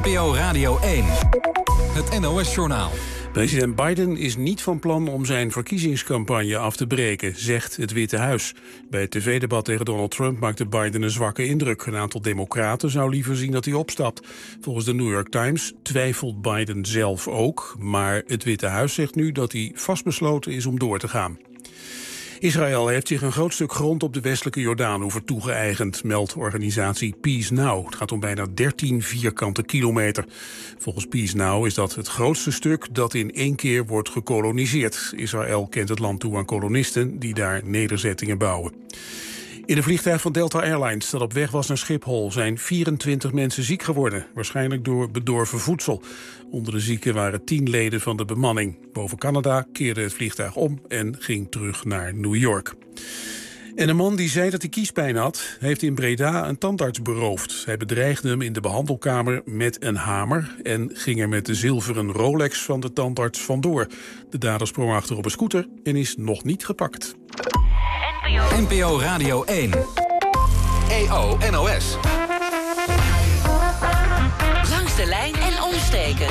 NPO Radio 1. Het NOS-journaal. President Biden is niet van plan om zijn verkiezingscampagne af te breken, zegt het Witte Huis. Bij het tv-debat tegen Donald Trump maakte Biden een zwakke indruk. Een aantal democraten zou liever zien dat hij opstapt. Volgens de New York Times twijfelt Biden zelf ook, maar het Witte Huis zegt nu dat hij vastbesloten is om door te gaan. Israël heeft zich een groot stuk grond op de westelijke Jordaanoever toegeëigend, meldt organisatie Peace Now. Het gaat om bijna 13 vierkante kilometer. Volgens Peace Now is dat het grootste stuk dat in één keer wordt gekoloniseerd. Israël kent het land toe aan kolonisten die daar nederzettingen bouwen. In een vliegtuig van Delta Airlines dat op weg was naar Schiphol zijn 24 mensen ziek geworden, waarschijnlijk door bedorven voedsel. Onder de zieken waren 10 leden van de bemanning. Boven Canada keerde het vliegtuig om en ging terug naar New York. En een man die zei dat hij kiespijn had, heeft in Breda een tandarts beroofd. Hij bedreigde hem in de behandelkamer met een hamer en ging er met de zilveren Rolex van de tandarts vandoor. De dader sprong achter op een scooter en is nog niet gepakt. NPO Radio 1. EO NOS. Langs de lijn en omstreken.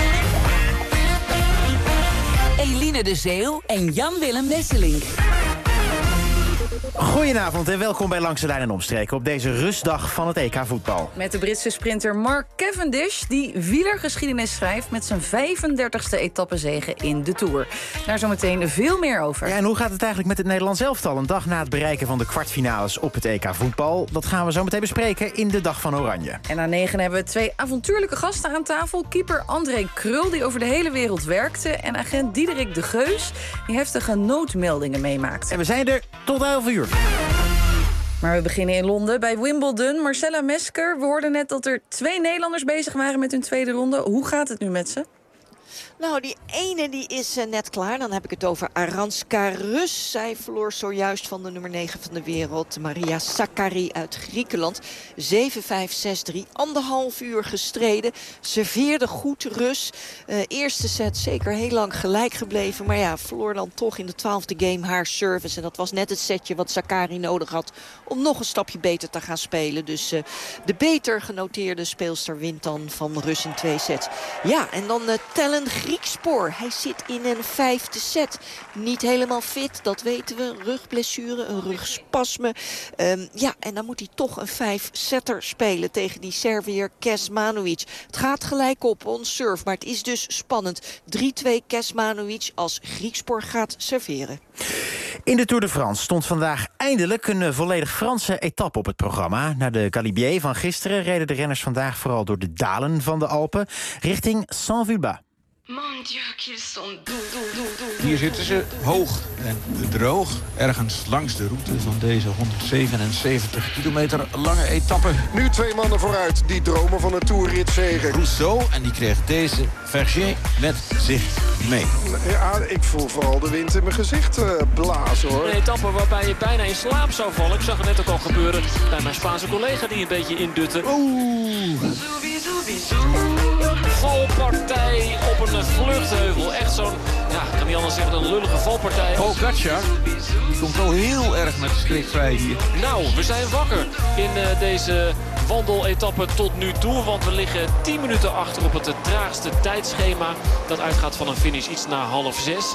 Eline de Zeeuw en Jan-Willem Wesselink. Goedenavond en welkom bij Langs de Lijn en Omstreken op deze rustdag van het EK voetbal. Met de Britse sprinter Mark Cavendish, die wielergeschiedenis schrijft met zijn 35e etappezege in de Tour. Daar zometeen veel meer over. Ja, en hoe gaat het eigenlijk met het Nederlands elftal een dag na het bereiken van de kwartfinales op het EK voetbal? Dat gaan we zo meteen bespreken in de Dag van Oranje. En na 9 hebben we 2 avontuurlijke gasten aan tafel. Keeper André Krul, die over de hele wereld werkte, en agent Diederik de Geus, die heftige noodmeldingen meemaakt. En we zijn er tot 11 uur. Maar we beginnen in Londen bij Wimbledon. Marcella Mesker, we hoorden net dat er 2 Nederlanders bezig waren met hun tweede ronde. Hoe gaat het nu met ze? Nou, die ene die is net klaar. Dan heb ik het over Aranska Rus. Zij verloor zojuist van de nummer 9 van de wereld, Maria Sakkari uit Griekenland. 7-5, 6-3. 1,5 uur gestreden. Serveerde goed Rus. Eerste set zeker heel lang gelijk gebleven. Maar ja, verloor dan toch in de 12e game haar service. En dat was net het setje wat Sakkari nodig had om nog een stapje beter te gaan spelen. Dus de beter genoteerde speelster wint dan van Rus in 2 sets. Ja, en dan Tellen Griekspoor. Hij zit in een 5e set. Niet helemaal fit, dat weten we. Rugblessure, een rugspasme. Ja, en dan moet hij toch een 5-setter spelen tegen die Serviër Kecmanovic. Het gaat gelijk op on serve, maar het is dus spannend. 3-2 Kecmanovic als Griekspoor gaat serveren. In de Tour de France stond vandaag eindelijk een volledig Franse etappe op het programma. Na de Galibier van gisteren reden de renners vandaag vooral door de dalen van de Alpen richting Saint-Vulbas. Hier zitten ze hoog en droog, ergens langs de route van deze 177 kilometer lange etappe. Nu 2 mannen vooruit, die dromen van een Tourritzege. Rousseau, en die kreeg deze Vergier met zich mee. Ja, ik voel vooral de wind in mijn gezicht blazen, hoor. Een etappe waarbij je bijna in slaap zou vallen. Ik zag het net ook al gebeuren bij mijn Spaanse collega die een beetje indutte. Valpartij op een vluchtheuvel. Echt zo'n, ja, ik kan niet anders zeggen, een lullige valpartij. Pogacar, die komt wel heel erg met de strik vrij hier. Nou, we zijn wakker in deze wandeletappe tot nu toe. Want we liggen 10 minuten achter op het traagste tijdschema. Dat uitgaat van een finish iets na 5:30.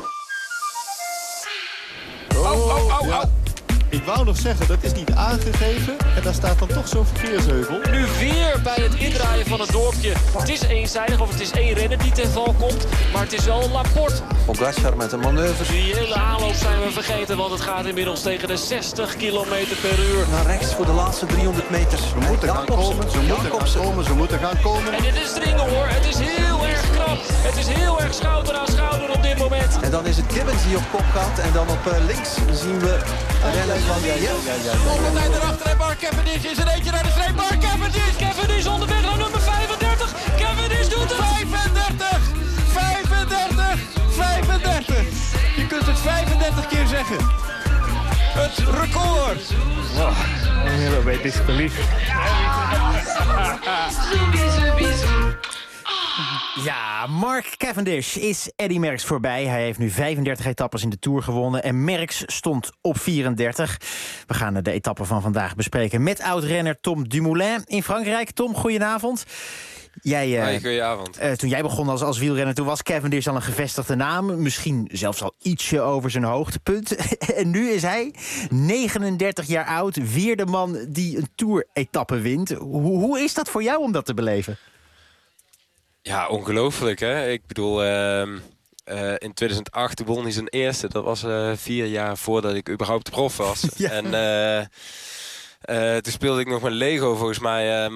Ik wou nog zeggen, dat is niet aangegeven. En daar staat dan toch zo'n verkeersheuvel. Nu weer bij het indraaien van het dorpje. Het is eenzijdig, of het is 1 renner die ten val komt. Maar het is wel Laporte. Pogacar met een manoeuvre. Die hele aanloop zijn we vergeten, want het gaat inmiddels tegen de 60 km per uur. Naar rechts voor de laatste 300 meters. Ze moeten gaan komen, ze moeten gaan komen. En dit is dringen, hoor. Het is heel erg knap. Het is heel erg schouder aan schouder op dit moment. En dan is het Gibbons die op kop gaat. En dan op links zien we rennen van Altijd erachter en Mark Cavendish is er eentje naar de streep. Mark Cavendish! Cavendish onderweg naar nummer 35. Cavendish doet het! 35! 35! 35! Je kunt het 35 keer zeggen. Het record! Wow, een hele beetje disbelief. Ja, Mark Cavendish is Eddy Merckx voorbij. Hij heeft nu 35 etappes in de Tour gewonnen en Merckx stond op 34. We gaan de etappe van vandaag bespreken met oud-renner Tom Dumoulin in Frankrijk. Tom, goedenavond. Goedenavond. Toen jij begon als wielrenner, toen was Cavendish al een gevestigde naam. Misschien zelfs al ietsje over zijn hoogtepunt. En nu is hij 39 jaar oud, weer de man die een Tour-etappe wint. Hoe is dat voor jou om dat te beleven? Ja, ongelooflijk, hè. Ik bedoel, in 2008 won hij zijn eerste. Dat was 4 jaar voordat ik überhaupt prof was. Ja. En toen speelde ik nog met Lego, volgens mij.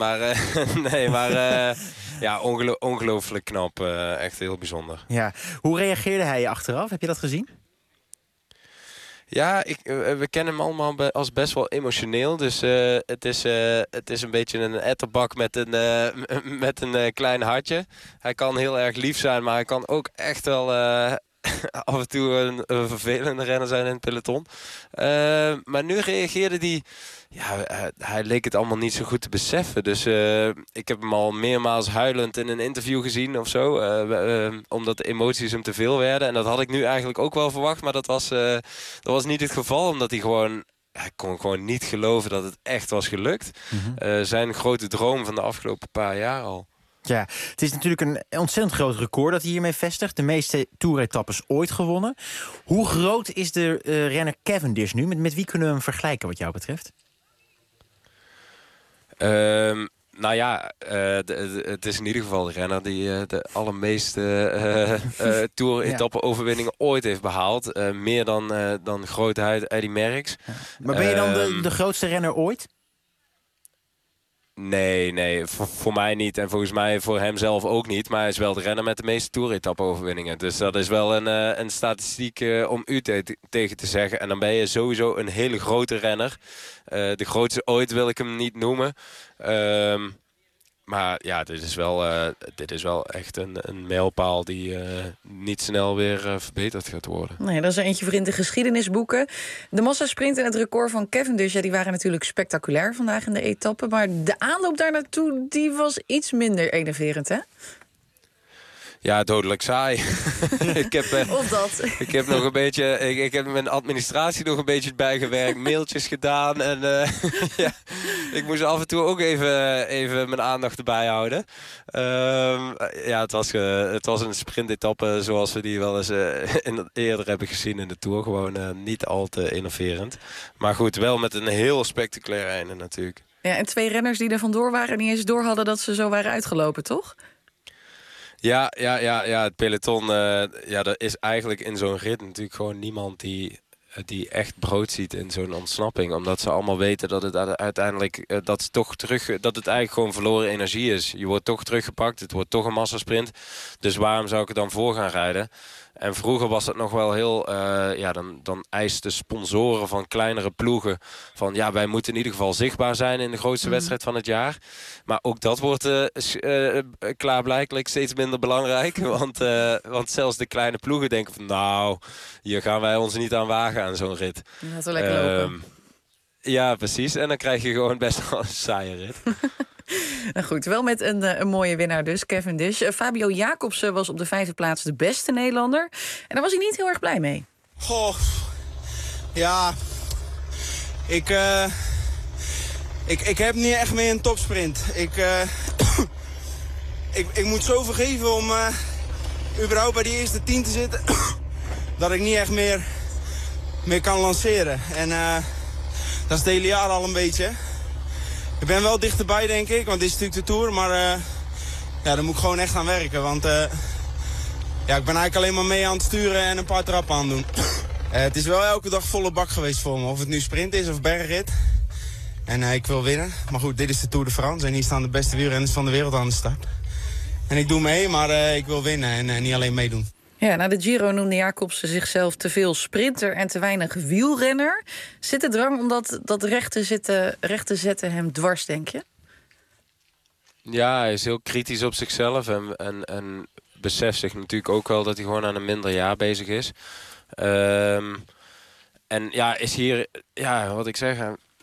Ja, ongelooflijk knap. Echt heel bijzonder. Ja. Hoe reageerde hij achteraf? Heb je dat gezien? Ja, we kennen hem allemaal als best wel emotioneel. Dus het is een beetje een etterbak met een klein hartje. Hij kan heel erg lief zijn, maar hij kan ook echt wel af en toe een vervelende renner zijn in het peloton. Maar nu reageerde hij... Ja, hij leek het allemaal niet zo goed te beseffen. Dus ik heb hem al meermaals huilend in een interview gezien of zo. Omdat de emoties hem te veel werden. En dat had ik nu eigenlijk ook wel verwacht. Maar dat was niet het geval. Omdat hij kon gewoon niet geloven dat het echt was gelukt. Mm-hmm. Zijn grote droom van de afgelopen paar jaar al. Ja, het is natuurlijk een ontzettend groot record dat hij hiermee vestigt. De meeste Tour-etappes ooit gewonnen. Hoe groot is de renner Cavendish nu? Met wie kunnen we hem vergelijken wat jou betreft? Nou ja, het is in ieder geval de renner die de allermeeste Tour-etappe-overwinningen ooit heeft behaald. Meer dan grootheid Eddy Merckx. Ja. Maar ben je dan de grootste renner ooit? Nee, voor mij niet. En volgens mij voor hem zelf ook niet. Maar hij is wel de renner met de meeste Tour-etappe-overwinningen. Dus dat is wel een statistiek om u tegen te zeggen. En dan ben je sowieso een hele grote renner. De grootste ooit wil ik hem niet noemen. Maar ja, dit is wel echt een mijlpaal die niet snel weer verbeterd gaat worden. Nee, dat is er eentje voor in de geschiedenisboeken. De massasprint en het record van Cavendish, die waren natuurlijk spectaculair vandaag in de etappe. Maar de aanloop daar naartoe, die was iets minder enerverend, hè? Ja, dodelijk saai. Of dat. Ik heb nog een beetje. Ik heb mijn administratie nog een beetje bijgewerkt, mailtjes gedaan. En ja, ik moest af en toe ook even mijn aandacht erbij houden. Ja, het was een sprintetappe zoals we die wel eens eerder hebben gezien in de Tour. Gewoon niet al te innoverend. Maar goed, wel met een heel spectaculair einde natuurlijk. Ja, en 2 renners die er vandoor waren en niet eens door hadden dat ze zo waren uitgelopen, toch? Ja, het peloton, er is eigenlijk in zo'n rit natuurlijk gewoon niemand die echt brood ziet in zo'n ontsnapping. Omdat ze allemaal weten dat het uiteindelijk, dat het eigenlijk gewoon verloren energie is. Je wordt toch teruggepakt, het wordt toch een massasprint. Dus waarom zou ik er dan voor gaan rijden? En vroeger was het nog wel heel... Dan eisten sponsoren van kleinere ploegen van... ja, wij moeten in ieder geval zichtbaar zijn in de grootste wedstrijd van het jaar. Maar ook dat wordt klaarblijkelijk steeds minder belangrijk. Want zelfs de kleine ploegen denken van... nou, hier gaan wij ons niet aan wagen aan zo'n rit. Dat is wel lekker lopen. Ja, precies. En dan krijg je gewoon best wel een saaie rit. Nou goed, wel met een mooie winnaar dus, Cavendish. Fabio Jacobsen was op de 5e plaats de beste Nederlander. En daar was hij niet heel erg blij mee. Goh, ja... Ik heb niet echt meer een topsprint. Ik moet zoveel geven om überhaupt bij die eerste 10 te zitten... dat ik niet echt meer kan lanceren. En dat is het hele jaar al een beetje. Ik ben wel dichterbij, denk ik, want dit is natuurlijk de Tour. Maar ja, daar moet ik gewoon echt aan werken. Want ja, ik ben eigenlijk alleen maar mee aan het sturen en een paar trappen aan het doen. Het is wel elke dag volle bak geweest voor me. Of het nu sprint is of bergrit. En ik wil winnen. Maar goed, dit is de Tour de France. En hier staan de beste wielrenners van de wereld aan de start. En ik doe mee, maar ik wil winnen en niet alleen meedoen. Ja, na de Giro noemde Jacobsen zichzelf te veel sprinter en te weinig wielrenner. Zit de drang om dat recht te zetten hem dwars, denk je? Ja, hij is heel kritisch op zichzelf en beseft zich natuurlijk ook wel dat hij gewoon aan een minder jaar bezig is. En ja, is hier, ja, wat ik zeg,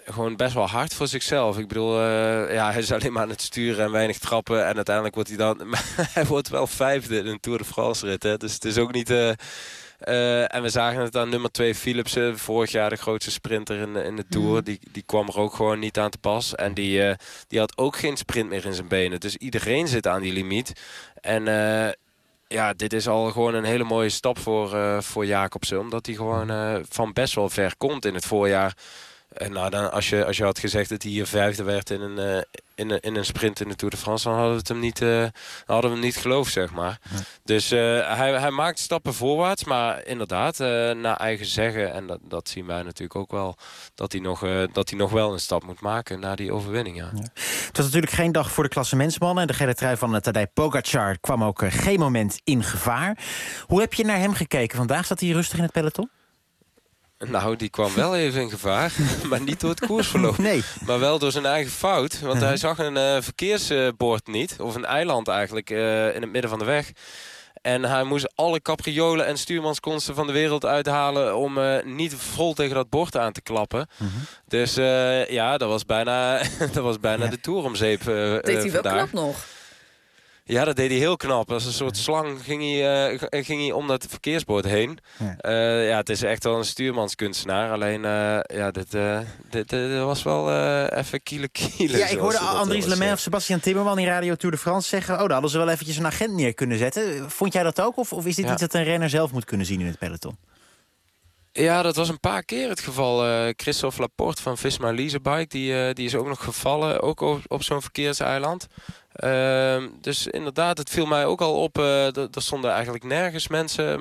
gewoon best wel hard voor zichzelf. Ik bedoel, hij is alleen maar aan het sturen en weinig trappen. En uiteindelijk wordt hij dan... Maar hij wordt wel 5e in een Tour de France rit. Hè? Dus het is ook niet... en we zagen het aan nummer 2 Philipsen. Vorig jaar de grootste sprinter in de Tour. Die kwam er ook gewoon niet aan te pas. En die had ook geen sprint meer in zijn benen. Dus iedereen zit aan die limiet. En... dit is al gewoon een hele mooie stap voor Jacobsen. Omdat hij gewoon van best wel ver komt in het voorjaar. En dan, als je had gezegd dat hij hier 5e werd in een sprint in de Tour de France... dan hadden we hem niet geloofd, zeg maar. Ja. Dus hij maakt stappen voorwaarts. Maar inderdaad, naar eigen zeggen... en dat zien wij natuurlijk ook wel... dat hij nog wel een stap moet maken na die overwinning. Ja. Ja. Het was natuurlijk geen dag voor de klassementsmannen. De gele trui van Tadej Pogacar kwam ook geen moment in gevaar. Hoe heb je naar hem gekeken vandaag? Zat hij rustig in het peloton? Nou, die kwam wel even in gevaar, maar niet door het koersverloop. Nee. Maar wel door zijn eigen fout, want hij zag een verkeersbord niet. Of een eiland eigenlijk, in het midden van de weg. En hij moest alle capriolen en stuurmanskonsten van de wereld uithalen... om niet vol tegen dat bord aan te klappen. Dus dat was bijna de Tour om zeep deed hij wel knap nog. Ja, dat deed hij heel knap. Als een soort slang ging hij om dat verkeersbord heen. Ja. Het is echt wel een stuurmanskunstenaar. Alleen, dit was wel even kiele. Ja, ik hoorde Andries Lemaire of Sebastian Timmerman in Radio Tour de France zeggen... daar hadden ze wel eventjes een agent neer kunnen zetten. Vond jij dat ook? Of is dit iets dat een renner zelf moet kunnen zien in het peloton? Ja, dat was een paar keer het geval. Christophe Laporte van Visma Leasebike, die is ook nog gevallen. Ook op zo'n verkeerseiland. Dus inderdaad, het viel mij ook al op. Er stonden eigenlijk nergens mensen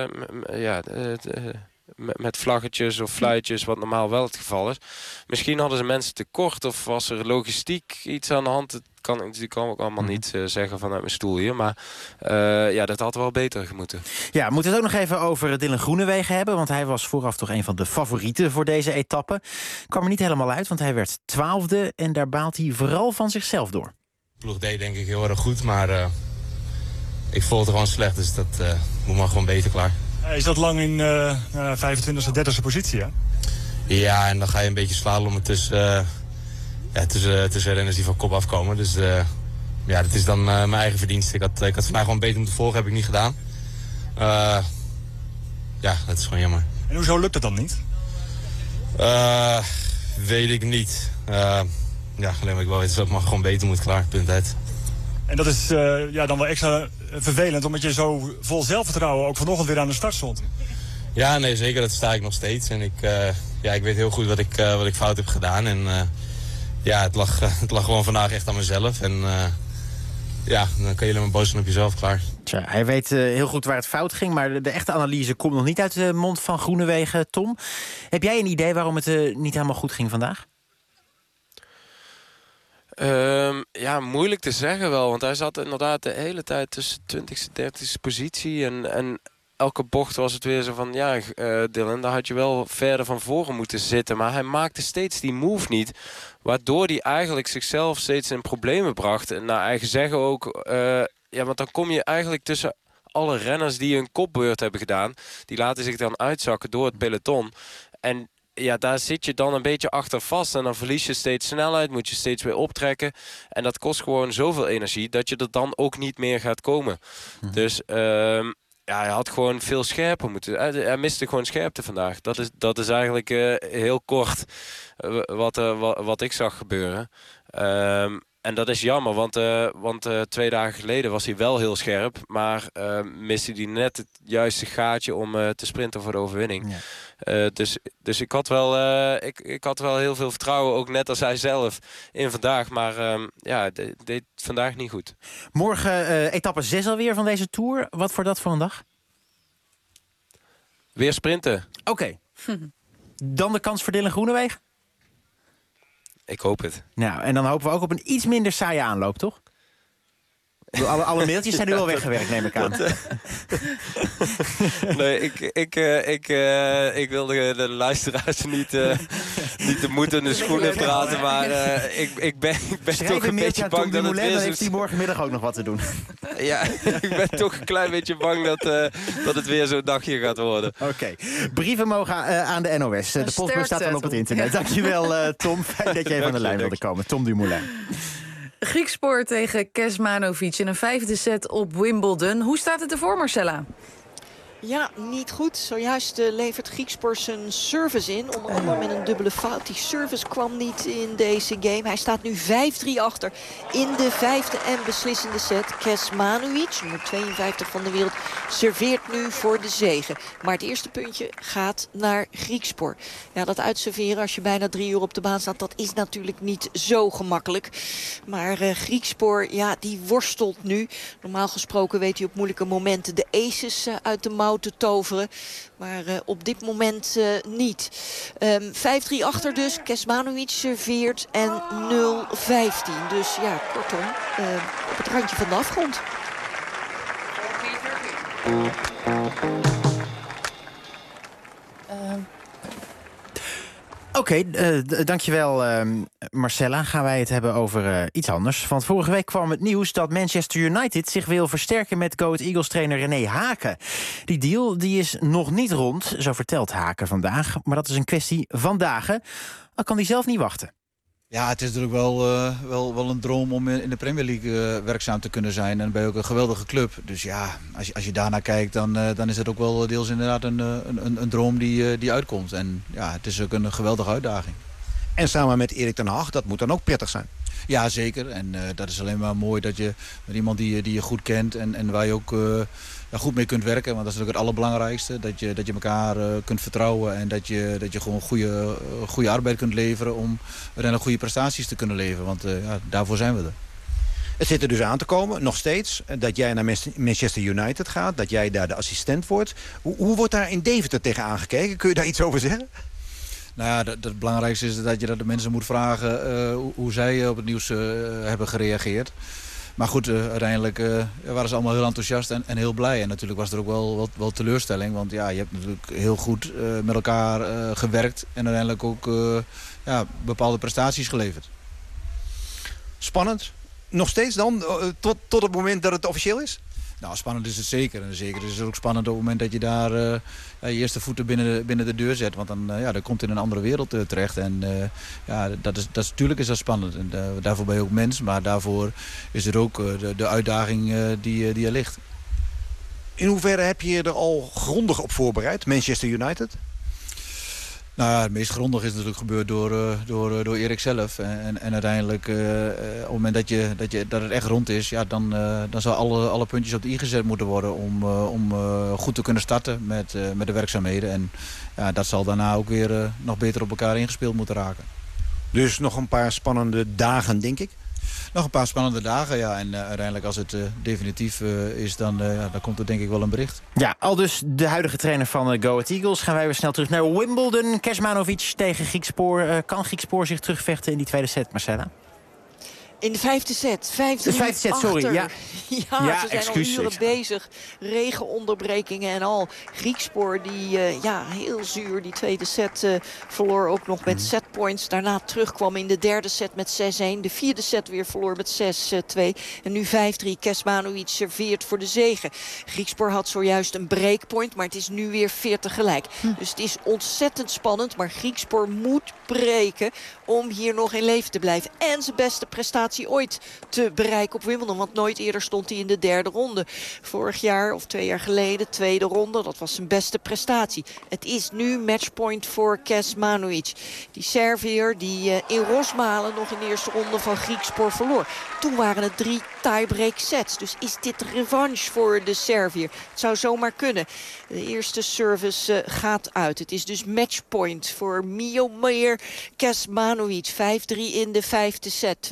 met vlaggetjes of fluitjes, wat normaal wel het geval is. Misschien hadden ze mensen tekort of was er logistiek iets aan de hand. Dat kan ik ook allemaal niet zeggen vanuit mijn stoel hier. Maar dat had wel beter gemoeten. Ja, we moeten het ook nog even over Dylan Groenewegen hebben. Want hij was vooraf toch een van de favorieten voor deze etappe. Kwam er niet helemaal uit, want hij werd 12e. En daar baalt hij vooral van zichzelf door. De ploeg deed denk ik heel erg goed, maar ik voelde het gewoon slecht. Dus dat moet maar gewoon beter klaar. Je zat lang in 25e, 30e positie, hè? Ja, en dan ga je een beetje slalommen tussen renners die van kop afkomen. Dus dat is dan mijn eigen verdienste. Ik had vandaag gewoon beter moeten volgen, heb ik niet gedaan. Dat is gewoon jammer. En hoezo lukt het dan niet? Weet ik niet. Alleen maar ik wel weet dat maar gewoon beter moet, klaar, punt uit. En dat is dan wel extra vervelend, omdat je zo vol zelfvertrouwen ook vanochtend weer aan de start stond. Ja, nee, zeker. Dat sta ik nog steeds. En ik weet heel goed wat ik fout heb gedaan. En het lag gewoon vandaag echt aan mezelf. En dan kan je helemaal boos zijn op jezelf, klaar. Tja, hij weet heel goed waar het fout ging, maar de echte analyse komt nog niet uit de mond van Groenewegen. Tom, heb jij een idee waarom het niet helemaal goed ging vandaag? Moeilijk te zeggen wel. Want hij zat inderdaad de hele tijd tussen 20e en 30e positie. En elke bocht was het weer zo van... Dylan, daar had je wel verder van voren moeten zitten. Maar hij maakte steeds die move niet. Waardoor hij eigenlijk zichzelf steeds in problemen bracht. En naar eigen zeggen ook... want dan kom je eigenlijk tussen alle renners die een kopbeurt hebben gedaan. Die laten zich dan uitzakken door het peloton. En... ja, daar zit je dan een beetje achter vast. En dan verlies je steeds snelheid, moet je steeds weer optrekken. En dat kost gewoon zoveel energie... dat je er dan ook niet meer gaat komen. Dus hij had gewoon veel scherper moeten... Hij miste gewoon scherpte vandaag. Dat is eigenlijk heel kort wat ik zag gebeuren. En dat is jammer, want 2 dagen geleden was hij wel heel scherp. Maar miste hij net het juiste gaatje om te sprinten voor de overwinning. Ja. Dus ik had wel heel veel vertrouwen, ook net als hij zelf, in vandaag. Maar deed vandaag niet goed. Morgen etappe 6 alweer van deze Tour. Wat voor dat voor een dag? Weer sprinten. Oké. Dan de kans voor Dylan Groenewegen? Ik hoop het. Nou, en dan hopen we ook op een iets minder saaie aanloop, toch? Alle mailtjes zijn nu al weggewerkt, neem ik aan. Nee, ik wil de luisteraars niet de moed in de schoenen praten. Maar ik ben toch een beetje bang dat het weer dan heeft hij morgenmiddag ook nog wat te doen. Ja, ik ben toch een klein beetje bang dat het weer zo'n dagje gaat worden. Oké. Brieven mogen aan de NOS. De postbus staat dan op het internet. Dankjewel, Tom. Fijn dat je even aan de lijn wilde komen. Tom Dumoulin. Griekspoor tegen Kecmanovic in een 5e set op Wimbledon. Hoe staat het ervoor, Marcella? Ja, niet goed. Zojuist levert Griekspoor zijn service in. Onder andere met een dubbele fout. Die service kwam niet in deze game. Hij staat nu 5-3 achter in de 5e en beslissende set. Kecmanovic, nummer 52 van de wereld, serveert nu voor de zege. Maar het eerste puntje gaat naar Griekspoor. Ja, dat uitserveren als je bijna 3 uur op de baan staat, dat is natuurlijk niet zo gemakkelijk. Maar Griekspoor, ja, die worstelt nu. Normaal gesproken weet hij op moeilijke momenten de aces uit de mouw te toveren. Maar op dit moment niet. 5-3 achter dus. Kecmanovic serveert en 0-15. Dus ja, kortom, op het randje van de afgrond. Oké, dankjewel Marcella. Gaan wij het hebben over iets anders. Want vorige week kwam het nieuws dat Manchester United zich wil versterken met Go Ahead Eagles trainer René Haken. Die deal die is nog niet rond, zo vertelt Haken vandaag. Maar dat is een kwestie van dagen. Al kan hij zelf niet wachten. Ja, het is natuurlijk wel een droom om in de Premier League werkzaam te kunnen zijn. En dan ben je ook een geweldige club. Dus ja, als je daarnaar kijkt, dan is het ook wel deels inderdaad een droom die uitkomt. En ja, het is ook een geweldige uitdaging. En samen met Erik ten Hag, dat moet dan ook prettig zijn. Ja, zeker. En dat is alleen maar mooi dat je met iemand die je goed kent en waar je ook goed mee kunt werken. Want dat is natuurlijk het allerbelangrijkste. Dat je elkaar kunt vertrouwen en dat je gewoon goede arbeid kunt leveren om uiteindelijk goede prestaties te kunnen leveren. Want daarvoor zijn we er. Het zit er dus aan te komen, nog steeds, dat jij naar Manchester United gaat, dat jij daar de assistent wordt. Hoe wordt daar in Deventer tegen aangekeken? Kun je daar iets over zeggen? Nou ja, het belangrijkste is dat je dat de mensen moet vragen hoe zij op het nieuws hebben gereageerd. Maar goed, uiteindelijk waren ze allemaal heel enthousiast en heel blij. En natuurlijk was er ook wel teleurstelling. Want ja, je hebt natuurlijk heel goed met elkaar gewerkt. En uiteindelijk ook bepaalde prestaties geleverd. Spannend. Nog steeds dan? Tot het moment dat het officieel is? Nou, spannend is het zeker. En zeker is het ook spannend op het moment dat je daar je eerste voeten binnen de deur zet. Want dan komt in een andere wereld terecht. En natuurlijk is dat spannend. En daarvoor ben je ook mens. Maar daarvoor is er ook de uitdaging die er ligt. In hoeverre heb je je er al grondig op voorbereid, Manchester United? Nou ja, het meest grondig is natuurlijk gebeurd door Erik zelf. En uiteindelijk, op het moment dat het echt rond is, ja, dan zal alle puntjes op de i gezet moeten worden om goed te kunnen starten met de werkzaamheden. En ja, dat zal daarna ook weer nog beter op elkaar ingespeeld moeten raken. Dus nog een paar spannende dagen, denk ik? Nog een paar spannende dagen, ja. En uiteindelijk als het definitief is, dan komt er denk ik wel een bericht. Ja, al dus de huidige trainer van Go Ahead Eagles. Gaan wij weer snel terug naar Wimbledon. Kecmanovic tegen Griekspoor. Kan Griekspoor zich terugvechten in die tweede set, Marcella? In de 5e set. 5-3 de 5e set, sorry. Ja, ze zijn excuus, al uren bezig. Regenonderbrekingen en al. Griekspoor die heel zuur die tweede set verloor ook nog met setpoints. Daarna terugkwam in de derde set met 6-1. De vierde set weer verloor met 6-2. En nu 5-3. Kecmanovic serveert voor de zege. Griekspoor had zojuist een breakpoint, maar het is nu weer 40 gelijk. Dus het is ontzettend spannend. Maar Griekspoor moet breken om hier nog in leven te blijven. En zijn beste prestatie ooit te bereiken op Wimbledon. Want nooit eerder stond hij in de derde ronde. Vorig jaar of 2 jaar geleden, tweede ronde. Dat was zijn beste prestatie. Het is nu matchpoint voor Kecmanovic. Die Serviër die in Rosmalen nog in de eerste ronde van Griekspoor verloor. Toen waren het 3 tiebreak sets. Dus is dit revanche voor de Serviër? Het zou zomaar kunnen. De eerste service gaat uit. Het is dus matchpoint voor Miomir Kecmanovic. 5-3 in de 5e set. Tweede service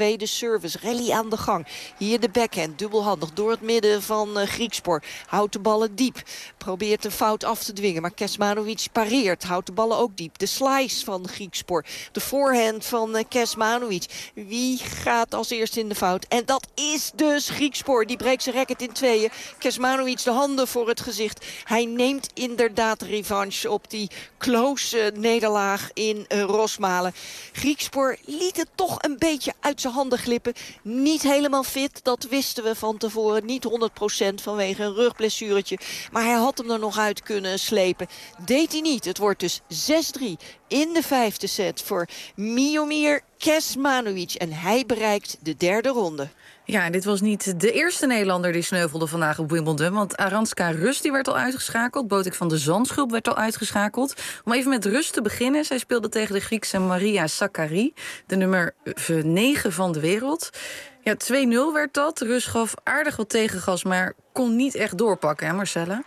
service. Rally aan de gang. Hier de backhand, dubbelhandig door het midden van Griekspoor. Houdt de ballen diep. Probeert een fout af te dwingen. Maar Kecmanovic pareert. Houdt de ballen ook diep. De slice van Griekspoor. De voorhand van Kecmanovic. Wie gaat als eerste in de fout? En dat is dus Griekspoor. Die breekt zijn racket in tweeën. Kecmanovic de handen voor het gezicht. Hij neemt inderdaad revanche op die close nederlaag in Rosmalen. Griekspoor liet het toch een beetje uit zijn handen glippen. Niet helemaal fit, dat wisten we van tevoren. Niet 100% vanwege een rugblessuretje. Maar hij had hem er nog uit kunnen slepen. Deed hij niet. Het wordt dus 6-3 in de 5e set voor Miomir Kecmanovic. En hij bereikt de 3e ronde. Ja, en dit was niet de eerste Nederlander die sneuvelde vandaag op Wimbledon. Want Aranska Rus die werd al uitgeschakeld. Botik van de Zandschulp werd al uitgeschakeld. Om even met Rus te beginnen. Zij speelde tegen de Griekse Maria Sakkari. De nummer 9 van de wereld. Ja, 2-0 werd dat. Rus gaf aardig wat tegengas, maar kon niet echt doorpakken, hè Marcella?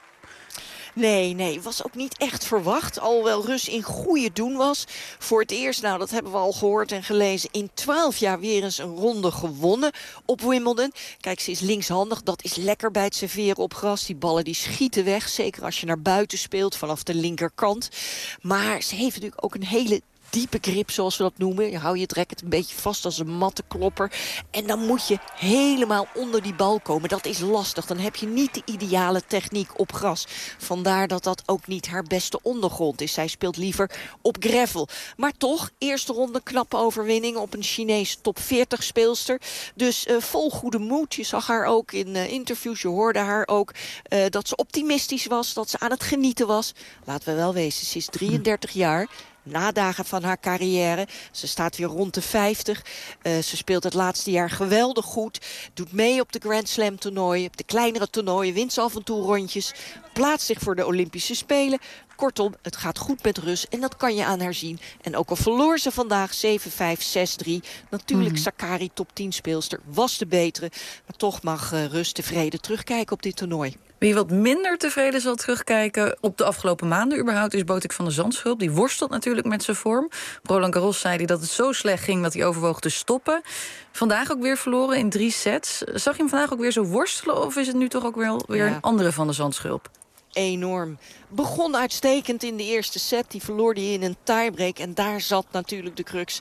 Nee, was ook niet echt verwacht. Alhoewel Rus in goede doen was. Voor het eerst, nou dat hebben we al gehoord en gelezen, in 12 jaar weer eens een ronde gewonnen op Wimbledon. Kijk, ze is linkshandig. Dat is lekker bij het serveren op gras. Die ballen die schieten weg. Zeker als je naar buiten speelt vanaf de linkerkant. Maar ze heeft natuurlijk ook een hele diepe grip, zoals we dat noemen. Je houdt je het racket een beetje vast als een mattenklopper. En dan moet je helemaal onder die bal komen. Dat is lastig. Dan heb je niet de ideale techniek op gras. Vandaar dat dat ook niet haar beste ondergrond is. Zij speelt liever op gravel. Maar toch, eerste ronde knappe overwinning op een Chinese top 40 speelster. Dus vol goede moed. Je zag haar ook in interviews. Je hoorde haar ook dat ze optimistisch was. Dat ze aan het genieten was. Laten we wel wezen, ze is 33 jaar. Nadagen van haar carrière. Ze staat weer rond de 50. Ze speelt het laatste jaar geweldig goed. Doet mee op de Grand Slam toernooien. Op de kleinere toernooien wint ze af en toe rondjes. Plaatst zich voor de Olympische Spelen. Kortom, het gaat goed met Rus en dat kan je aan haar zien. En ook al verloor ze vandaag 7-5, 6-3. Natuurlijk Sakkari top 10 speelster was de betere. Maar toch mag Rus tevreden terugkijken op dit toernooi. Wie wat minder tevreden zal terugkijken op de afgelopen maanden überhaupt is Botik van de Zandschulp. Die worstelt natuurlijk met zijn vorm. Roland Garros zei dat het zo slecht ging dat hij overwoog te stoppen. Vandaag ook weer verloren in 3 sets. Zag je hem vandaag ook weer zo worstelen of is het nu toch ook weer een andere van de Zandschulp? Enorm. Begon uitstekend in de eerste set. Die verloor hij in een tiebreak. En daar zat natuurlijk de crux.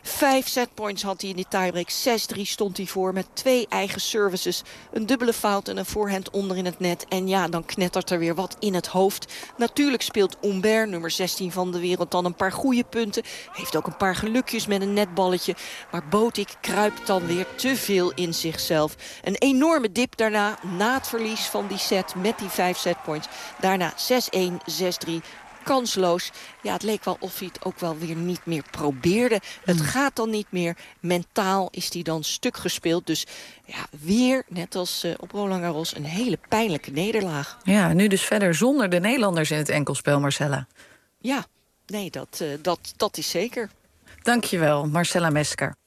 5 setpoints had hij in die tiebreak. 6-3 stond hij voor met 2 eigen services. Een dubbele fout en een voorhand onder in het net. En ja, dan knettert er weer wat in het hoofd. Natuurlijk speelt Humbert, nummer 16 van de wereld, dan een paar goede punten. Heeft ook een paar gelukjes met een netballetje. Maar Botik kruipt dan weer te veel in zichzelf. Een enorme dip daarna, na het verlies van die set met die 5 setpoints. Daarna 6-1, 6-3. Kansloos. Ja, het leek wel of hij het ook wel weer niet meer probeerde. Het gaat dan niet meer. Mentaal is hij dan stuk gespeeld. Dus ja, weer, net als op Roland Garros, een hele pijnlijke nederlaag. Ja, nu dus verder zonder de Nederlanders in het enkelspel, Marcella. Ja, nee, dat is zeker. Dankjewel, Marcella Mesker.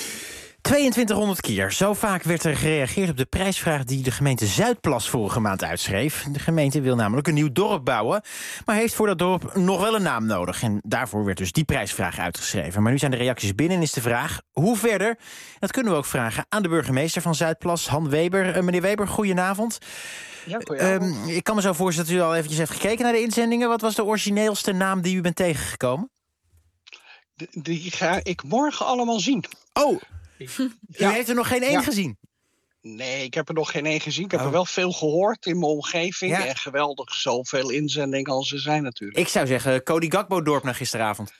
2200 keer. Zo vaak werd er gereageerd op de prijsvraag die de gemeente Zuidplas vorige maand uitschreef. De gemeente wil namelijk een nieuw dorp bouwen, maar heeft voor dat dorp nog wel een naam nodig. En daarvoor werd dus die prijsvraag uitgeschreven. Maar nu zijn de reacties binnen en is de vraag, hoe verder? Dat kunnen we ook vragen aan de burgemeester van Zuidplas, Han Weber. Meneer Weber, goedenavond. Ja, goedenavond. Ik kan me zo voorstellen dat u al eventjes heeft gekeken naar de inzendingen. Wat was de origineelste naam die u bent tegengekomen? Die ga ik morgen allemaal zien. Oh! U heeft er nog geen één gezien? Nee, ik heb er nog geen één gezien. Ik heb er wel veel gehoord in mijn omgeving. Ja. En geweldig, zoveel inzendingen als er zijn natuurlijk. Ik zou zeggen, Cody Gakpo-dorp naar gisteravond.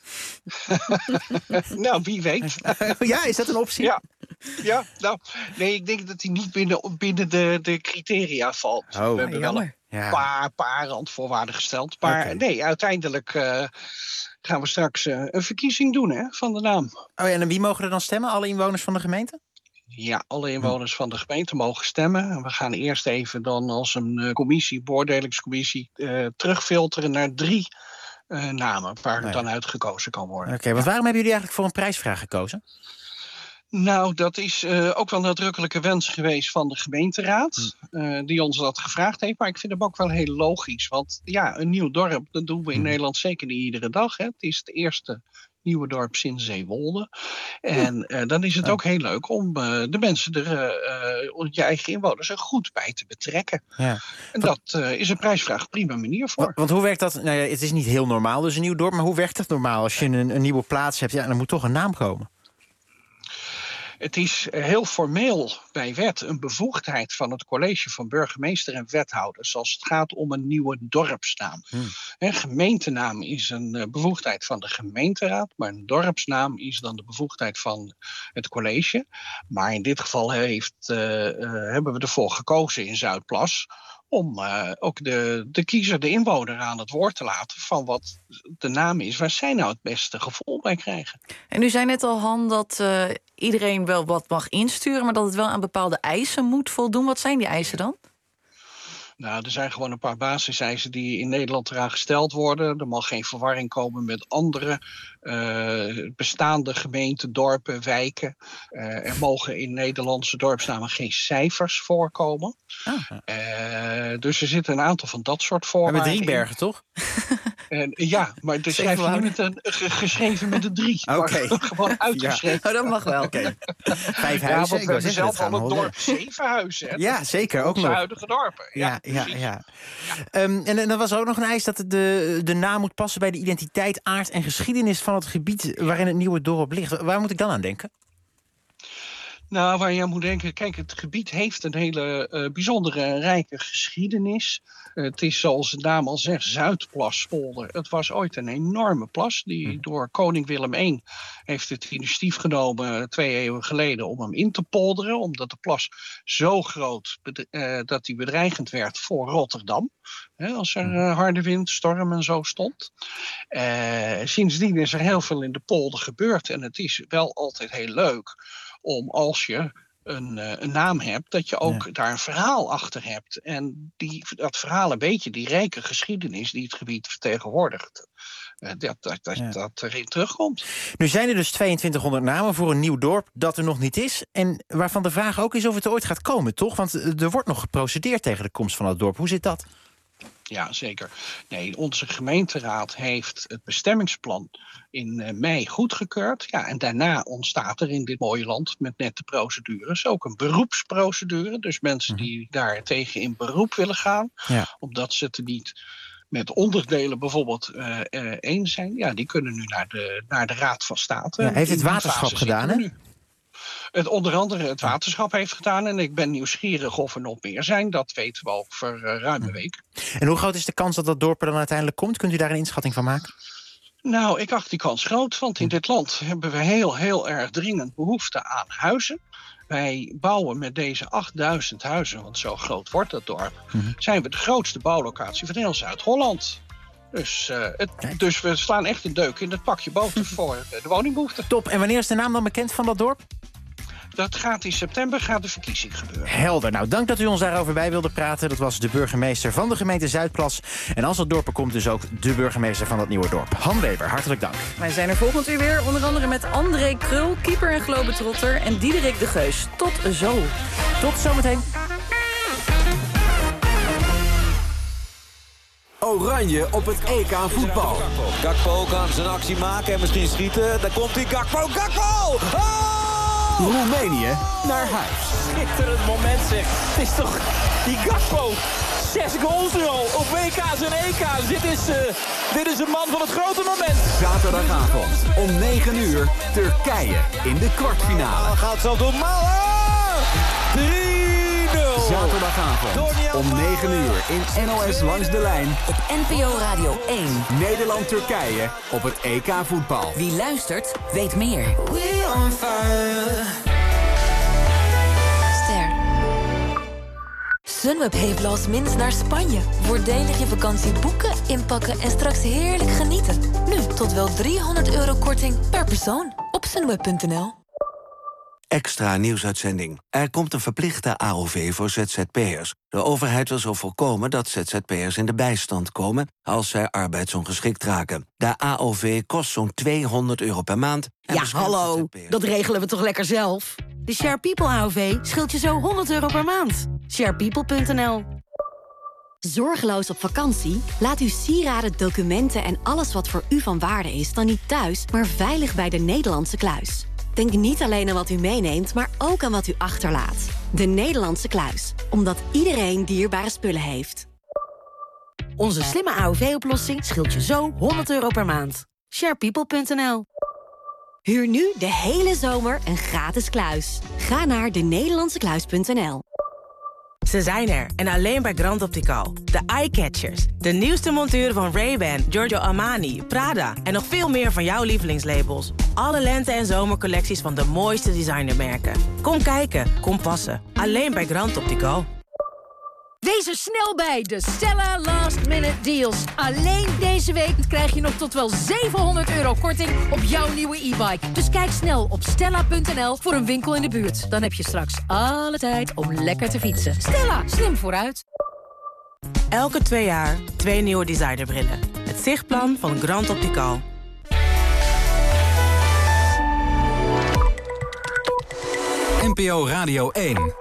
Nou, wie weet. Ja, is dat een optie? Ja, nou, nee, ik denk dat hij niet binnen de criteria valt. Oh, we hebben wel een paar randvoorwaarden gesteld. Maar nee, uiteindelijk gaan we straks een verkiezing doen van de naam. Oh ja, en wie mogen er dan stemmen? Alle inwoners van de gemeente? Ja, alle inwoners van de gemeente mogen stemmen. We gaan eerst even dan als een beoordelingscommissie terugfilteren naar 3 namen waar dan uitgekozen kan worden. Oké, want waarom hebben jullie eigenlijk voor een prijsvraag gekozen? Nou, dat is ook wel een nadrukkelijke wens geweest van de gemeenteraad. Die ons dat gevraagd heeft. Maar ik vind hem ook wel heel logisch. Want ja, een nieuw dorp, dat doen we in Nederland zeker niet iedere dag. Hè. Het is het eerste Nieuwedorp sinds Zeewolde. En dan is het ook heel leuk om de mensen je eigen inwoners er goed bij te betrekken. Ja. En dat is een prijsvraag prima manier voor. Want hoe werkt dat? Nou ja, het is niet heel normaal, dus een nieuw dorp, maar hoe werkt dat normaal? Als je een nieuwe plaats hebt, dan moet toch een naam komen. Het is heel formeel bij wet een bevoegdheid van het college van burgemeester en wethouders als het gaat om een nieuwe dorpsnaam. Een gemeentenaam is een bevoegdheid van de gemeenteraad, maar een dorpsnaam is dan de bevoegdheid van het college. Maar in dit geval hebben we ervoor gekozen in Zuidplas om ook de kiezer, de inwoner aan het woord te laten van wat de naam is waar zij nou het beste gevoel bij krijgen. En u zei net al, Han, dat iedereen wel wat mag insturen, maar dat het wel aan bepaalde eisen moet voldoen. Wat zijn die eisen dan? Nou, er zijn gewoon een paar basiseisen die in Nederland eraan gesteld worden. Er mag geen verwarring komen met andere bestaande gemeenten, dorpen, wijken. Er mogen in Nederlandse dorpsnamen geen cijfers voorkomen. Dus er zitten een aantal van dat soort voorwaarden. Maar met Driebergen, toch? Ja, maar er schrijven nu met geschreven met een 3. Oké. Gewoon uitgeschreven. Ja. Oh, dat mag wel. Okay. 5 ja, huizen. Want we hebben zelf al het dorp 7 huizen. Hè? Ja, zeker. Ook nog. Huidige dorpen. Ja. En dan was er ook nog een eis dat de naam moet passen bij de identiteit, aard en geschiedenis van het gebied waarin het nieuwe dorp ligt. Waar moet ik dan aan denken? Nou, waar je aan moet denken, kijk, het gebied heeft een hele bijzondere en rijke geschiedenis. Het is, zoals de naam al zegt, Zuidplaspolder. Het was ooit een enorme plas die door koning Willem I heeft het initiatief genomen 2 eeuwen geleden om hem in te polderen, omdat de plas zo groot dat die bedreigend werd voor Rotterdam. Als er harde wind, storm en zo stond. Sindsdien is er heel veel in de polder gebeurd en het is wel altijd heel leuk om als je een naam hebt, dat je ook daar een verhaal achter hebt. En dat verhaal een beetje, die rijke geschiedenis die het gebied vertegenwoordigt, dat erin terugkomt. Nu zijn er dus 2200 namen voor een nieuw dorp dat er nog niet is. En waarvan de vraag ook is of het er ooit gaat komen, toch? Want er wordt nog geprocedeerd tegen de komst van het dorp. Hoe zit dat? Ja, zeker. Nee, onze gemeenteraad heeft het bestemmingsplan in mei goedgekeurd. Ja, en daarna ontstaat er in dit mooie land met net de procedures ook een beroepsprocedure. Dus mensen die daar tegen in beroep willen gaan, omdat ze het er niet met onderdelen bijvoorbeeld eens zijn, ja, die kunnen nu naar de Raad van State. Heeft het waterschap gedaan, hè? Onder andere het waterschap heeft gedaan. En ik ben nieuwsgierig of er nog meer zijn. Dat weten we al voor ruim een week. En hoe groot is de kans dat dat dorp er dan uiteindelijk komt? Kunt u daar een inschatting van maken? Nou, ik acht die kans groot. Want in dit land hebben we heel erg dringend behoefte aan huizen. Wij bouwen met deze 8000 huizen, want zo groot wordt dat dorp, zijn we de grootste bouwlocatie van heel Zuid-Holland. Dus we slaan echt een deuk in het pakje boter voor de woningbehoefte. Top. En wanneer is de naam dan bekend van dat dorp? Dat gaat in september, de verkiezing gebeuren. Helder. Nou, dank dat u ons daarover bij wilde praten. Dat was de burgemeester van de gemeente Zuidplas. En als dat dorp er komt, dus ook de burgemeester van dat nieuwe dorp. Han Weber, hartelijk dank. Wij zijn er volgend uur weer, onder andere met André Krul, keeper en globetrotter, en Diederik de Geus. Tot zo. Tot zometeen. Oranje op het EK voetbal. Gakpo kan zijn actie maken en misschien schieten. Daar komt hij, Gakpo! Oh! Roemenië naar huis. Schitterend moment zeg. Het is toch die Gakpo. 6 goals nu al op WK's en EK's. Dit is een man van het grote moment. Zaterdagavond om 9 uur Turkije in de kwartfinale. Gaat zo door Malen. 3-0. Zaterdagavond om 9 uur in NOS Langs de Lijn. Op NPO Radio 1. Nederland-Turkije op het EK voetbal. Wie luistert, weet meer. Ster. Sunweb heeft last minutes naar Spanje. Voordelig je vakantie boeken, inpakken en straks heerlijk genieten. Nu tot wel €300 korting per persoon op sunweb.nl. Extra nieuwsuitzending. Er komt een verplichte AOV voor ZZP'ers. De overheid wil zo voorkomen dat ZZP'ers in de bijstand komen als zij arbeidsongeschikt raken. De AOV kost zo'n €200 per maand. Ja, hallo, dat regelen we toch lekker zelf? De Share People AOV scheelt je zo €100 per maand. Sharepeople.nl Zorgeloos op vakantie? Laat uw sieraden, documenten en alles wat voor u van waarde is dan niet thuis, maar veilig bij de Nederlandse Kluis. Denk niet alleen aan wat u meeneemt, maar ook aan wat u achterlaat. De Nederlandse Kluis. Omdat iedereen dierbare spullen heeft. Onze slimme AOV-oplossing scheelt je zo €100 per maand. Sharepeople.nl. Huur nu de hele zomer een gratis kluis. Ga naar denederlandsekluis.nl. Ze zijn er en alleen bij Grand Optical. De Eyecatchers. De nieuwste monturen van Ray-Ban, Giorgio Armani, Prada en nog veel meer van jouw lievelingslabels. Alle lente- en zomercollecties van de mooiste designermerken. Kom kijken, kom passen. Alleen bij Grand Optical. Wees er snel bij de Stella Last Minute Deals. Alleen deze week krijg je nog tot wel €700 korting op jouw nieuwe e-bike. Dus kijk snel op stella.nl voor een winkel in de buurt. Dan heb je straks alle tijd om lekker te fietsen. Stella, slim vooruit. Elke 2 jaar 2 nieuwe designerbrillen. Het zichtplan van Grand Optical. NPO Radio 1.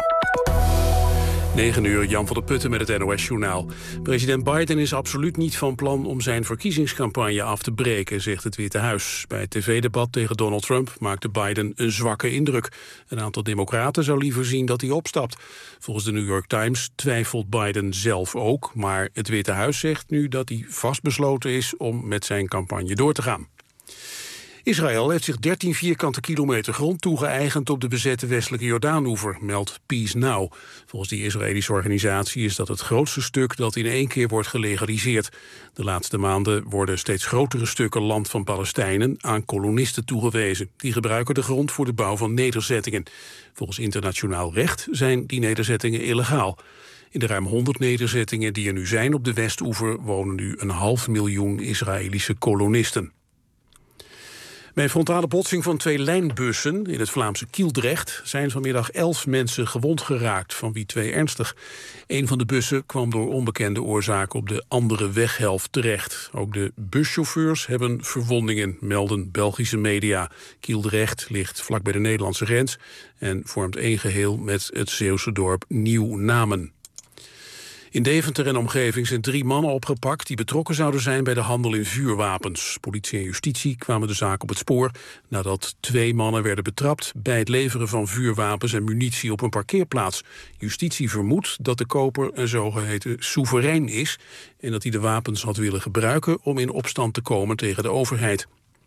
9 uur, Jan van der Putten met het NOS-journaal. President Biden is absoluut niet van plan om zijn verkiezingscampagne af te breken, zegt het Witte Huis. Bij het tv-debat tegen Donald Trump maakte Biden een zwakke indruk. Een aantal democraten zou liever zien dat hij opstapt. Volgens de New York Times twijfelt Biden zelf ook, maar het Witte Huis zegt nu dat hij vastbesloten is om met zijn campagne door te gaan. Israël heeft zich 13 vierkante kilometer grond toegeëigend op de bezette westelijke Jordaanoever, meldt Peace Now. Volgens die Israëlische organisatie is dat het grootste stuk dat in één keer wordt gelegaliseerd. De laatste maanden worden steeds grotere stukken land van Palestijnen aan kolonisten toegewezen. Die gebruiken de grond voor de bouw van nederzettingen. Volgens internationaal recht zijn die nederzettingen illegaal. In de ruim 100 nederzettingen die er nu zijn op de Westoever wonen nu 500.000 Israëlische kolonisten. Bij een frontale botsing van 2 lijnbussen in het Vlaamse Kieldrecht zijn vanmiddag 11 mensen gewond geraakt, van wie 2 ernstig. Een van de bussen kwam door onbekende oorzaak op de andere weghelft terecht. Ook de buschauffeurs hebben verwondingen, melden Belgische media. Kieldrecht ligt vlak bij de Nederlandse grens en vormt één geheel met het Zeeuwse dorp Nieuw-Namen. In Deventer en omgeving zijn 3 mannen opgepakt die betrokken zouden zijn bij de handel in vuurwapens. Politie en justitie kwamen de zaak op het spoor nadat 2 mannen werden betrapt bij het leveren van vuurwapens en munitie op een parkeerplaats. Justitie vermoedt dat de koper een zogeheten soeverein is en dat hij de wapens had willen gebruiken om in opstand te komen tegen de overheid.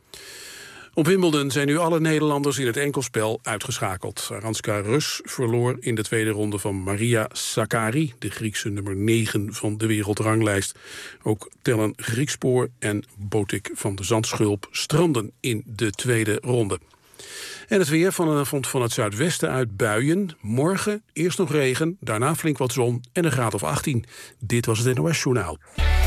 Op Wimbledon zijn nu alle Nederlanders in het enkelspel uitgeschakeld. Aranska Rus verloor in de tweede ronde van Maria Sakkari, de Griekse nummer 9 van de wereldranglijst. Ook Tellen Griekspoor en Botik van de Zandschulp stranden in de tweede ronde. En het weer vanavond van het zuidwesten uit buien. Morgen eerst nog regen, daarna flink wat zon en een graad of 18. Dit was het NOS-journaal.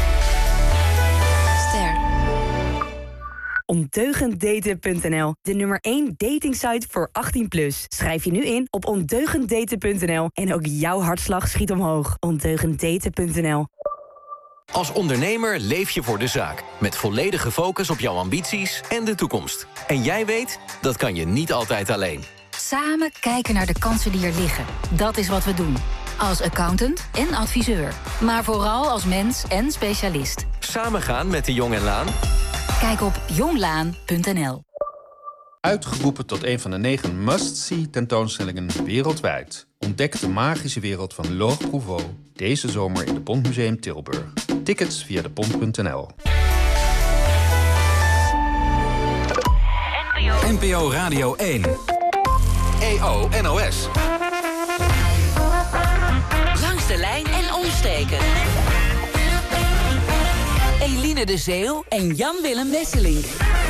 Ondeugenddaten.nl, de nummer 1 datingsite voor 18+. Schrijf je nu in op ondeugenddaten.nl en ook jouw hartslag schiet omhoog. Ondeugenddaten.nl. Als ondernemer leef je voor de zaak, met volledige focus op jouw ambities en de toekomst. En jij weet, dat kan je niet altijd alleen. Samen kijken naar de kansen die er liggen. Dat is wat we doen. Als accountant en adviseur. Maar vooral als mens en specialist. Samen gaan met de Jong en Laan. Kijk op jonglaan.nl. Uitgeroepen tot een van de 9 must-see tentoonstellingen wereldwijd. Ontdek de magische wereld van Laure Prouvost deze zomer in de Pontmuseum Tilburg. Tickets via depont.nl. NPO Radio 1. EO NOS. Langs de lijn en omsteken. Eline de Zeeuw en Jan-Willem Wesseling.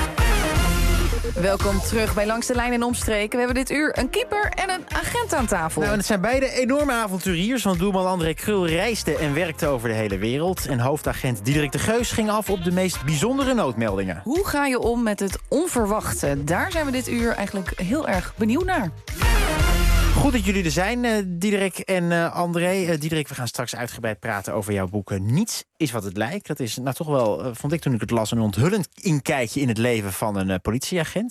Welkom terug bij Langs de Lijn en Omstreken. We hebben dit uur een keeper en een agent aan tafel. Nou, het zijn beide enorme avonturiers, want doelman André Krul reisde en werkte over de hele wereld. En hoofdagent Diederik de Geus ging af op de meest bijzondere noodmeldingen. Hoe ga je om met het onverwachte? Daar zijn we dit uur eigenlijk heel erg benieuwd naar. Goed dat jullie er zijn, Diederik en André. Diederik, we gaan straks uitgebreid praten over jouw boek Niets is wat het lijkt. Dat is toch wel, vond ik toen ik het las, een onthullend inkijkje in het leven van een politieagent.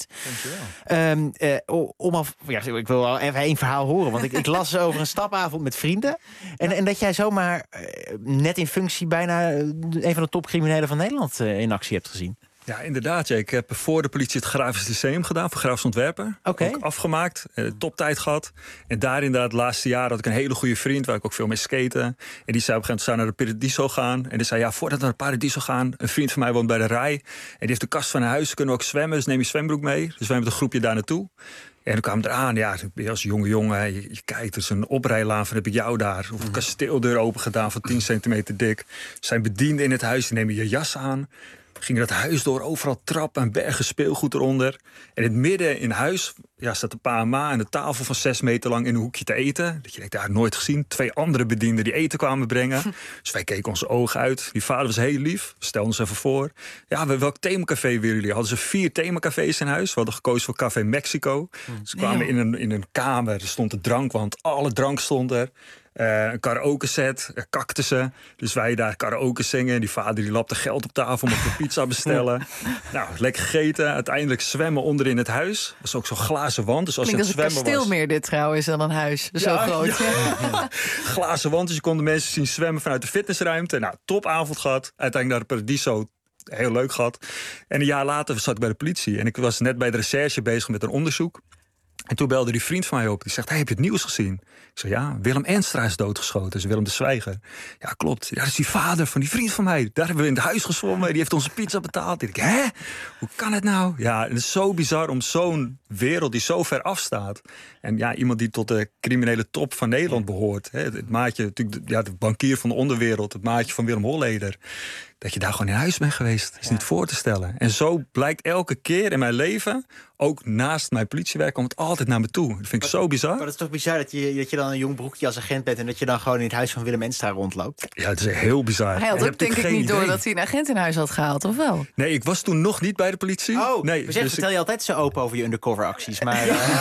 Dankjewel. Ik wil wel even één verhaal horen, want ik las over een stapavond met vrienden. En dat jij zomaar net in functie bijna een van de topcriminelen van Nederland in actie hebt gezien. Ja, inderdaad. Ja. Ik heb voor de politie het Grafisch Lyceum gedaan, voor grafisch ontwerper. Ook afgemaakt, toptijd gehad. En daar inderdaad, het laatste jaar had ik een hele goede vriend, waar ik ook veel mee skaten. En die zei op een gegeven moment, zou naar de Paradiso gaan. En die zei, voordat we naar de Paradiso gaan, een vriend van mij woont bij de Rij. En die heeft de kast van een huis, kunnen we ook zwemmen, dus neem je zwembroek mee. Dus wij met een groepje daar naartoe. En dan kwam eraan, als jonge jongen, je kijkt, er is een oprijlaan van, heb ik jou daar. Of een kasteeldeur open gedaan van 10 centimeter dik. Zijn bedienden in het huis, die nemen je jas aan. Ging dat huis door, overal trappen en bergen speelgoed eronder. En in het midden in huis staat een pa en ma aan de tafel van 6 meter lang in een hoekje te eten. Dat je denkt, daar nooit gezien. 2 andere bedienden die eten kwamen brengen. Dus wij keken onze ogen uit. Die vader was heel lief. Stel ons even voor. Welk themacafé willen jullie? Hadden ze 4 themacafés in huis. We hadden gekozen voor Café Mexico. Ze kwamen in een kamer. Er stond een drankwand. Alle drank stond er. Een karaoke set, cactussen. Dus wij daar karaoke zingen. Die vader die lapte geld op tafel, mocht een pizza bestellen. Lekker gegeten. Uiteindelijk zwemmen onder in het huis. Dat was ook zo'n glazen wand. Dus als je aan het zwemmen was... Klinkt als een kasteel meer dit trouwens dan een huis. Zo groot. Ja. Glazen wand, dus je kon de mensen zien zwemmen vanuit de fitnessruimte. Topavond gehad. Uiteindelijk naar de Paradiso. Heel leuk gehad. En een jaar later zat ik bij de politie. En ik was net bij de recherche bezig met een onderzoek. En toen belde die vriend van mij op. Die zegt, heb je het nieuws gezien? Ik zei, Willem Enstra is doodgeschoten. Dus Willem de Zwijger. Ja, klopt. Ja, dat is die vader van die vriend van mij. Daar hebben we in het huis gezwommen. Die heeft onze pizza betaald. Ik denk, hoe kan het nou? Ja, het is zo bizar om zo'n wereld die zo ver afstaat. En iemand die tot de criminele top van Nederland behoort. Het maatje, natuurlijk, de bankier van de onderwereld. Het maatje van Willem Holleder. Dat je daar gewoon in huis bent geweest. Dat is niet voor te stellen. En zo blijkt elke keer in mijn leven, ook naast mijn politiewerk, komt het altijd naar me toe. Dat vind ik zo bizar. Maar dat is toch bizar dat je dan een jong broekje als agent bent en dat je dan gewoon in het huis van Willem Enstra rondloopt? Ja, het is heel bizar. Hij had ook denk ik niet door dat hij een agent in huis had gehaald, of wel? Nee, ik was toen nog niet bij de politie. Vertel je altijd zo open over je undercover acties. Maar,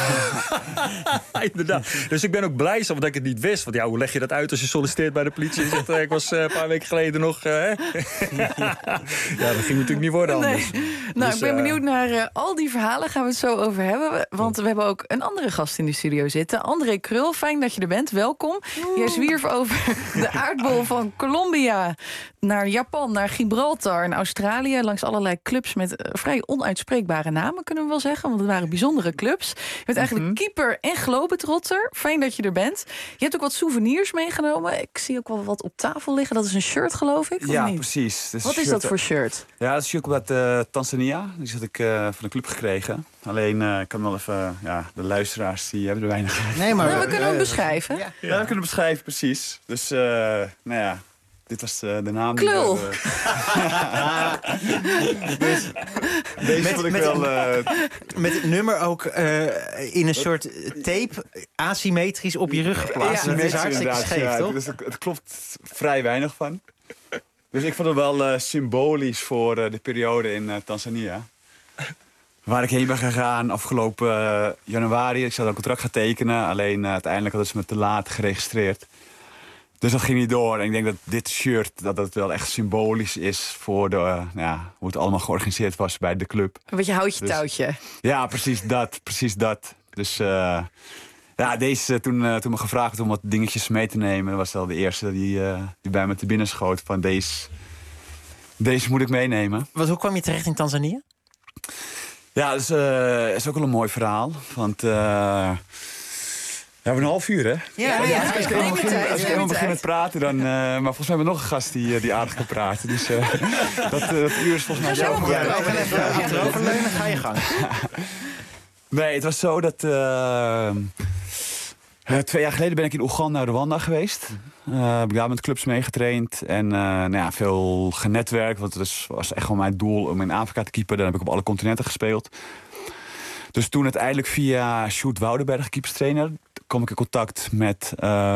inderdaad. Dus ik ben ook blij dat ik het niet wist. Want hoe leg je dat uit als je solliciteert bij de politie? Je zegt, ik was een paar weken geleden nog... dat ging natuurlijk niet worden anders. Dus, ik ben benieuwd naar al die verhalen. Gaan we het zo over hebben. Want we hebben ook een andere gast in de studio zitten. André Krul, fijn dat je er bent. Welkom. Jij zwierf over de aardbol van Colombia naar Japan, naar Gibraltar en Australië. Langs allerlei clubs met vrij onuitspreekbare namen, kunnen we wel zeggen. Want het waren bijzondere clubs. Je bent eigenlijk keeper en globetrotter. Fijn dat je er bent. Je hebt ook wat souvenirs meegenomen. Ik zie ook wel wat op tafel liggen. Dat is een shirt, geloof ik. Ja, precies. Wat is dat voor shirt? Ja, dat is een shirt uit Tanzania. Die had ik van de club gekregen. Alleen, ik kan wel even... de luisteraars die hebben er weinig... Nee, maar we kunnen hem beschrijven. Ja, we kunnen hem beschrijven, precies. Dus, dit was de naam. Klul! Deze vond ik wel... Met het nummer ook in een soort tape asymmetrisch op je rug geplaatst. Ja, dat is hartstikke scheef, toch? Dus het klopt vrij weinig van. Dus ik vond het wel symbolisch voor de periode in Tanzania. Waar ik heen ben gegaan afgelopen januari. Ik zou een contract gaan tekenen. Alleen uiteindelijk hadden ze me te laat geregistreerd. Dus dat ging niet door. En ik denk dat dit shirt dat wel echt symbolisch is voor hoe het allemaal georganiseerd was bij de club. Een beetje houtje-touwtje. Ja, precies dat. Dus deze, toen me gevraagd werd om wat dingetjes mee te nemen, was wel de eerste die bij me te binnen schoot van deze moet ik meenemen. Hoe kwam je terecht in Tanzania? Ja, dat is ook wel een mooi verhaal. Want we hebben een half uur, hè? Ja, als ik helemaal begin met praten, dan... maar volgens mij hebben we nog een gast die aardig kan praten. Dus dat uur is volgens mij zo. Achteroverleunen, ga je gang. Nee, het was zo dat... 2 jaar geleden ben ik in Oeganda en Rwanda geweest. Heb ik daar met clubs meegetraind. En veel genetwerkt. Want het was echt wel mijn doel om in Afrika te keeper. Dan heb ik op alle continenten gespeeld. Dus toen uiteindelijk via Sjoerd Woudenberg, keeperstrainer, kwam ik in contact met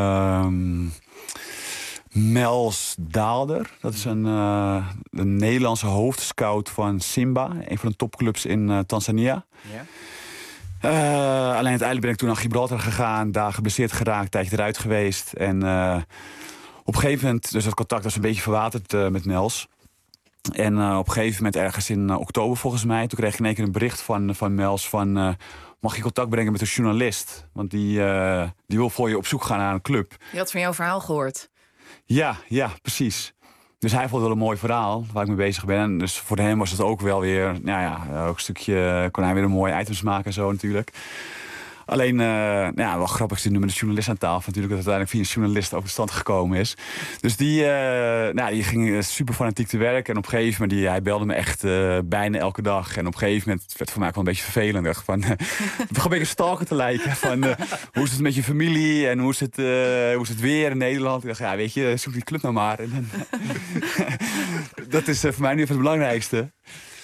Mels Daalder. Dat is een Nederlandse hoofdscout van Simba. Een van de topclubs in Tanzania. Ja. Alleen uiteindelijk ben ik toen naar Gibraltar gegaan. Daar geblesseerd geraakt, een tijdje eruit geweest. En op een gegeven moment, dus dat contact was een beetje verwaterd met Mels. En op een gegeven moment, ergens in oktober volgens mij... toen kreeg ik in één keer een bericht van Mels van... mag je contact brengen met een journalist? Want die wil voor je op zoek gaan naar een club. Je had van jouw verhaal gehoord. Ja, precies. Dus hij vond wel een mooi verhaal waar ik mee bezig ben. En dus voor hem was het ook wel weer... ook een stukje... kon hij weer een mooie items maken en zo natuurlijk. Alleen, wel grappig is nu met een journalist aan tafel natuurlijk... dat uiteindelijk via een journalist ook tot stand gekomen is. Dus die ging super fanatiek te werk. En op een gegeven moment, hij belde me echt bijna elke dag. En op een gegeven moment werd het voor mij ook wel een beetje vervelend. Ik dacht van, het begon een beetje een stalker te lijken. Van, hoe is het met je familie? En hoe is het weer in Nederland? Ik dacht, ja, weet je, zoek die club nou maar. En, dat is voor mij nu even het belangrijkste.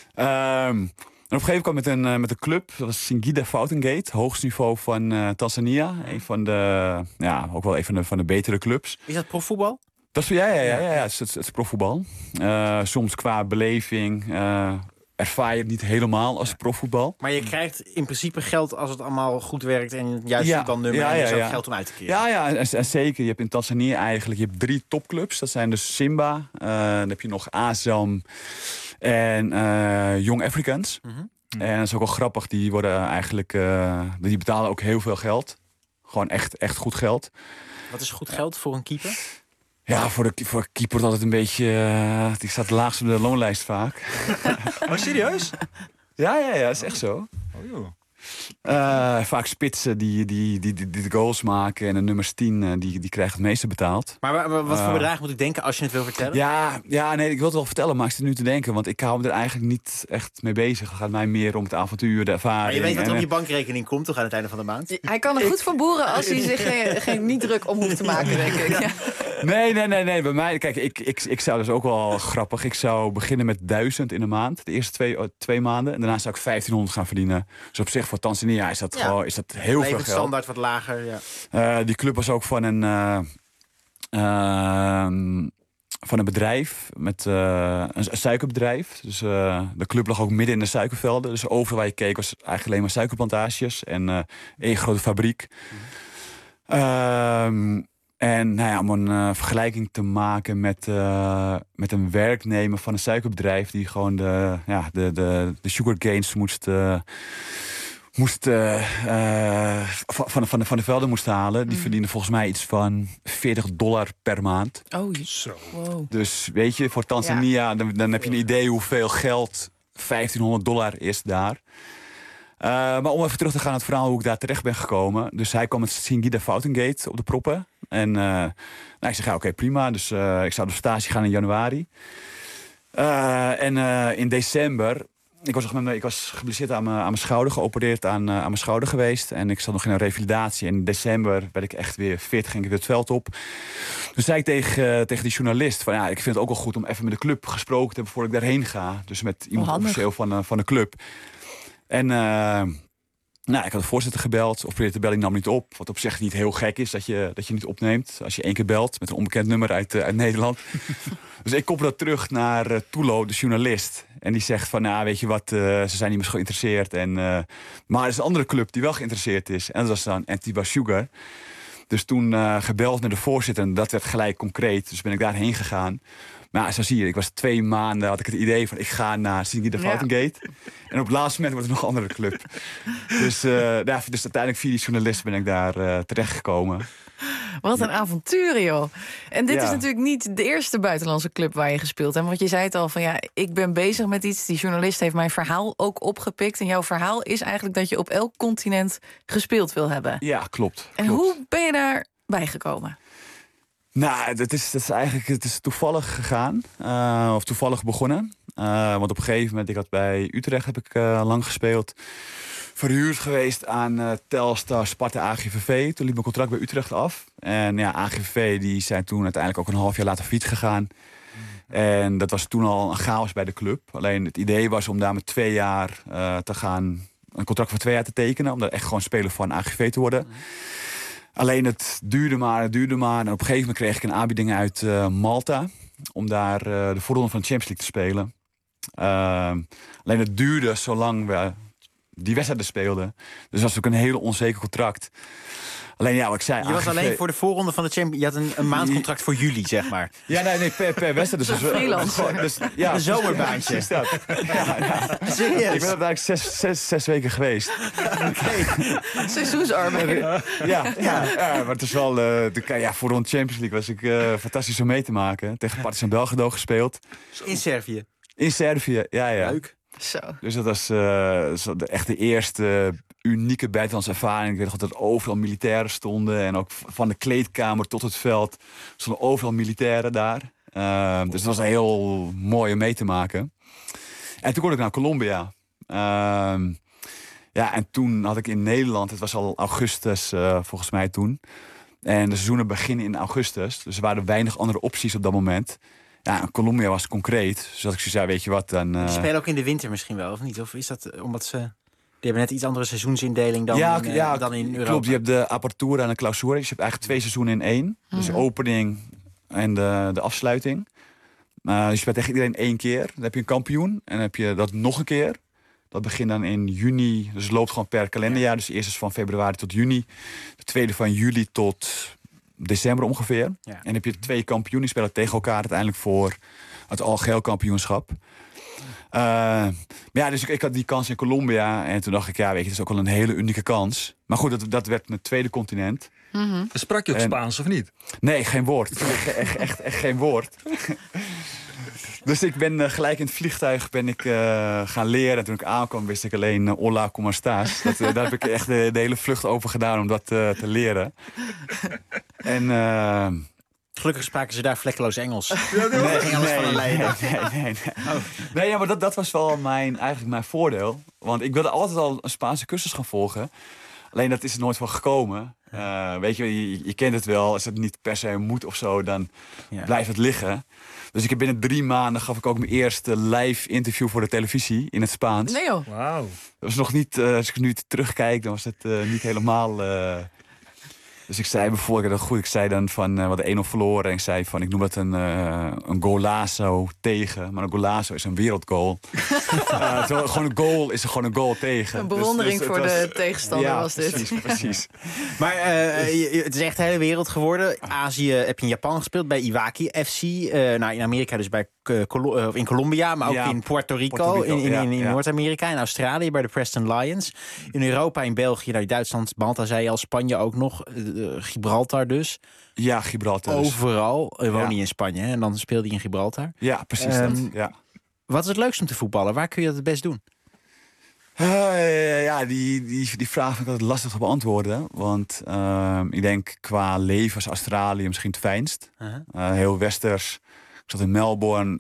En op een gegeven moment kwam ik met een club, dat was Singida Fountain Gate, hoogste niveau van Tanzania. Een van de, ook wel een van de betere clubs. Is dat profvoetbal? Dat is, ja, het is profvoetbal. Soms qua beleving ervaar je het niet helemaal als profvoetbal. Maar je krijgt in principe geld als het allemaal goed werkt en juist dan nummer en er is ook geld om uit te keren. Ja, en zeker. Je hebt in Tanzania eigenlijk 3 topclubs. Dat zijn dus Simba, dan heb je nog Azam en Young Africans. En dat is ook wel grappig. Die worden eigenlijk, die betalen ook heel veel geld. Gewoon echt goed geld. Wat is goed geld voor een keeper? Ja, voor keeper wordt altijd een beetje... die staat laagst op de loonlijst vaak. Oh, serieus? Ja, dat is echt zo. Oh, joh. Vaak spitsen die de goals maken en de nummers 10 die krijgen het meeste betaald. Maar wat voor bedrag moet ik denken als je het wil vertellen? Nee, ik wil het wel vertellen, maar ik zit nu te denken, want ik hou me er eigenlijk niet echt mee bezig. Het gaat mij meer om het avontuur, de ervaring. Maar je weet wat er op je bankrekening komt toch aan het einde van de maand? Hij kan er goed voor boeren als hij zich geen niet druk om hoeft te maken, denk ik. Ja. Nee. Bij mij, kijk, ik zou dus ook wel grappig. Ik zou beginnen met 1000 in de maand, de eerste twee maanden. En daarna zou ik 1500 gaan verdienen. Dus op zich voor Tanzania is dat heel veel geld. Standaard wat lager, ja. Die club was ook van een bedrijf, met een suikerbedrijf. Dus de club lag ook midden in de suikervelden. Dus overal waar je keek was eigenlijk alleen maar suikerplantages en één grote fabriek. En om een vergelijking te maken met een werknemer van een suikerbedrijf die gewoon de sugar gains van de velden moest halen. Die verdienen volgens mij iets van $40 per maand. Oh, zo. Wow. Dus weet je, voor Tanzania, dan heb je een idee hoeveel geld $1500 is daar. Maar om even terug te gaan naar het verhaal hoe ik daar terecht ben gekomen. Dus hij kwam met Singida Fountain Gate op de proppen. En ik zeg, oké, prima. Dus ik zou op stage gaan in januari. In december... Ik was geblesseerd aan mijn schouder, geopereerd aan mijn schouder geweest. En ik zat nog in een revalidatie. En in december werd ik echt weer fit, ging ik weer het veld op. Dus zei ik tegen die journalist van, ik vind het ook wel goed om even met de club gesproken te hebben voordat ik daarheen ga. Dus met iemand officieel van de club. En ik had de voorzitter gebeld, of probeerde te bellen, die nam niet op. Wat op zich niet heel gek is dat je niet opneemt als je 1 keer belt met een onbekend nummer uit Nederland. Dus ik koppel dat terug naar Tulo, de journalist. En die zegt van, weet je wat, ze zijn niet meer geïnteresseerd. Maar er is een andere club die wel geïnteresseerd is. En dat was dan Antigua Sugar. Dus toen gebeld met de voorzitter en dat werd gelijk concreet. Dus ben ik daarheen gegaan. Maar zo zie je, ik was 2 maanden, had ik het idee van ik ga naar Singida Fountain Gate. En op het laatste moment wordt het nog een andere club. Dus uiteindelijk via die journalist ben ik daar terechtgekomen. Wat een avontuur, joh. En dit is natuurlijk niet de eerste buitenlandse club waar je gespeeld hebt. Want je zei het al van ik ben bezig met iets. Die journalist heeft mijn verhaal ook opgepikt. En jouw verhaal is eigenlijk dat je op elk continent gespeeld wil hebben. Ja, klopt. En hoe ben je daarbij gekomen? Nou, het is toevallig gegaan. Of toevallig begonnen. Want op een gegeven moment, ik had bij Utrecht heb ik lang gespeeld. Verhuurd geweest aan Telstar, Sparta, AGVV. Toen liep mijn contract bij Utrecht af. En AGVV die zijn toen uiteindelijk ook een half jaar later failliet gegaan. En dat was toen al een chaos bij de club. Alleen het idee was om daar met 2 jaar te gaan, een contract voor 2 jaar te tekenen. Om daar echt gewoon speler van AGVV te worden. Alleen het duurde maar. En op een gegeven moment kreeg ik een aanbieding uit Malta. Om daar de voorronde van de Champions League te spelen. Alleen het duurde zolang we die wedstrijden speelde. Dus dat was ook een hele onzeker contract. Alleen ja, wat ik zei... Je was alleen voor de voorronde van de Champions... Je had een maandcontract voor jullie, zeg maar. Ja, nee, per wedstrijd. Dus freelance. Een zomerbaantje. Precies dat. Serieus? Ik ben er eigenlijk zes weken geweest. Seizoensarbeid. Ja, maar het is wel... voorronde Champions League was ik fantastisch om mee te maken. Tegen Partizan Belgrado gespeeld. In Servië? In Servië, ja. Leuk. Zo. Dus dat was echt de eerste unieke buitenlandse ervaring. Ik weet nog dat er overal militairen stonden. En ook van de kleedkamer tot het veld stonden overal militairen daar. Dus dat was heel mooi om mee te maken. En toen kon ik naar Colombia. En toen had ik in Nederland... Het was al augustus volgens mij toen. En de seizoenen beginnen in augustus. Dus er waren weinig andere opties op dat moment. Ja, Colombia was concreet. Dus dat ik zo zei, weet je wat, dan... Die spelen ook in de winter misschien wel, of niet? Of is dat omdat ze... Die hebben net iets andere seizoensindeling dan in Europa. Klopt. Je hebt de apertura en de clausura. Dus je hebt eigenlijk 2 seizoenen in 1. Dus de opening en de afsluiting. Dus je speelt tegen iedereen 1 keer. Dan heb je een kampioen. En dan heb je dat nog een keer. Dat begint dan in juni. Dus het loopt gewoon per kalenderjaar. Dus de eerste is van februari tot juni. De tweede van juli tot december ongeveer. Ja. En dan heb je 2 kampioenen. Die spelen tegen elkaar uiteindelijk voor het algeheel kampioenschap. Dus ik had die kans in Colombia. En toen dacht ik, weet je, dat is ook wel een hele unieke kans. Maar goed, dat werd mijn tweede continent. Mm-hmm. Sprak je ook Spaans of niet? Nee, geen woord. echt geen woord. Dus ik ben gelijk in het vliegtuig gaan leren. En toen ik aankwam wist ik alleen hola, como estás. Daar heb ik echt de hele vlucht over gedaan om dat te leren. En... Gelukkig spraken ze daar vlekkeloos Engels. Nee, ging alles van een lijn. Nee, maar dat was wel eigenlijk mijn voordeel. Want ik wilde altijd al een Spaanse cursus gaan volgen. Alleen dat is er nooit van gekomen. Weet je kent het wel. Als het niet per se moet of zo, dan blijft het liggen. Dus ik heb binnen 3 maanden gaf ik ook mijn eerste live interview voor de televisie in het Spaans. Nee joh. Wauw. Dat was nog niet, als ik nu terugkijk, dan was het niet helemaal... Dus ik zei bijvoorbeeld, ik zei dan van wat 1-0 verloren. En ik zei van, ik noem dat een golazo tegen. Maar een golazo is een wereldgoal. Gewoon een goal is gewoon een goal tegen. Een bewondering voor de tegenstander was dit. Precies. Maar het is echt de hele wereld geworden. Azië heb je in Japan gespeeld, bij Iwaki FC. In Amerika dus in Colombia, maar ook in Puerto Rico. In Noord-Amerika, in Australië bij de Preston Lions. In Europa, in België, Duitsland, Malta zei je al, Spanje ook nog. Gibraltar dus. Ja, Gibraltar. Overal. Woon je in Spanje en dan speelde je in Gibraltar. Ja, precies dat. Ja. Wat is het leukst om te voetballen? Waar kun je dat het best doen? Die vraag vind ik altijd lastig te beantwoorden. Want ik denk qua leven is Australië misschien het fijnst. Heel westers. Ik zat in Melbourne.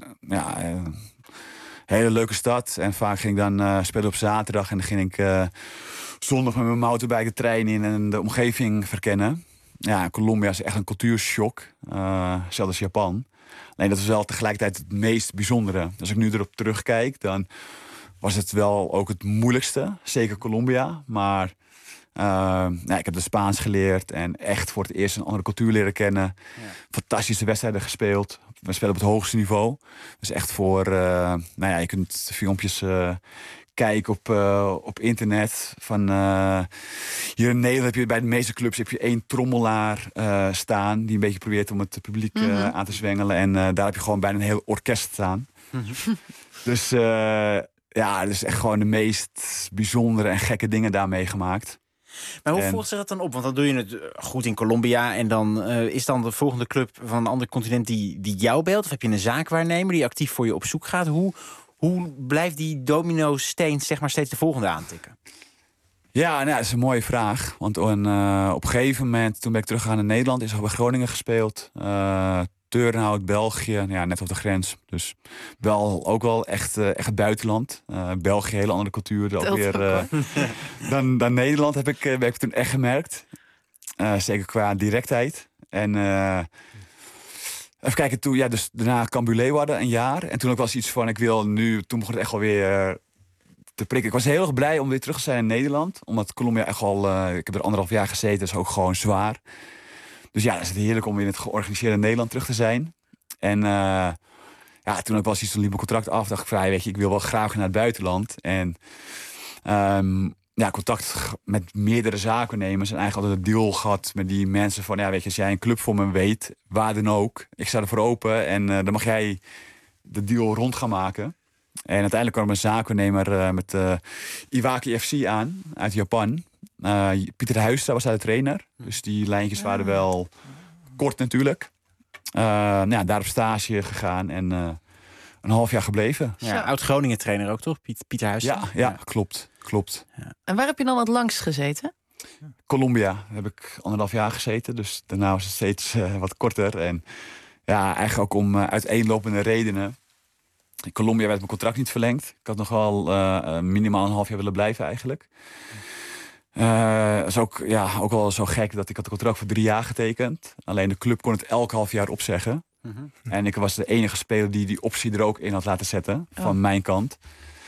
Hele leuke stad. En vaak ging ik dan spelen op zaterdag. En dan ging ik zondag met mijn motorbike de trein in en de omgeving verkennen. Ja, Colombia is echt een cultuurshock. Zelfs als Japan. Nee, dat is wel tegelijkertijd het meest bijzondere. Als ik nu erop terugkijk, dan was het wel ook het moeilijkste. Zeker Colombia. Maar ik heb de Spaans geleerd en echt voor het eerst een andere cultuur leren kennen. Ja. Fantastische wedstrijden gespeeld. We spelen op het hoogste niveau. Dus echt voor... je kunt filmpjes kijken op internet. Hier in Nederland heb je bij de meeste clubs heb je 1 trommelaar staan die een beetje probeert om het publiek aan te zwengelen. En daar heb je gewoon bijna een heel orkest staan. Dus het is echt gewoon de meest bijzondere en gekke dingen daar meegemaakt. Maar hoe volgt zich dat dan op? Want dan doe je het goed in Colombia en dan is dan de volgende club van een ander continent die jou belt? Of heb je een zaakwaarnemer die actief voor je op zoek gaat? Hoe blijft die domino-steen zeg maar steeds de volgende aantikken? Ja, dat is een mooie vraag. Want op een gegeven moment, toen ben ik teruggegaan naar Nederland, is er bij Groningen gespeeld. Turnhout, België, net op de grens. Dus ook wel echt het buitenland. België, hele andere cultuur. Ook weer, dan Nederland heb ik toen echt gemerkt. Zeker qua directheid. En even kijken, toen, dus daarna Cambuur Leeuwarden een jaar. En toen ook was iets van, toen begon het echt alweer te prikken. Ik was heel erg blij om weer terug te zijn in Nederland. Omdat Colombia echt al, ik heb er 1,5 jaar gezeten, dat is ook gewoon zwaar. Dus ja, het is heerlijk om in het georganiseerde Nederland terug te zijn. En toen ook wel eens iets, toen liep mijn contract af. Dacht ik, weet je, ik wil wel graag naar het buitenland. En Contact met meerdere zakennemers. En eigenlijk altijd een deal gehad met die mensen van... weet je, als jij een club voor me weet, waar dan ook... ik sta ervoor open en dan mag jij de deal rond gaan maken. En uiteindelijk kwam een zakennemer met Iwaki FC aan, uit Japan. Pieter Huistra was daar de trainer. Dus die lijntjes waren wel kort natuurlijk. Daar op stage gegaan en een half jaar gebleven. Ja, oud-Groningen trainer ook, toch? Pieter Huistra? Ja, klopt. Ja. En waar heb je dan het langst gezeten? Colombia heb ik 1,5 jaar gezeten. Dus daarna was het steeds wat korter. En eigenlijk ook om uiteenlopende redenen. In Colombia werd mijn contract niet verlengd. Ik had nog wel minimaal een half jaar willen blijven eigenlijk. Dat is ook wel zo gek dat ik had een contract voor 3 jaar getekend. Alleen de club kon het elk half jaar opzeggen. Mm-hmm. En ik was de enige speler die optie er ook in had laten zetten. Van mijn kant.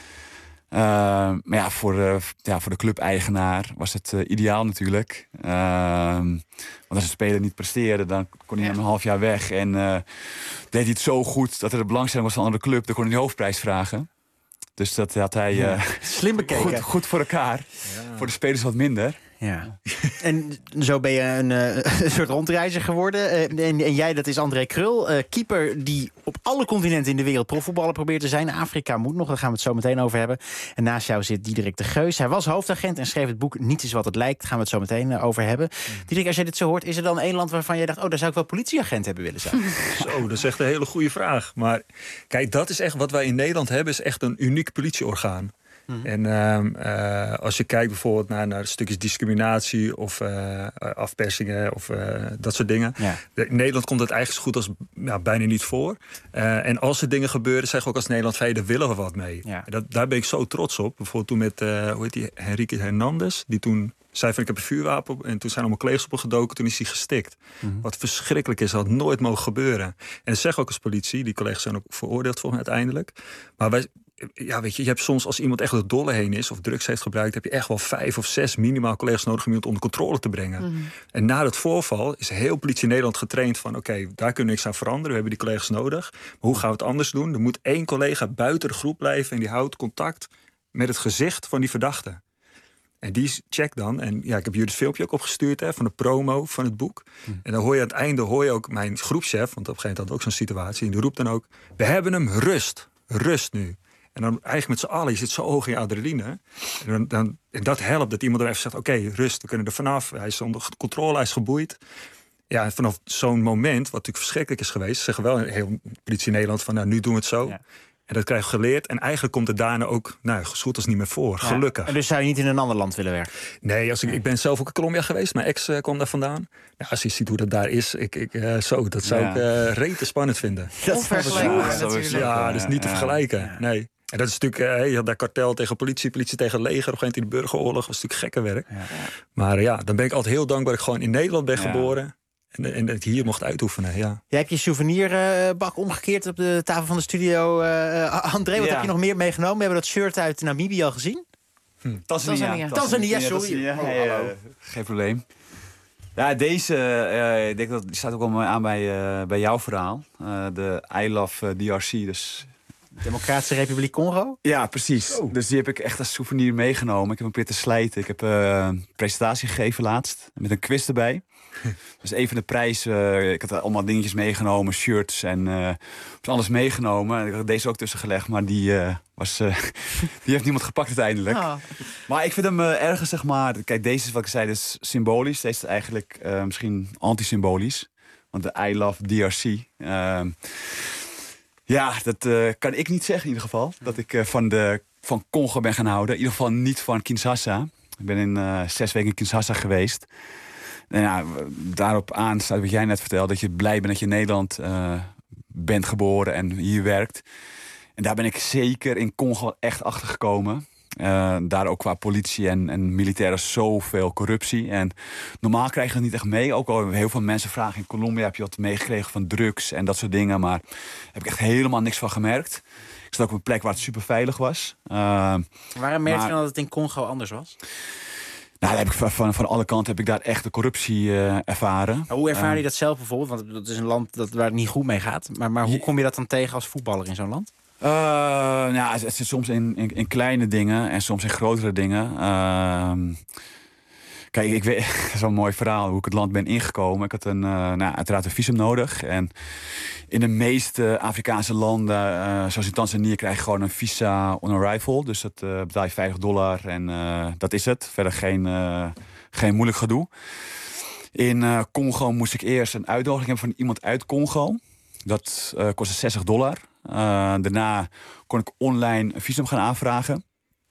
Maar voor de clubeigenaar was het ideaal natuurlijk. Want als een speler niet presteerde, dan kon hij hem een half jaar weg. En deed hij het zo goed dat er de belangstelling was van een andere club. Dan kon hij de hoofdprijs vragen. Dus dat had hij slim bekeken. Goed voor elkaar. Ja. Voor de spelers wat minder. Ja. En zo ben je een soort rondreizer geworden. En jij, dat is André Krul. Keeper die op alle continenten in de wereld profvoetballer probeert te zijn. Afrika moet nog, daar gaan we het zo meteen over hebben. En naast jou zit Diederik de Geus. Hij was hoofdagent en schreef het boek Niets is wat het lijkt. Daar gaan we het zo meteen over hebben. Diederik, als jij dit zo hoort, is er dan één land waarvan jij dacht... daar zou ik wel politieagent hebben willen zijn? Zo, dat is echt een hele goede vraag. Maar kijk, dat is echt wat wij in Nederland hebben... is echt een uniek politieorgaan. En als je kijkt bijvoorbeeld naar stukjes discriminatie of afpersingen of dat soort dingen. Ja. In Nederland komt het eigenlijk zo goed als bijna niet voor. En als er dingen gebeuren, zeggen we ook als Nederland van daar willen we wat mee. Ja. En daar ben ik zo trots op. Bijvoorbeeld toen met Henrique Hernandez, die toen zei van ik heb een vuurwapen op. En toen zijn allemaal collega's op gedoken, toen is hij gestikt. Mm-hmm. Wat verschrikkelijk is, dat had nooit mogen gebeuren. En dat zeggen ook als politie, die collega's zijn ook veroordeeld volgens mij uiteindelijk. Maar wij... Ja, weet je hebt soms als iemand echt door het dolle heen is of drugs heeft gebruikt, heb je echt wel 5 of 6 minimaal collega's nodig om iemand onder controle te brengen. Mm-hmm. En na dat voorval is heel politie in Nederland getraind van oké, daar kunnen we niks aan veranderen. We hebben die collega's nodig. Maar hoe gaan we het anders doen? Er moet 1 collega buiten de groep blijven en die houdt contact met het gezicht van die verdachte. En die check dan. En ik heb jullie het filmpje ook opgestuurd van de promo van het boek. En dan hoor je aan het einde ook mijn groepschef, want op een gegeven moment had ik ook zo'n situatie. En die roept dan ook, we hebben hem rust nu. En dan eigenlijk met z'n allen, je zit zo hoog in je adrenaline. En dat helpt, dat iemand er even zegt, oké, rust, we kunnen er vanaf. Hij is onder controle, hij is geboeid. Ja, en vanaf zo'n moment, wat natuurlijk verschrikkelijk is geweest, zeggen wel heel politie in Nederland van, nu doen we het zo. Ja. En dat krijg je geleerd. En eigenlijk komt het daarna ook, zo goed als niet meer voor. Ja. Gelukkig. En dus zou je niet in een ander land willen werken? Nee, ik ben zelf ook in Colombia geweest. Mijn ex kwam daar vandaan. Ja, als je ziet hoe dat daar is, dat zou ik rete spannend vinden. Dat is niet te vergelijken. Ja. Nee. En dat is natuurlijk, je had daar kartel tegen politie tegen leger. Op een in de burgeroorlog, was natuurlijk gekke werk. Ja. Maar dan ben ik altijd heel dankbaar dat ik gewoon in Nederland ben geboren. En dat ik hier mocht uitoefenen, ja. Jij hebt je souvenirbak omgekeerd op de tafel van de studio. André, wat heb je nog meer meegenomen? We hebben dat shirt uit Namibië al gezien. Tanzania, sorry. Geen probleem. Ja, deze, ik denk dat die staat ook wel aan bij jouw verhaal. De I Love DRC, dus... Democratische Republiek Congo? Ja, precies. Oh. Dus die heb ik echt als souvenir meegenomen. Ik heb hem proberen te slijten. Ik heb een presentatie gegeven laatst, met een quiz erbij. Dus even de prijs. Ik had allemaal dingetjes meegenomen, shirts en alles meegenomen. Ik had deze ook tussen gelegd, maar die heeft niemand gepakt uiteindelijk. Oh. Maar ik vind hem ergens, zeg maar... Kijk, deze is wat ik zei, dus symbolisch. Deze is eigenlijk misschien anti-symbolisch. Want de I Love DRC... Ja, dat kan ik niet zeggen in ieder geval. Dat ik van Congo ben gaan houden. In ieder geval niet van Kinshasa. Ik ben in 6 weken in Kinshasa geweest. En daarop aan staat wat jij net vertelde. Dat je blij bent dat je in Nederland bent geboren en hier werkt. En daar ben ik zeker in Congo echt achter gekomen. Daar ook qua politie en militairen zoveel corruptie. En normaal krijg je dat niet echt mee. Ook al heel veel mensen vragen in Colombia... heb je wat meegekregen van drugs en dat soort dingen. Maar daar heb ik echt helemaal niks van gemerkt. Ik zat ook op een plek waar het super veilig was. Waarom merk je dan dat het in Congo anders was? Nou, heb ik van alle kanten heb ik daar echt de corruptie ervaren. Maar hoe ervaar je dat zelf bijvoorbeeld? Want dat is een land waar het niet goed mee gaat. Maar hoe kom je dat dan tegen als voetballer in zo'n land? Het zit soms in kleine dingen en soms in grotere dingen. Kijk, ik weet, dat is wel een mooi verhaal hoe ik het land ben ingekomen. Ik had uiteraard een visum nodig. En in de meeste Afrikaanse landen, zoals in Tanzania, krijg je gewoon een visa on arrival. Dus dat betaal je $50 en dat is het. Verder geen moeilijk gedoe. In Congo moest ik eerst een uitnodiging hebben van iemand uit Congo. Dat kostte $60. Daarna kon ik online een visum gaan aanvragen.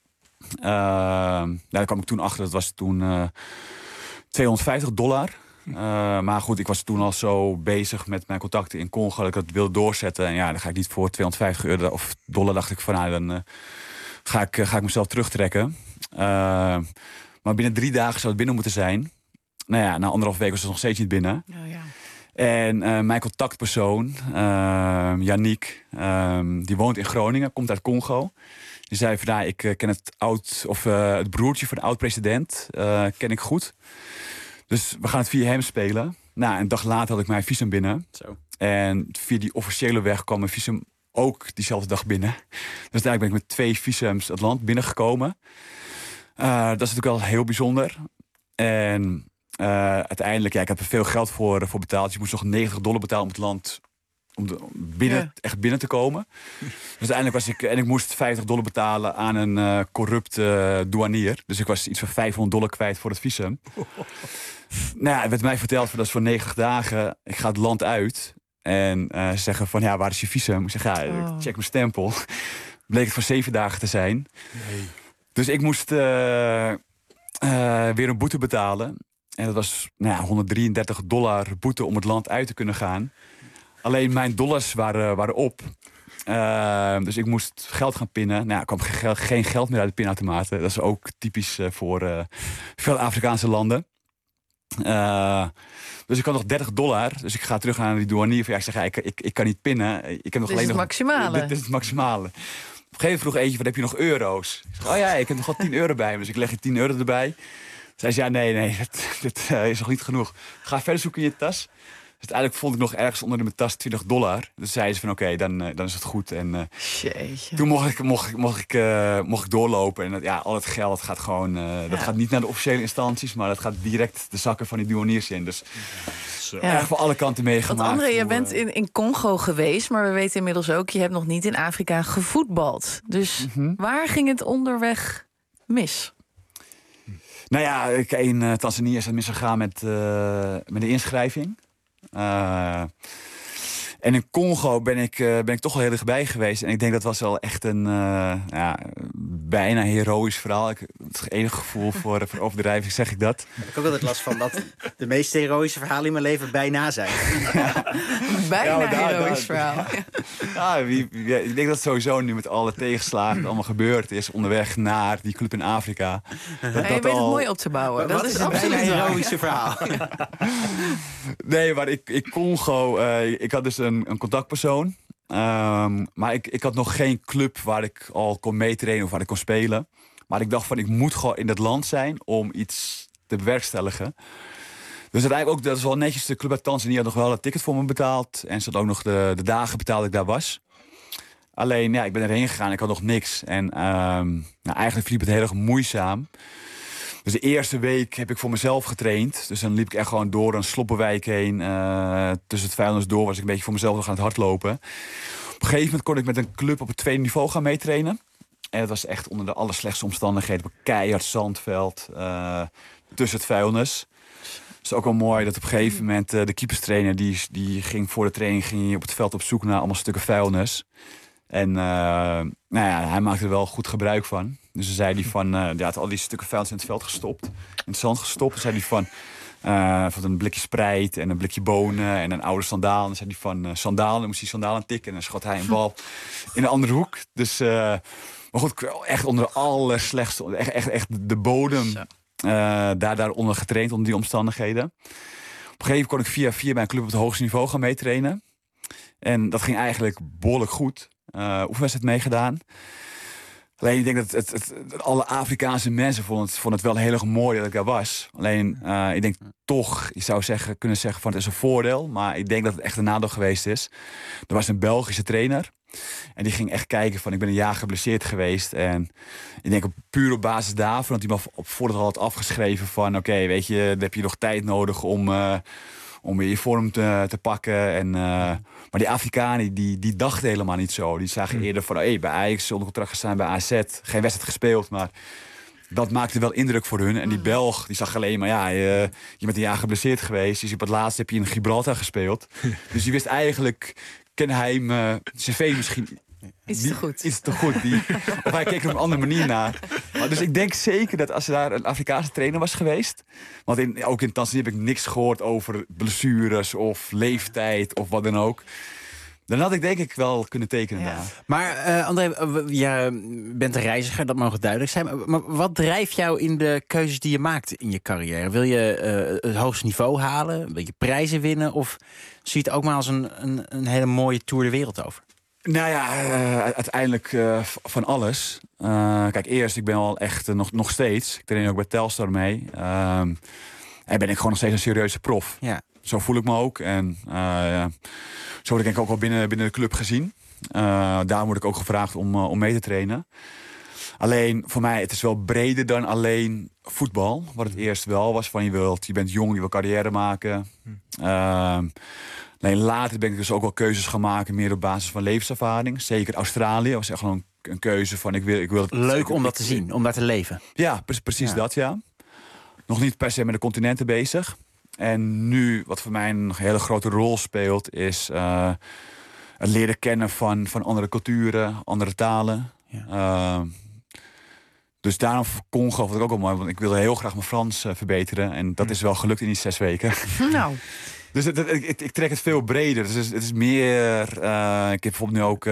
Daar kwam ik toen achter, dat was toen $250. Maar goed, ik was toen al zo bezig met mijn contacten in Congo dat ik dat wilde doorzetten. En ja, dan ga ik niet voor $250 of dollar, dacht ik van dan ga ik mezelf terugtrekken. Maar binnen 3 dagen zou het binnen moeten zijn. Nou ja, na 1,5 week was het nog steeds niet binnen. Oh, ja. En mijn contactpersoon, Yannick, die woont in Groningen, komt uit Congo. Die zei van, ik ken het broertje van de oud-president, ken ik goed. Dus we gaan het via hem spelen. Nou, een dag later had ik mijn visum binnen. Zo. En via die officiële weg kwam mijn visum ook diezelfde dag binnen. Dus uiteindelijk ben ik met 2 visums het land binnengekomen. Dat is natuurlijk wel heel bijzonder. En uiteindelijk, ik heb er veel geld voor betaald. Dus je moest nog $90 betalen om het land echt binnen te komen. Dus uiteindelijk was ik moest $50 betalen aan een corrupte douanier. Dus ik was iets van $500 kwijt voor het visum. Nou ja, het werd mij verteld dat is voor 90 dagen. Ik ga het land uit. En ze zeggen van, waar is je visum? Ik zeg, ik check mijn stempel. Bleek het voor 7 dagen te zijn. Nee. Dus ik moest weer een boete betalen. En dat was $133 boete om het land uit te kunnen gaan. Alleen mijn dollars waren op. Dus ik moest geld gaan pinnen. Nou, er kwam geen geld meer uit de pinautomaten. Dat is ook typisch voor veel Afrikaanse landen. Dus ik had nog $30. Dus ik ga terug naar die douanier. Ik zeg, ik kan niet pinnen. Ik heb nog dit is het maximale. Dit is het maximale. Op een gegeven moment vroeg eentje, heb je nog euro's? Ik zeg, ik heb nog wel €10 bij me. Dus ik leg je €10 erbij. Zij zei, nee, dit is nog niet genoeg. Ga verder zoeken in je tas. Dus uiteindelijk vond ik nog ergens onder in mijn tas $20. Dus zei ze van oké, dan is het goed. En toen mocht ik doorlopen. En al het geld gaat gewoon... Dat gaat niet naar de officiële instanties, maar dat gaat direct de zakken van die douaniers in. Dus erg voor alle kanten meegemaakt. Want André, je bent in Congo geweest, maar we weten inmiddels ook, je hebt nog niet in Afrika gevoetbald. Dus waar ging het onderweg mis? Nou ja, in Tanzania is het misgegaan met de inschrijving. En in Congo ben ik toch wel heel dichtbij geweest. En ik denk dat was wel echt een bijna heroïsch verhaal. Het enige gevoel voor overdrijving zeg ik dat. Ik heb ook altijd last van dat de meest heroïsche verhalen in mijn leven bijna zijn. Bijna heroïsch verhaal. Ja, ik denk dat sowieso nu met alle tegenslagen het allemaal gebeurd is onderweg naar die club in Afrika. Je weet het mooi op te bouwen. Dat is een bijna heroïsche verhaal. Nee, maar in Congo, ik had dus een contactpersoon. Maar ik had nog geen club waar ik al kon meetrainen of waar ik kon spelen. Maar ik dacht van, ik moet gewoon in dat land zijn om iets te bewerkstelligen. Dus uiteindelijk ook, dat is wel netjes, de club uit Tanzania had nog wel een ticket voor me betaald. En ze had ook nog de dagen betaald dat ik daar was. Alleen, ik ben erheen gegaan, ik had nog niks. En eigenlijk liep het heel erg moeizaam. Dus de eerste week heb ik voor mezelf getraind. Dus dan liep ik echt gewoon door een sloppenwijk heen. Tussen het vuilnis door was ik een beetje voor mezelf nog aan het hardlopen. Op een gegeven moment kon ik met een club op het tweede niveau gaan meetrainen. En dat was echt onder de allerslechtste omstandigheden. Op een keihard zandveld, tussen het vuilnis. Het is ook wel mooi dat op een gegeven moment de keeperstrainer... die ging voor de training op het veld op zoek naar allemaal stukken vuilnis. En hij maakte er wel goed gebruik van. Dus dan zei hij van, hij had al die stukken vuilnis in het veld gestopt. In het zand gestopt. Dan zei hij van een blikje Sprite en een blikje bonen en een oude sandaal. Dan zei hij van sandaal, dan moest hij sandaal aan tikken. En dan schot hij een bal in een andere hoek. Dus, maar goed, echt onder de allerslechtste, echt de bodem. Daaronder getraind, onder die omstandigheden. Op een gegeven moment kon ik via mijn club op het hoogste niveau gaan meetrainen. En dat ging eigenlijk behoorlijk goed. Oefenwedstrijd meegedaan. Alleen ik denk dat alle Afrikaanse mensen vonden het wel heel erg mooi dat ik daar was. Alleen ik denk toch, je zou kunnen zeggen van het is een voordeel. Maar ik denk dat het echt een nadeel geweest is. Er was een Belgische trainer. En die ging echt kijken van, ik ben een jaar geblesseerd geweest. En ik denk puur op basis daarvan, dat hij me voordat al had afgeschreven van, oké, weet je, dan heb je nog tijd nodig om weer je vorm te pakken. Maar die Afrikanen, die dachten helemaal niet zo. Die zagen eerder van, bij Ajax onder contract gestaan, bij AZ. Geen wedstrijd gespeeld, maar dat maakte wel indruk voor hun. En die Belg, die zag alleen maar, je bent een jaar geblesseerd geweest. Dus op het laatst heb je in Gibraltar gespeeld. Dus die wist eigenlijk, ken hij mijn cv misschien iets te goed. Iets te goed. Of hij keek er op een andere manier naar. Dus ik denk zeker dat als er daar een Afrikaanse trainer was geweest. Want ook in Tanzania heb ik niks gehoord over blessures of leeftijd of wat dan ook. Dan had ik denk ik wel kunnen tekenen. Ja. Maar André, je bent een reiziger, dat mag duidelijk zijn. Maar wat drijft jou in de keuzes die je maakt in je carrière? Wil je het hoogste niveau halen? Wil je prijzen winnen? Of zie je het ook maar als een hele mooie tour de wereld over? Nou ja, uiteindelijk van alles. Kijk, eerst, ik ben al echt nog steeds. Ik train ook bij Telstar mee. En ben ik gewoon nog steeds een serieuze prof. Ja. Zo voel ik me ook. En zo word ik denk ik ook wel binnen de club gezien. Daar word ik ook gevraagd om mee te trainen. Alleen voor mij, het is wel breder dan alleen voetbal. Wat het eerst wel was van je bent jong, je wil carrière maken. Alleen later ben ik dus ook wel keuzes gaan maken, meer op basis van levenservaring. Zeker Australië was echt gewoon een keuze van ik wil het. Leuk om dat te zien, om daar te leven. Ja, precies dat, ja. Nog niet per se met de continenten bezig. En nu, wat voor mij een hele grote rol speelt, is het leren kennen van andere culturen, andere talen. Ja. Dus daarom Congo vond ik ook wel mooi, want ik wilde heel graag mijn Frans verbeteren. En dat is wel gelukt in die 6 weken. Nou. Dus ik trek het veel breder. Dus het is meer. Ik heb bijvoorbeeld nu ook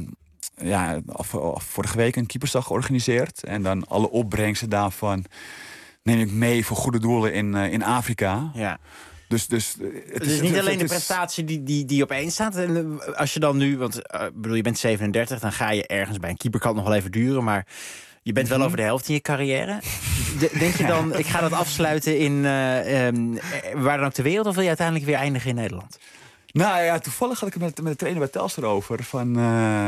vorige week een keepersdag georganiseerd. En dan alle opbrengsten daarvan neem ik mee voor goede doelen in Afrika. Ja. Dus het is niet alleen de prestatie die opeens staat. En als je dan nu, want je bent 37, dan ga je ergens bij een keeper, kan het nog wel even duren, maar je bent wel over de helft in je carrière. Denk je dan, ik ga dat afsluiten in waar dan ook ter wereld, of wil je uiteindelijk weer eindigen in Nederland? Nou ja, toevallig had ik het met de trainer bij Telstar over. Van,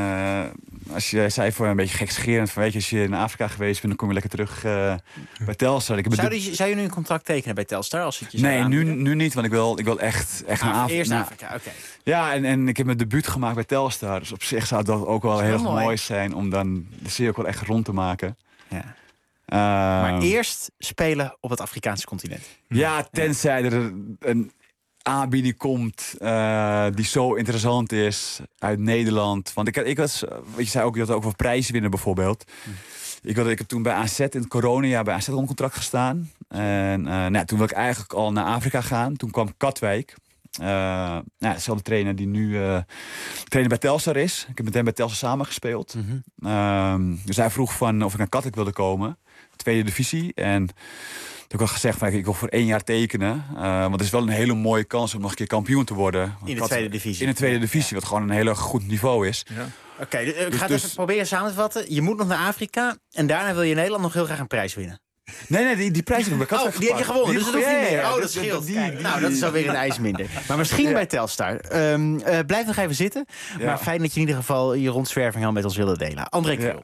als je zei voor een beetje gekscherend van, weet je, als je in Afrika geweest bent, dan kom je lekker terug bij Telstar. Zou je nu een contract tekenen bij Telstar? Als het je nee, nu niet, want ik wil echt naar Afrika. Eerst naar Afrika, oké. Ja, en ik heb mijn debuut gemaakt bij Telstar. Dus op zich zou dat ook wel heel mooi zijn om dan de serie ook wel echt rond te maken. Ja. Maar eerst spelen op het Afrikaanse continent. Ja, tenzij er een aanbieding komt die zo interessant is uit Nederland. Want ik was, je zei ook, je had ook wel prijzen winnen bijvoorbeeld. Ik heb toen bij AZ in het coronajaar bij AZ onder contract gestaan. En toen wilde ik eigenlijk al naar Afrika gaan. Toen kwam Katwijk. Dezelfde trainer die nu trainer bij Telstar is. Ik heb met hem bij Telstar samengespeeld. Dus hij vroeg van of ik naar Katwijk wilde komen. Tweede divisie. En toen heb ik al gezegd, ik wil voor 1 jaar tekenen. Want het is wel een hele mooie kans om nog een keer kampioen te worden. In de tweede divisie. In de tweede divisie, wat gewoon een heel goed niveau is. Ja. Oké, ik ga het even proberen samen te vatten. Je moet nog naar Afrika en daarna wil je in Nederland nog heel graag een prijs winnen. Nee, die prijs heb ik bij Katwijk die heb je gewonnen, dus dat hoeft niet meer. Dat scheelt. Nou, dat is alweer een ijs minder. Maar misschien bij Telstar. Blijf nog even zitten. Maar fijn dat je in ieder geval je rondzwerving al met ons willen delen. André Krul.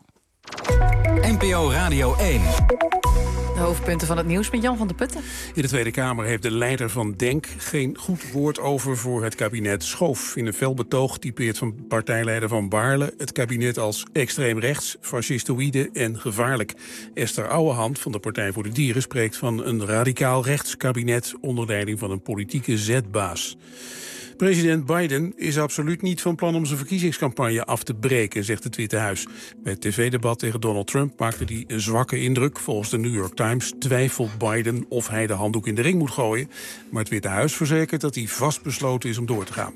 NPO Radio 1. De hoofdpunten van het nieuws met Jan van der Putten. In de Tweede Kamer heeft de leider van DENK geen goed woord over voor het kabinet Schoof. In een fel betoog typeert van partijleider Van Baarle het kabinet als extreem rechts, fascistoïde en gevaarlijk. Esther Ouwehand van de Partij voor de Dieren spreekt van een radicaal rechtskabinet onder leiding van een politieke zetbaas. President Biden is absoluut niet van plan om zijn verkiezingscampagne af te breken, zegt het Witte Huis. Bij het tv-debat tegen Donald Trump maakte hij een zwakke indruk. Volgens de New York Times twijfelt Biden of hij de handdoek in de ring moet gooien. Maar het Witte Huis verzekert dat hij vastbesloten is om door te gaan.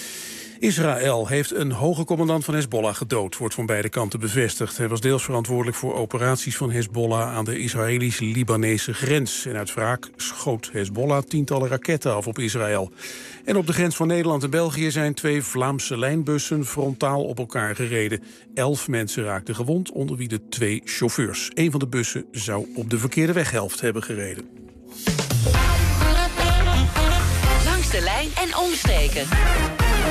Israël heeft een hoge commandant van Hezbollah gedood, wordt van beide kanten bevestigd. Hij was deels verantwoordelijk voor operaties van Hezbollah aan de Israëlisch-Libanese grens. En uit wraak schoot Hezbollah tientallen raketten af op Israël. En op de grens van Nederland en België zijn 2 Vlaamse lijnbussen frontaal op elkaar gereden. 11 mensen raakten gewond, onder wie de 2 chauffeurs. Een van de bussen zou op de verkeerde weghelft hebben gereden. Langs de lijn en omstreken.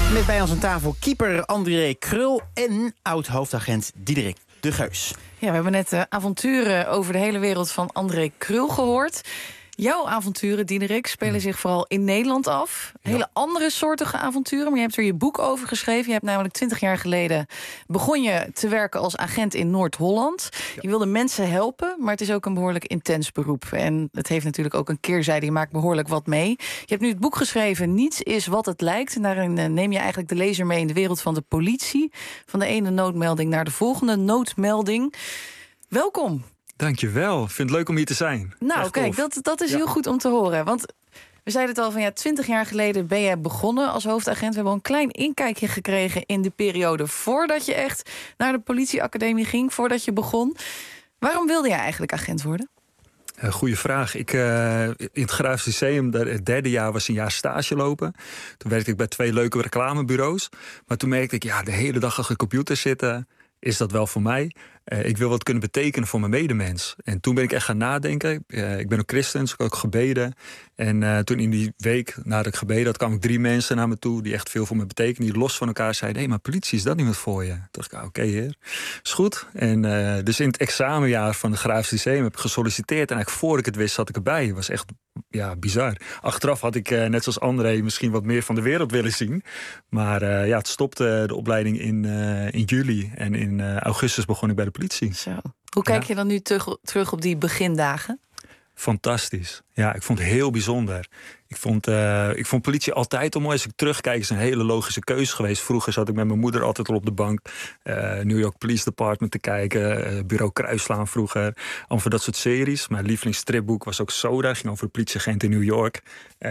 Met bij ons aan tafel keeper André Krul en oud-hoofdagent Diederik de Geus. Ja, we hebben net avonturen over de hele wereld van André Krul gehoord. Jouw avonturen, Diederik, spelen zich vooral in Nederland af. Hele andere soortige avonturen, maar je hebt er je boek over geschreven. Je hebt namelijk 20 jaar geleden begon je te werken als agent in Noord-Holland. Ja. Je wilde mensen helpen, maar het is ook een behoorlijk intens beroep. En het heeft natuurlijk ook een keerzijde, je maakt behoorlijk wat mee. Je hebt nu het boek geschreven, Niets is wat het lijkt. En daarin neem je eigenlijk de lezer mee in de wereld van de politie. Van de ene noodmelding naar de volgende noodmelding. Welkom. Dankjewel. Ik vind het leuk om hier te zijn. Nou, echt kijk, dat is heel goed om te horen. Want we zeiden het al van 20 jaar geleden ben jij begonnen als hoofdagent. We hebben al een klein inkijkje gekregen in de periode voordat je echt naar de politieacademie ging, voordat je begon. Waarom wilde jij eigenlijk agent worden? Goeie vraag. Ik in het Grafisch Lyceum, het derde jaar, was een jaar stage lopen. Toen werkte ik bij 2 leuke reclamebureaus. Maar toen merkte ik, de hele dag achter de computer zitten, is dat wel voor mij? Ik wil wat kunnen betekenen voor mijn medemens. En toen ben ik echt gaan nadenken. Ik ben ook christen, dus ik heb ook gebeden. En toen in die week nadat ik gebeden had, kwamen 3 mensen naar me toe die echt veel voor me betekenen. Die los van elkaar zeiden, hé, maar politie, is dat niet wat voor je? Toen dacht ik, oké, heer, is goed. En dus in het examenjaar van het Grafisch Lyceum heb ik gesolliciteerd. En eigenlijk voor ik het wist, zat ik erbij. Het was echt bizar. Achteraf had ik, net zoals André, misschien wat meer van de wereld willen zien. Maar het stopte de opleiding in juli. En in augustus begon ik bij de politie. Zo. Hoe kijk je dan nu terug op die begindagen? Fantastisch. Ja, ik vond het heel bijzonder. Ik vond politie altijd al mooi. Als ik terugkijk, is een hele logische keuze geweest. Vroeger zat ik met mijn moeder altijd al op de bank. New York Police Department te kijken. Bureau Kruisslaan vroeger. Allemaal voor dat soort series. Mijn lievelingsstripboek was ook Soda. Ging over de politieagent in New York.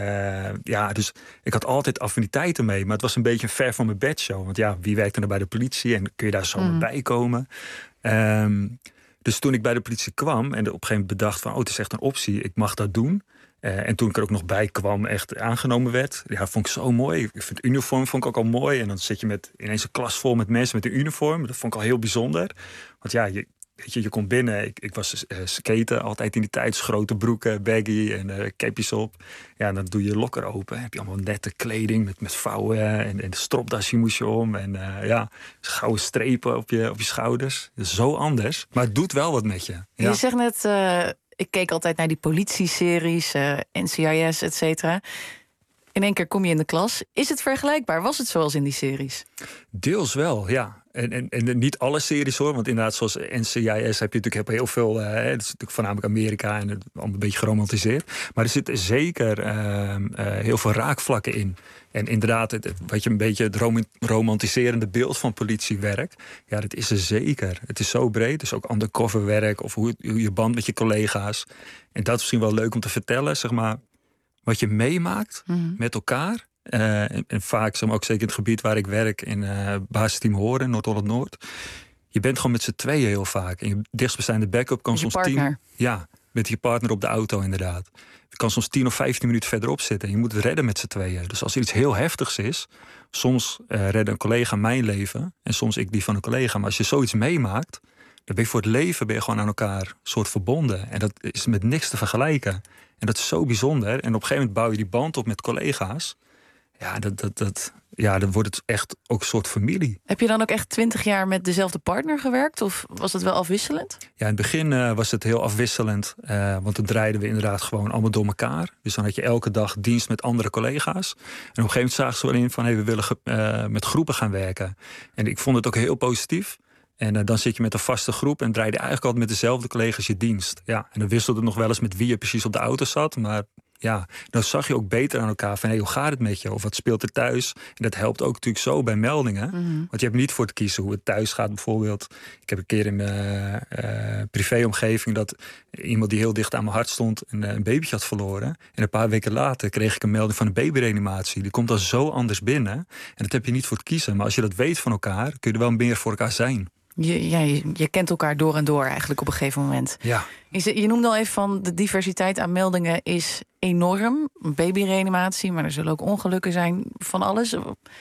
Dus ik had altijd affiniteiten mee. Maar het was een beetje een ver van mijn bedshow. Want wie werkte er bij de politie? En kun je daar zomaar bij komen? Dus toen ik bij de politie kwam en op een gegeven moment bedacht van, het is echt een optie, ik mag dat doen. En toen ik er ook nog bij kwam, echt aangenomen werd. Ja, vond ik zo mooi. Ik vind het uniform vond ik ook al mooi. En dan zit je met ineens een klas vol met mensen met een uniform. Dat vond ik al heel bijzonder. Want je komt binnen. Ik was skaten altijd in die tijd. Dus grote broeken, baggy en capjes op. Ja, en dan doe je je lokker open. Heb je allemaal nette kleding met vouwen. En de stropdasje moest je om. En gouden strepen op je schouders. Dat is zo anders. Maar het doet wel wat met je. Ja. Je zegt net, ik keek altijd naar die politie-series, NCIS, et cetera. In één keer kom je in de klas. Is het vergelijkbaar? Was het zoals in die series? Deels wel, ja. En niet alle series hoor. Want inderdaad, zoals NCIS heb je natuurlijk heel veel. Het is natuurlijk voornamelijk Amerika en het allemaal een beetje geromantiseerd. Maar er zitten zeker heel veel raakvlakken in. En inderdaad, wat je een beetje het romantiserende beeld van politiewerk. Ja, dat is er zeker. Het is zo breed. Dus ook undercoverwerk of hoe je band met je collega's. En dat is misschien wel leuk om te vertellen, zeg maar. Wat je meemaakt met elkaar. En vaak, zeg maar, ook zeker in het gebied waar ik werk, in basisteam Horen, Noord-Holland-Noord. Je bent gewoon met z'n tweeën heel vaak. En je dichtstbijzijnde backup kan soms 10. Ja, met je partner op de auto inderdaad. Je kan soms 10 of 15 minuten verderop zitten. En je moet het redden met z'n tweeën. Dus als er iets heel heftigs is, soms redde een collega mijn leven. En soms ik die van een collega. Maar als je zoiets meemaakt, dan ben je voor het leven gewoon aan elkaar soort verbonden. En dat is met niks te vergelijken. En dat is zo bijzonder. En op een gegeven moment bouw je die band op met collega's. Ja, dan wordt het echt ook een soort familie. Heb je dan ook echt 20 jaar met dezelfde partner gewerkt? Of was het wel afwisselend? Ja, in het begin was het heel afwisselend. Want dan draaiden we inderdaad gewoon allemaal door elkaar. Dus dan had je elke dag dienst met andere collega's. En op een gegeven moment zagen ze wel in van, we willen met groepen gaan werken. En ik vond het ook heel positief. En dan zit je met een vaste groep en draai je eigenlijk altijd met dezelfde collega's je dienst. Ja, en dan wisselde het nog wel eens met wie je precies op de auto zat. Maar ja, dan zag je ook beter aan elkaar van, hoe gaat het met je? Of wat speelt er thuis? En dat helpt ook natuurlijk zo bij meldingen. Want je hebt niet voor te kiezen hoe het thuis gaat bijvoorbeeld. Ik heb een keer in mijn privéomgeving dat iemand die heel dicht aan mijn hart stond een babytje had verloren. En een paar weken later kreeg ik een melding van een babyreanimatie. Die komt dan zo anders binnen. En dat heb je niet voor te kiezen. Maar als je dat weet van elkaar, kun je er wel meer voor elkaar zijn. Je kent elkaar door en door eigenlijk op een gegeven moment. Ja. Je noemde al even van de diversiteit aan meldingen is enorm. Babyreanimatie, maar er zullen ook ongelukken zijn van alles.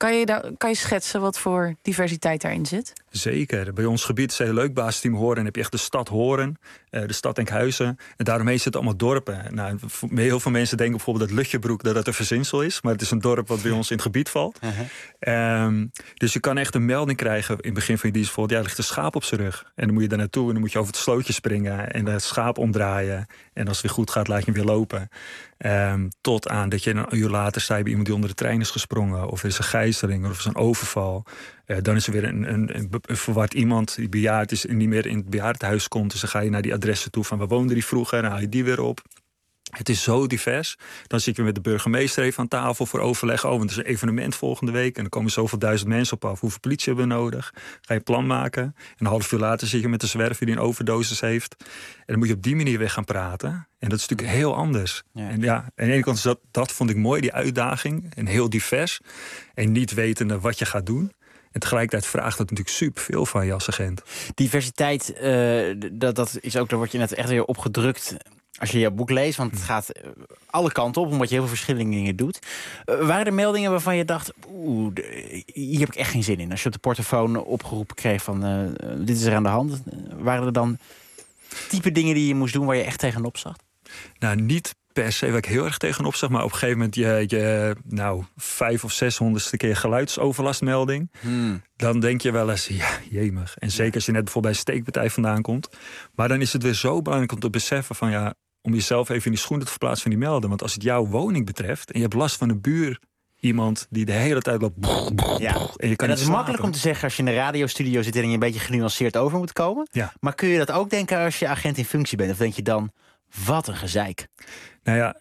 Kan je schetsen wat voor diversiteit daarin zit? Zeker. Bij ons gebied is het heel leuk, basisteam Hoorn. En heb je echt de stad Hoorn, de stad Enkhuizen. En daaromheen zitten allemaal dorpen. Nou, heel veel mensen denken bijvoorbeeld dat Lutjebroek dat het een verzinsel is. Maar het is een dorp wat bij ons in het gebied valt. Dus je kan echt een melding krijgen in het begin van je dienst. Bijvoorbeeld, er ligt een schaap op zijn rug. En dan moet je daar naartoe en dan moet je over het slootje springen. En het schaap omdraaien. En als het weer goed gaat, laat je hem weer lopen. Tot aan dat je een uur later sta je bij iemand die onder de trein is gesprongen. Of er is een gijzeling of er is een overval. Dan is er weer een verward iemand die bejaard is en niet meer in het bejaardenhuis komt. Dus dan ga je naar die adressen toe van waar woonde die vroeger. Dan haal je die weer op. Het is zo divers. Dan zit je met de burgemeester even aan tafel voor overleg. Want het is een evenement volgende week. En dan komen zoveel duizend mensen op af. Hoeveel politie hebben we nodig? Ga je een plan maken. En een half uur later zit je met de zwerver die een overdosis heeft. En dan moet je op die manier weer gaan praten. En dat is natuurlijk heel anders. Ja. En aan de ene kant is dat vond ik mooi, die uitdaging. En heel divers. En niet wetende wat je gaat doen. En tegelijkertijd vraagt het natuurlijk superveel van je als agent. Diversiteit, dat is ook, daar word je net echt weer opgedrukt als je jouw boek leest. Want het gaat alle kanten op, omdat je heel veel verschillende dingen doet. Waren er meldingen waarvan je dacht, hier heb ik echt geen zin in? Als je op de portofoon opgeroepen kreeg van, dit is er aan de hand. Waren er dan type dingen die je moest doen waar je echt tegenop zag? Nou, niet per se waar ik heel erg tegenop zag, maar op een gegeven moment je 500 of 600ste keer geluidsoverlastmelding. Dan denk je wel eens, ja, jemig. En zeker als je net bijvoorbeeld bij een steekpartij vandaan komt. Maar dan is het weer zo belangrijk om te beseffen van om jezelf even in die schoenen te verplaatsen van die melden. Want als het jouw woning betreft en je hebt last van een buur, iemand die de hele tijd loopt. En dat is makkelijk om te zeggen als je in een radiostudio zit en je een beetje genuanceerd over moet komen. Ja. Maar kun je dat ook denken als je agent in functie bent? Of denk je dan, wat een gezeik? Nou ja,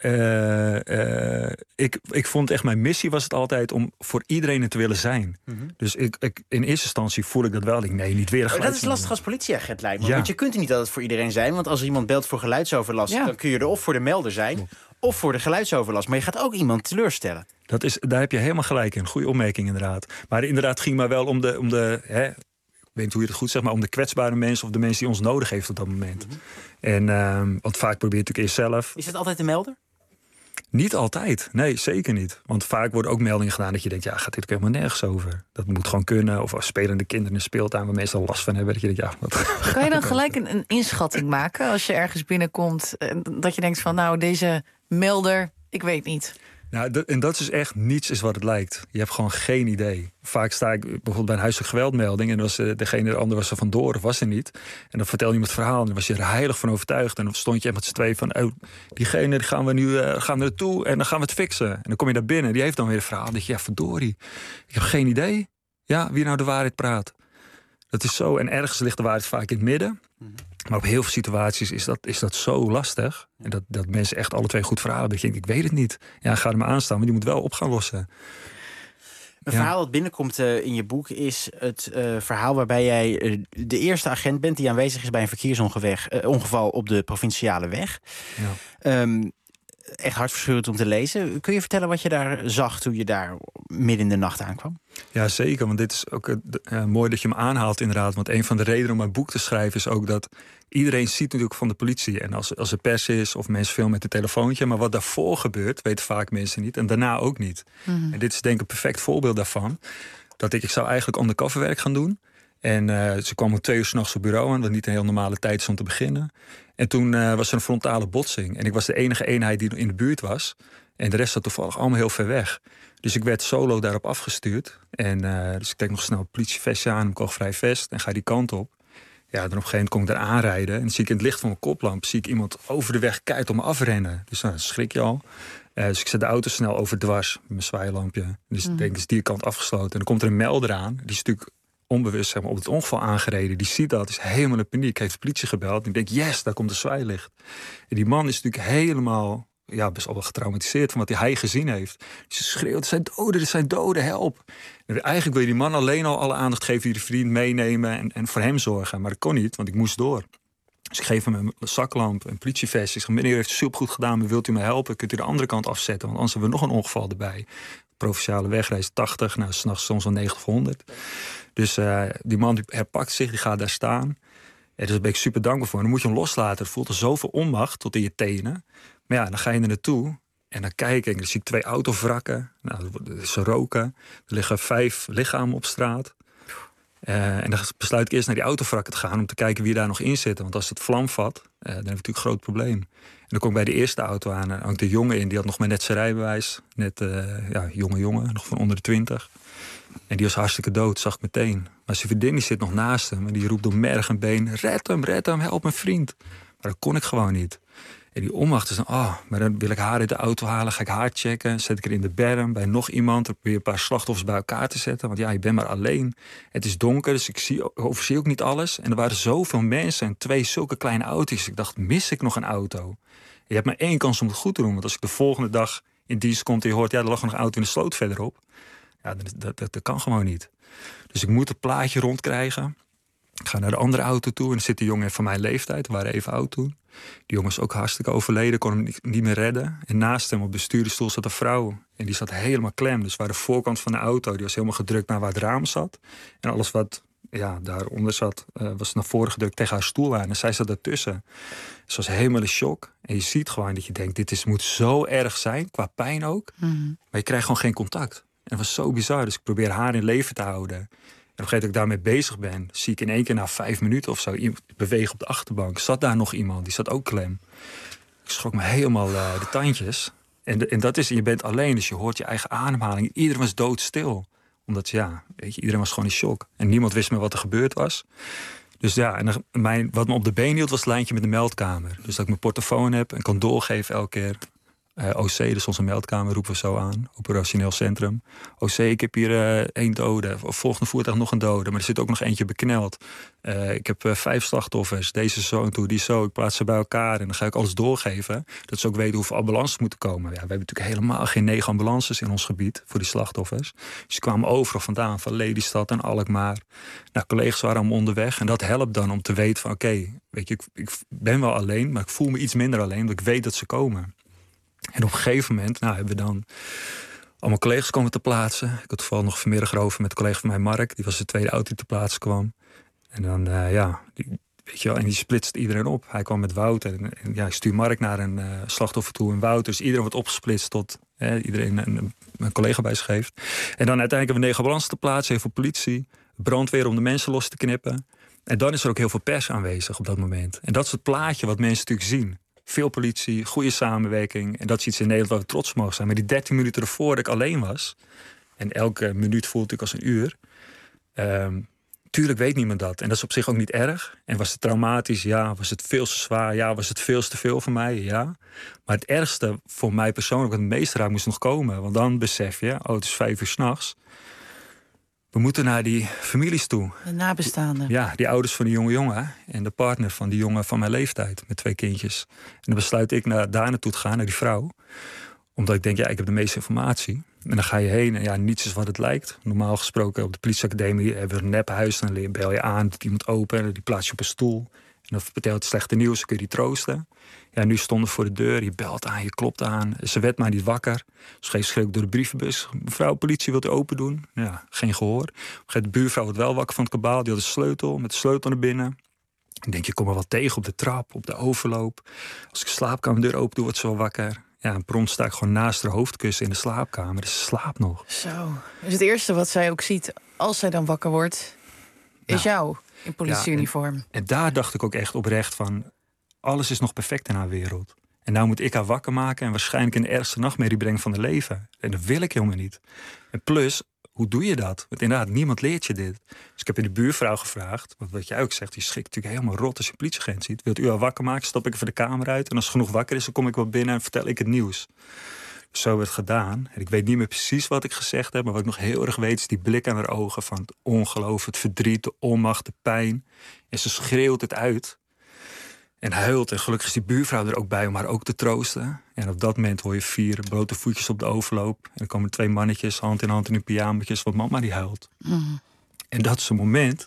ik vond echt, mijn missie was het altijd om voor iedereen te willen zijn. Dus in eerste instantie voel ik dat wel. Nee, niet weer. Dat is lastig als politieagent, lijkt me. Want je kunt er niet altijd voor iedereen zijn. Want als er iemand belt voor geluidsoverlast, dan kun je er of voor de melder zijn of voor de geluidsoverlast. Maar je gaat ook iemand teleurstellen. Daar heb je helemaal gelijk in. Goede opmerking inderdaad. Maar inderdaad ging maar wel om de ik weet niet hoe je het goed zegt, maar om de kwetsbare mensen of de mensen die ons nodig heeft op dat moment. En want vaak probeer je natuurlijk eerst zelf. Is het altijd de melder? Niet altijd. Nee, zeker niet. Want vaak worden ook meldingen gedaan dat je denkt, gaat dit ook helemaal nergens over. Dat moet gewoon kunnen. Of als spelende kinderen in een speeltuin waar mensen al last van hebben. Dat je denkt, wat. Kan je dan gelijk een inschatting maken als je ergens binnenkomt? Dat je denkt van, deze melder, ik weet niet. Nou, en dat is echt niets is wat het lijkt. Je hebt gewoon geen idee. Vaak sta ik bijvoorbeeld bij een huiselijk geweldmelding en was de ander was er vandoor of was er niet. En dan vertelde iemand het verhaal en dan was je er heilig van overtuigd. En dan stond je echt met z'n tweeën van, diegene die gaan we nu gaan we naartoe en dan gaan we het fixen. En dan kom je daar binnen, die heeft dan weer een verhaal. Dan denk je, verdorie, ik heb geen idee. Wie nou de waarheid praat. Dat is zo, en ergens ligt de waarheid vaak in het midden. Maar op heel veel situaties is dat zo lastig. En dat mensen echt alle twee goed verhalen. Dat je denkt, ik weet het niet. Ga er maar aan staan, maar die moet wel op gaan lossen. Een verhaal dat binnenkomt in je boek is het verhaal waarbij jij de eerste agent bent die aanwezig is bij een verkeersongeval op de provinciale weg. Ja. Echt hartverscheurend om te lezen. Kun je vertellen wat je daar zag toen je daar midden in de nacht aankwam? Ja, zeker. Want dit is ook mooi dat je me aanhaalt inderdaad. Want een van de redenen om mijn boek te schrijven is ook dat iedereen ziet natuurlijk van de politie. En als er pers is of mensen filmen met een telefoontje. Maar wat daarvoor gebeurt, weten vaak mensen niet. En daarna ook niet. En dit is denk ik een perfect voorbeeld daarvan. Dat ik zou eigenlijk undercoverwerk gaan doen. En ze kwam om 2 uur 's nachts op bureau aan, wat niet een heel normale tijd is om te beginnen. En toen was er een frontale botsing. En ik was de enige eenheid die in de buurt was. En de rest zat toevallig allemaal heel ver weg. Dus ik werd solo daarop afgestuurd. En dus ik trek nog snel een politievestje aan, een kogelvrij vest en ga die kant op. Ja, dan op een gegeven moment kom ik daar aanrijden. En dan zie ik in het licht van mijn koplamp zie ik iemand over de weg keihard om me afrennen. Dus dan schrik je al. Dus ik zet de auto snel overdwars met mijn zwaailampje. Dus ik denk, is die kant afgesloten. En dan komt er een melder aan. Die is natuurlijk onbewust op het ongeval aangereden. Die ziet dat, is helemaal in paniek. Heeft de politie gebeld. En ik denk, yes, daar komt de zwaailicht. En die man is natuurlijk helemaal best wel getraumatiseerd van wat hij gezien heeft. Dus ze schreeuwt, er zijn doden, help. En eigenlijk wil je die man alleen al alle aandacht geven, die de vriend meenemen en voor hem zorgen. Maar dat kon niet, want ik moest door. Dus ik geef hem een zaklamp, een politievest. Ik zeg, meneer, u heeft het supergoed gedaan, maar wilt u me helpen? Kunt u de andere kant afzetten? Want anders hebben we nog een ongeval erbij. Provinciale wegreis 80, 's nachts soms wel 90 of 100. Dus die man die herpakt zich, die gaat daar staan. Dus daar ben ik super dankbaar voor. En dan moet je hem loslaten. Het voelt er zoveel onmacht tot in je tenen. Maar dan ga je er naartoe. En dan kijk ik en dan zie ik 2 autovrakken. Nou, ze roken. Er liggen 5 lichamen op straat. En dan besluit ik eerst naar die autovrakken te gaan om te kijken wie daar nog in zit. Want als het vlam vat, dan heb je natuurlijk een groot probleem. En dan kom ik bij de eerste auto aan. En hangt de jongen in, die had nog maar net zijn rijbewijs. Net jongen, nog van onder de 20. En die was hartstikke dood, zag ik meteen. Maar zijn vriendin die zit nog naast hem. En die roept door merg en been, red hem, help mijn vriend. Maar dat kon ik gewoon niet. En die onmacht is dan, maar dan wil ik haar uit de auto halen, ga ik haar checken, zet ik er in de berm bij nog iemand, dan probeer je een paar slachtoffers bij elkaar te zetten, want je bent maar alleen. Het is donker, dus ik overzie ook niet alles. En er waren zoveel mensen en 2 zulke kleine auto's. Ik dacht, mis ik nog een auto? En je hebt maar 1 kans om het goed te doen, want als ik de volgende dag in dienst kom en je hoort, er lag nog een auto in de sloot verderop, dat kan gewoon niet. Dus ik moet het plaatje rondkrijgen. Ik ga naar de andere auto toe en er zit een jongen van mijn leeftijd. We waren even oud toen. Die jongen is ook hartstikke overleden, kon hem niet meer redden. En naast hem op de stuurstoel zat een vrouw. En die zat helemaal klem. Dus waar de voorkant van de auto, die was helemaal gedrukt naar waar het raam zat. En alles wat daaronder zat, was naar voren gedrukt tegen haar stoel aan. En zij zat ertussen. Ze was helemaal in shock. En je ziet gewoon dat je denkt, dit moet zo erg zijn, qua pijn ook. Mm-hmm. Maar je krijgt gewoon geen contact. En dat was zo bizar. Dus ik probeer haar in leven te houden. En op een gegeven moment dat ik daarmee bezig ben, zie ik in één keer na 5 minuten of zo iemand bewegen op de achterbank. Zat daar nog iemand, die zat ook klem. Ik schrok me helemaal de tandjes. En dat is, je bent alleen, dus je hoort je eigen ademhaling. Iedereen was doodstil. Omdat, iedereen was gewoon in shock. En niemand wist meer wat er gebeurd was. Dus en wat me op de been hield was het lijntje met de meldkamer. Dus dat ik mijn portofoon heb en kan doorgeven elke keer. OC, dus onze meldkamer, roepen we zo aan. Operationeel centrum. OC, ik heb hier 1 dode. Of volgende voertuig nog een dode. Maar er zit ook nog eentje bekneld. Ik heb 5 slachtoffers. Deze zo en toe, die zo. Ik plaats ze bij elkaar en dan ga ik alles doorgeven. Dat ze ook weten hoeveel ambulances moeten komen. Ja, we hebben natuurlijk helemaal geen 9 ambulances in ons gebied voor die slachtoffers. Dus ze kwamen overal vandaan. Van Lelystad en Alkmaar. Nou, collega's waren allemaal onderweg. En dat helpt dan om te weten van oké, weet je, ik ben wel alleen. Maar ik voel me iets minder alleen. Omdat ik weet dat ze komen. En op een gegeven moment hebben we dan allemaal collega's komen te plaatsen. Ik had toevallig nog vanmiddag erover met de collega van mij, Mark. Die was de tweede auto die te plaatsen kwam. En dan, die splitst iedereen op. Hij kwam met Wouter. En ik stuur Mark naar een slachtoffer toe. En Wouter, dus iedereen wordt opgesplitst tot iedereen een collega bij zich heeft. En dan uiteindelijk hebben we 9 ambulances te plaatsen. Heel veel politie, brandweer om de mensen los te knippen. En dan is er ook heel veel pers aanwezig op dat moment. En dat is het plaatje wat mensen natuurlijk zien. Veel politie, goede samenwerking. En dat is iets in Nederland waar we trots mogen zijn. Maar die 13 minuten ervoor dat ik alleen was. En elke minuut voelde ik als een uur. Tuurlijk weet niemand dat. En dat is op zich ook niet erg. En was het traumatisch? Ja. Was het veel te zwaar? Ja. Was het veel te veel voor mij? Ja. Maar het ergste voor mij persoonlijk, wat het meest raak, moest nog komen. Want dan besef je, het is 5 uur 's nachts. We moeten naar die families toe. De nabestaanden. Ja, die ouders van die jonge jongen. En de partner van die jongen van mijn leeftijd. Met 2 kindjes. En dan besluit ik daar naartoe te gaan, naar die vrouw. Omdat ik denk, ik heb de meeste informatie. En dan ga je heen en niets is wat het lijkt. Normaal gesproken op de politieacademie hebben we een nephuis. Dan bel je aan, doet iemand open, die plaats je op een stoel. En dan vertelt het slechte nieuws, dan kun je die troosten. Ja, nu stonden ze voor de deur, je belt aan, je klopt aan. Ze werd maar niet wakker. Ze schreef door de brievenbus. Mevrouw, politie, wilt u open doen? Ja, geen gehoor. De buurvrouw werd wel wakker van het kabaal. Die had een sleutel, met de sleutel naar binnen. Ik denk, je komt er wel tegen op de trap, op de overloop. Als ik de slaapkamerdeur open doe, wordt ze wel wakker. Ja, en prompt sta ik gewoon naast haar hoofdkussen in de slaapkamer. Dus ze slaapt nog. Zo. Dus het eerste wat zij ook ziet als zij dan wakker wordt, is jou in politieuniform. Ja, en daar dacht ik ook echt oprecht van, alles is nog perfect in haar wereld. En nou moet ik haar wakker maken en waarschijnlijk in de ergste nachtmerrie brengen van haar leven. En dat wil ik helemaal niet. En plus, hoe doe je dat? Want inderdaad, niemand leert je dit. Dus ik heb in de buurvrouw gevraagd, want wat jij ook zegt, die schrikt natuurlijk helemaal rot als je een politieagent ziet. Wilt u haar wakker maken, stap ik even de kamer uit. En als het genoeg wakker is, dan kom ik wel binnen en vertel ik het nieuws. Dus zo werd het gedaan. En ik weet niet meer precies wat ik gezegd heb, maar wat ik nog heel erg weet is die blik aan haar ogen van het ongeloof, het verdriet, de onmacht, de pijn. En ze schreeuwt het uit. En huilt. En gelukkig is die buurvrouw er ook bij om haar ook te troosten. En op dat moment hoor je 4 blote voetjes op de overloop. En dan komen 2 mannetjes, hand in hand in hun pyjamaatjes. Want mama die huilt. Mm. En dat is een moment.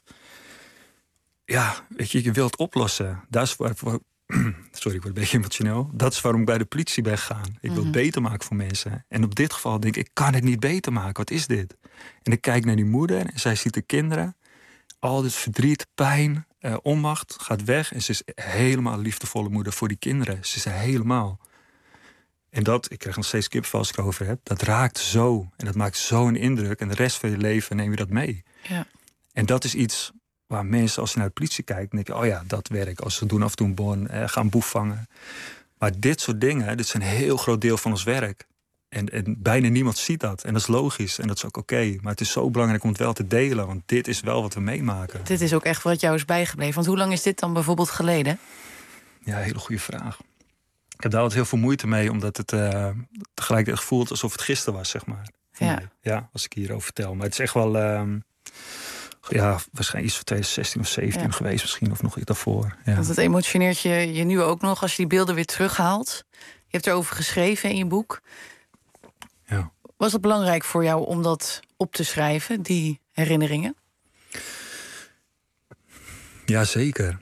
Ja, weet je wilt oplossen. Dat is sorry, ik word een beetje emotioneel. Dat is waarom ik bij de politie ben gegaan. Ik wil het beter maken voor mensen. En op dit geval denk ik kan het niet beter maken. Wat is dit? En ik kijk naar die moeder en zij ziet de kinderen. Al dit verdriet, pijn, onmacht gaat weg. En ze is helemaal een liefdevolle moeder voor die kinderen. Ze is er helemaal. En ik krijg nog steeds kippenvel als ik het over heb. Dat raakt zo. En dat maakt zo'n indruk. En de rest van je leven neem je dat mee. Ja. En dat is iets waar mensen, als je naar de politie kijkt, dan denk je, oh ja, dat werk. Als ze doen af en toe een bon, gaan boef vangen. Maar dit soort dingen, dit is een heel groot deel van ons werk. En bijna niemand ziet dat. En dat is logisch. En dat is ook oké. Maar het is zo belangrijk om het wel te delen. Want dit is wel wat we meemaken. Dit is ook echt wat jou is bijgebleven. Want hoe lang is dit dan bijvoorbeeld geleden? Ja, hele goede vraag. Ik heb daar altijd heel veel moeite mee. Omdat het tegelijkertijd voelt alsof het gisteren was, zeg maar. Ja, als ik hierover vertel. Maar het is echt wel... waarschijnlijk iets van 2016 of 2017 geweest misschien. Of nog iets daarvoor. Ja. Want het emotioneert je nu ook nog als je die beelden weer terughaalt. Je hebt erover geschreven in je boek. Ja. Was het belangrijk voor jou om dat op te schrijven, die herinneringen? Ja, zeker.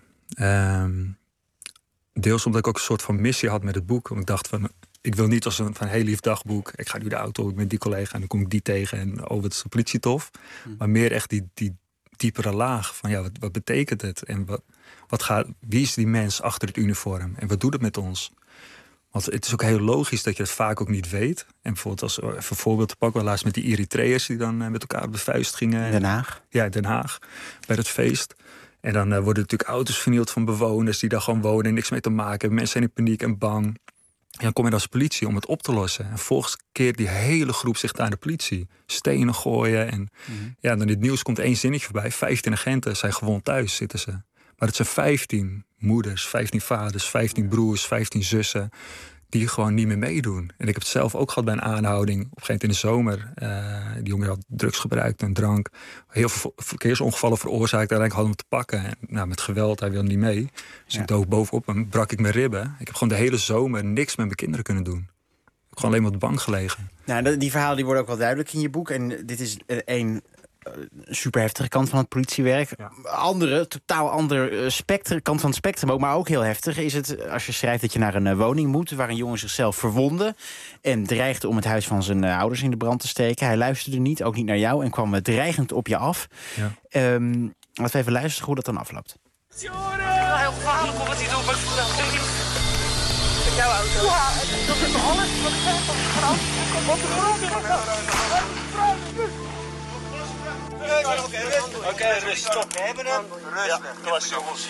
Deels omdat ik ook een soort van missie had met het boek. Want ik dacht van, ik wil niet als een heel lief dagboek. Ik ga nu de auto met die collega en dan kom ik die tegen. En wat is de politie tof. Maar meer echt die diepere laag van wat betekent het? En wie is die mens achter het uniform? En wat doet het met ons? Want het is ook heel logisch dat je het vaak ook niet weet. En bijvoorbeeld als even een voorbeeld te pakken, laatst met die Eritreërs die dan met elkaar op de vuist gingen. Den Haag? Ja, Den Haag, bij het feest. En dan worden natuurlijk auto's vernield van bewoners die daar gewoon wonen en niks mee te maken hebben. Mensen zijn in paniek en bang. En dan kom je als politie om het op te lossen. En vervolgens keert die hele groep zich aan de politie. Stenen gooien. En dan in het nieuws komt 1 zinnetje voorbij. 15 agenten zijn gewond thuis, zitten ze. Maar het zijn 15 moeders, 15 vaders, 15 broers, 15 zussen die gewoon niet meer meedoen. En ik heb het zelf ook gehad bij een aanhouding. Op een gegeven moment in de zomer. Die jongen had drugs gebruikt en drank. Heel veel verkeersongevallen veroorzaakt. Uiteindelijk hadden we hem te pakken. En met geweld, hij wilde niet mee. Dus ik dook bovenop hem, brak ik mijn ribben. Ik heb gewoon de hele zomer niks met mijn kinderen kunnen doen. Ik heb gewoon alleen maar op de bank gelegen. Nou, die verhalen die worden ook wel duidelijk in je boek. En dit is één super heftige kant van het politiewerk. Andere, totaal ander kant van het spectrum ook, maar ook heel heftig is het als je schrijft dat je naar een woning moet waar een jongen zichzelf verwondde en dreigde om het huis van zijn ouders in de brand te steken. Hij luisterde niet, ook niet naar jou en kwam dreigend op je af. Ja. Laten we even luisteren hoe dat dan afloopt. Heel gevaarlijk om wat hij doet, maar jouw auto. Ja, dat is alles wat ik zeg op de grond. Op de grond. Oké, rust, stop. We hebben hem. Rust, klas jongens.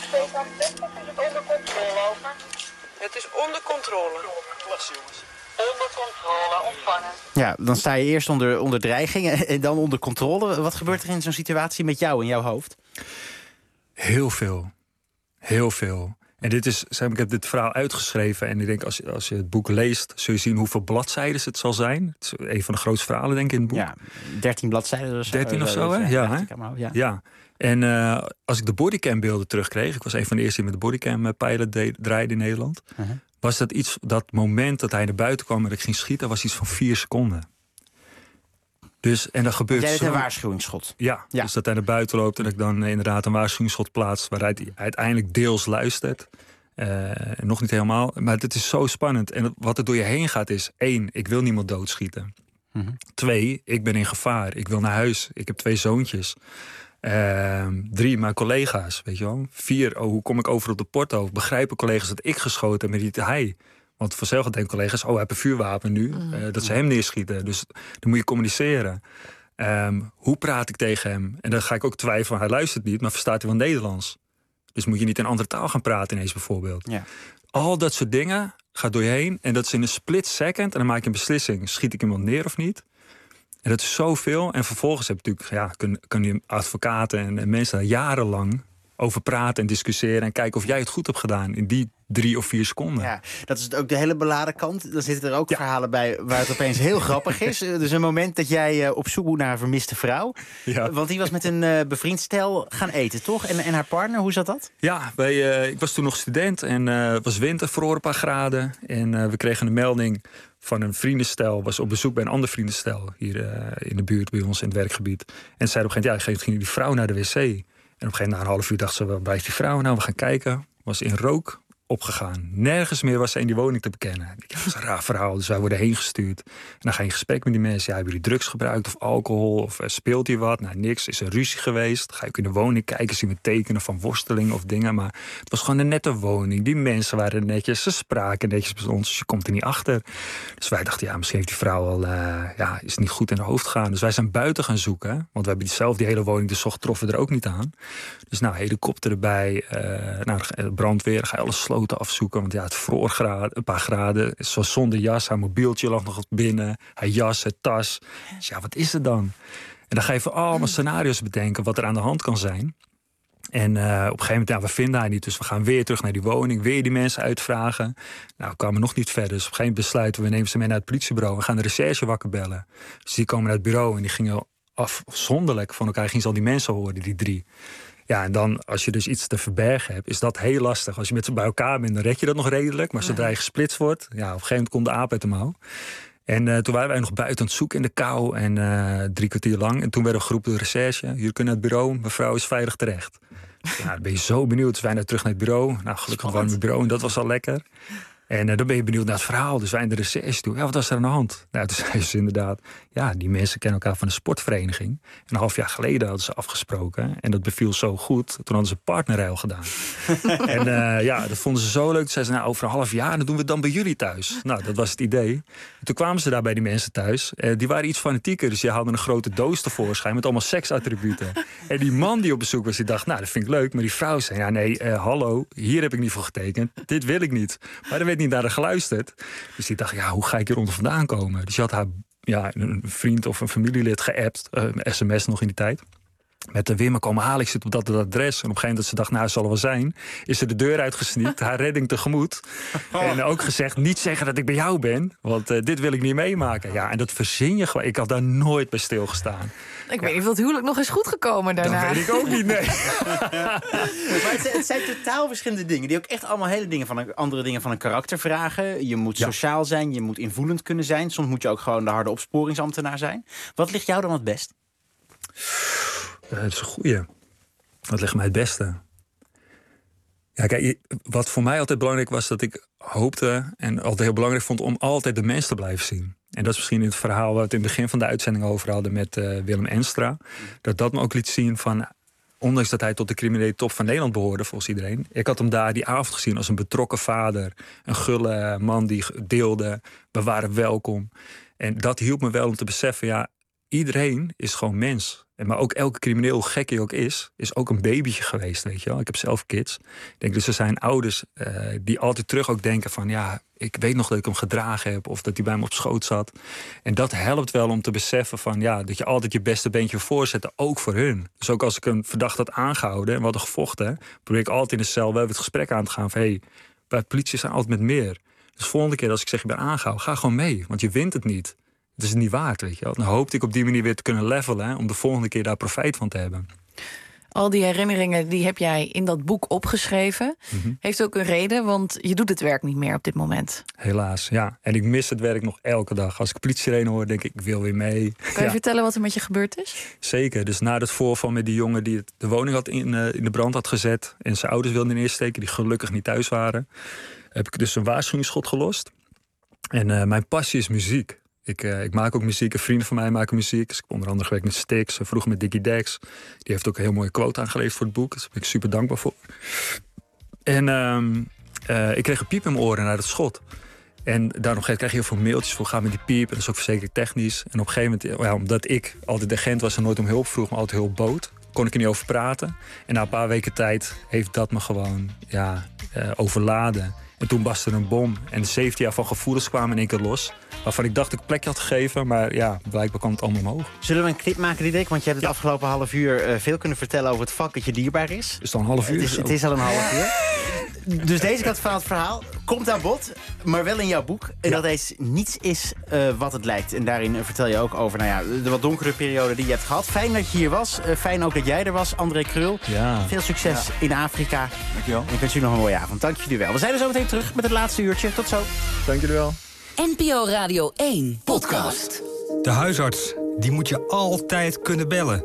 Het is onder controle. Klas jongens. Onder controle, ontvangen. Ja, dan sta je eerst onder dreiging en dan onder controle. Wat gebeurt er in zo'n situatie met jou in jouw hoofd? Heel veel. Heel veel. En ik heb dit verhaal uitgeschreven. En ik denk, als je het boek leest, zul je zien hoeveel bladzijden het zal zijn. Het is een van de grootste verhalen, denk ik, in het boek. Ja, 13 bladzijden. Dus 13 of zo, hè? Ja. En als ik de bodycam-beelden terugkreeg, ik was een van de eerste die met de bodycam-pilot draaide in Nederland. Was dat moment dat hij naar buiten kwam en ik ging schieten, was iets van 4 seconden. Dus, en dat gebeurt. Jij hebt een waarschuwingsschot. Ja, dus dat hij naar buiten loopt en ik dan inderdaad een waarschuwingsschot plaats waaruit hij uiteindelijk deels luistert. Nog niet helemaal, maar het is zo spannend. En wat er door je heen gaat is: 1, ik wil niemand doodschieten. 2, ik ben in gevaar. Ik wil naar huis. Ik heb 2 zoontjes. 3, mijn collega's, weet je wel. 4, hoe kom ik over op de porto? Begrijpen collega's dat ik geschoten heb en niet hij? Want vanzelf denken collega's, hij heeft een vuurwapen nu. Dat ze hem neerschieten. Dus dan moet je communiceren. Hoe praat ik tegen hem? En dan ga ik ook twijfelen, hij luistert niet, maar verstaat hij wel Nederlands? Dus moet je niet in een andere taal gaan praten ineens bijvoorbeeld. Ja. Al dat soort dingen gaat door je heen. En dat is in een split second. En dan maak je een beslissing, schiet ik iemand neer of niet? En dat is zoveel. En vervolgens heb je natuurlijk, kun je advocaten en mensen daar jarenlang over praten en discussiëren en kijken of jij het goed hebt gedaan in die 3 of 4 seconden. Ja, dat is ook de hele beladen kant. Dan zitten er ook verhalen bij waar het opeens heel grappig is. Dus een moment dat jij op zoek moet naar een vermiste vrouw. Ja. Want die was met een bevriend stel gaan eten, toch? En haar partner, hoe zat dat? Ja, ik was toen nog student en het was winter, vroor een paar graden. En we kregen een melding van een vriendenstel, was op bezoek bij een ander vriendenstel hier in de buurt bij ons in het werkgebied. En zei op een gegeven moment, ging die vrouw naar de wc. En op een gegeven moment, na een half uur, dacht ze, waar blijft die vrouw nou? We gaan kijken. Was in rook opgegaan. Nergens meer was ze in die woning te bekennen. Dat is een raar verhaal, dus wij worden heen gestuurd. En dan ga je in gesprek met die mensen. Ja, hebben jullie drugs gebruikt of alcohol? Of speelt hier wat? Nou, niks. Is er ruzie geweest? Dan ga je ook in de woning kijken, zien we tekenen van worsteling of dingen. Maar het was gewoon een nette woning. Die mensen waren netjes, ze spraken netjes met ons. Dus je komt er niet achter. Dus wij dachten, ja, misschien heeft die vrouw al is niet goed in haar hoofd gegaan. Dus wij zijn buiten gaan zoeken. Want we hebben zelf die hele woning, dus zo troffen we er ook niet aan. Dus nou, helikopter erbij. Brandweer, ga je alle sloten afzoeken. Want ja, het vroor een paar graden. Zo zonder jas, haar mobieltje lag nog binnen. Haar jas, haar tas. Dus ja, wat is er dan? En dan ga je voor allemaal scenario's bedenken wat er aan de hand kan zijn. En op een gegeven moment, we vinden haar niet. Dus we gaan weer terug naar die woning. Weer die mensen uitvragen. Nou, we kwamen nog niet verder. Dus op een gegeven moment besluiten we nemen ze mee naar het politiebureau. We gaan de recherche wakker bellen. Dus die komen naar het bureau en die gingen afzonderlijk van elkaar. Gingen ze al die mensen horen, die 3. Ja, en dan, als je dus iets te verbergen hebt, is dat heel lastig. Als je met ze bij elkaar bent, dan red je dat nog redelijk. Maar zodra je gesplitst wordt, ja, op een gegeven moment komt de aap uit de mouw. En toen waren wij nog buiten aan het zoeken in de kou. En 3 kwartier lang. En toen werden we geroepen door de recherche. Jullie kunnen naar het bureau, mevrouw is veilig terecht. Ja, dan ben je zo benieuwd. Dus wij naar terug naar het bureau. Nou, gelukkig waren we het bureau en dat was al lekker. En dan ben je benieuwd naar het verhaal. Dus wij in de recherche toe. Ja, wat was er aan de hand? Nou, toen zei ze inderdaad, ja, die mensen kennen elkaar van een sportvereniging. En een half jaar geleden hadden ze afgesproken. En dat beviel zo goed. Toen hadden ze partnerruil gedaan. En dat vonden ze zo leuk. Toen zei ze, nou, over een half jaar, dan doen we het dan bij jullie thuis. Nou, dat was het idee. En toen kwamen ze daar bij die mensen thuis. Die waren iets fanatieker. Dus die hadden een grote doos tevoorschijn met allemaal seksattributen. En die man die op bezoek was, die dacht, nou, dat vind ik leuk. Maar die vrouw zei, ja, nee, hallo, hier heb ik niet voor getekend. Dit wil ik niet. Maar er werd niet naar haar geluisterd. Dus die dacht, ja, hoe ga ik hieronder vandaan komen? Dus je had haar, een vriend of een familielid geappt, sms nog in die tijd. Met de Wim, komen halen, ik zit op dat adres. En op een gegeven moment dat ze dacht, nou, het zal er wel zijn, is ze de deur uitgesneakt, haar redding tegemoet. En ook gezegd, niet zeggen dat ik bij jou ben, want dit wil ik niet meemaken. Ja, en dat verzin je gewoon. Ik had daar nooit bij stilgestaan. Ik weet niet of dat huwelijk nog is goed gekomen daarna. Dat weet ik ook niet, nee. Maar het zijn totaal verschillende dingen, die ook echt allemaal andere dingen van een karakter vragen. Je moet sociaal zijn, je moet invoelend kunnen zijn. Soms moet je ook gewoon de harde opsporingsambtenaar zijn. Wat ligt jou dan het best? Dat is een goeie. Wat ligt mij het beste? Ja, kijk, wat voor mij altijd belangrijk was, dat ik hoopte en altijd heel belangrijk vond om altijd de mens te blijven zien. En dat is misschien het verhaal waar we het in het begin van de uitzending over hadden met Willem Enstra. Dat me ook liet zien van, ondanks dat hij tot de criminele top van Nederland behoorde, volgens iedereen. Ik had hem daar die avond gezien als een betrokken vader. Een gulle man die deelde. We waren welkom. En dat hielp me wel om te beseffen, ja, iedereen is gewoon mens. Maar ook elke crimineel, hoe gek hij ook is ook een babytje geweest, weet je wel. Ik heb zelf kids. Ik denk dus er zijn ouders die altijd terug ook denken van, ja, ik weet nog dat ik hem gedragen heb of dat hij bij me op schoot zat. En dat helpt wel om te beseffen van, ja, dat je altijd je beste beentje voorzet, ook voor hun. Dus ook als ik een verdachte had aangehouden en we hadden gevochten, probeer ik altijd in de cel wel het gesprek aan te gaan van, hey, bij de politie zijn altijd met meer. Dus volgende keer als ik zeg je bent aangehouden, ga gewoon mee, want je wint het niet. Het is het niet waard, weet je wel. Dan hoopte ik op die manier weer te kunnen levelen, hè, om de volgende keer daar profijt van te hebben. Al die herinneringen die heb jij in dat boek opgeschreven. Heeft ook een reden, want je doet het werk niet meer op dit moment. Helaas, ja. En ik mis het werk nog elke dag. Als ik politiesirene hoor, denk ik wil weer mee. Kan je vertellen wat er met je gebeurd is? Zeker. Dus na het voorval met die jongen die de woning had in de brand had gezet en zijn ouders wilden insteken, die gelukkig niet thuis waren, heb ik dus een waarschuwingsschot gelost. En mijn passie is muziek. Ik maak ook muziek. Vrienden van mij maken muziek. Dus ik heb onder andere gewerkt met Styx. Vroeger met Dickie Dex. Die heeft ook een heel mooie quote aangeleverd voor het boek. Dus daar ben ik super dankbaar voor. En ik kreeg een piep in mijn oren na het schot. En daar nog krijg je heel veel mailtjes voor. Ga met die piep. En dat is ook verzekeringstechnisch. En op een gegeven moment, ja, omdat ik altijd de agent was en nooit om hulp vroeg, maar altijd hulp bood, kon ik er niet over praten. En na een paar weken tijd heeft dat me gewoon overladen. En toen barstte er een bom. En 17 jaar van gevoelens kwamen in één keer los. Waarvan ik dacht dat ik een plekje had gegeven. Maar ja, blijkbaar kwam het allemaal omhoog. Zullen we een clip maken, Diederik? Want je hebt het afgelopen half uur veel kunnen vertellen over het vak dat je dierbaar is. Is het al een half uur? Het is al een half uur. Dus deze kant van het verhaal komt aan bod, maar wel in jouw boek. En dat deze niets is wat het lijkt. En daarin vertel je ook over de wat donkere periode die je hebt gehad. Fijn dat je hier was. Fijn ook dat jij er was, André Krul. Ja. Veel succes in Afrika. Dankjewel. En ik wens jullie nog een mooie avond. Dank jullie wel. We zijn er zo meteen terug met het laatste uurtje. Tot zo. Dank jullie wel. NPO Radio 1 podcast. De huisarts, die moet je altijd kunnen bellen.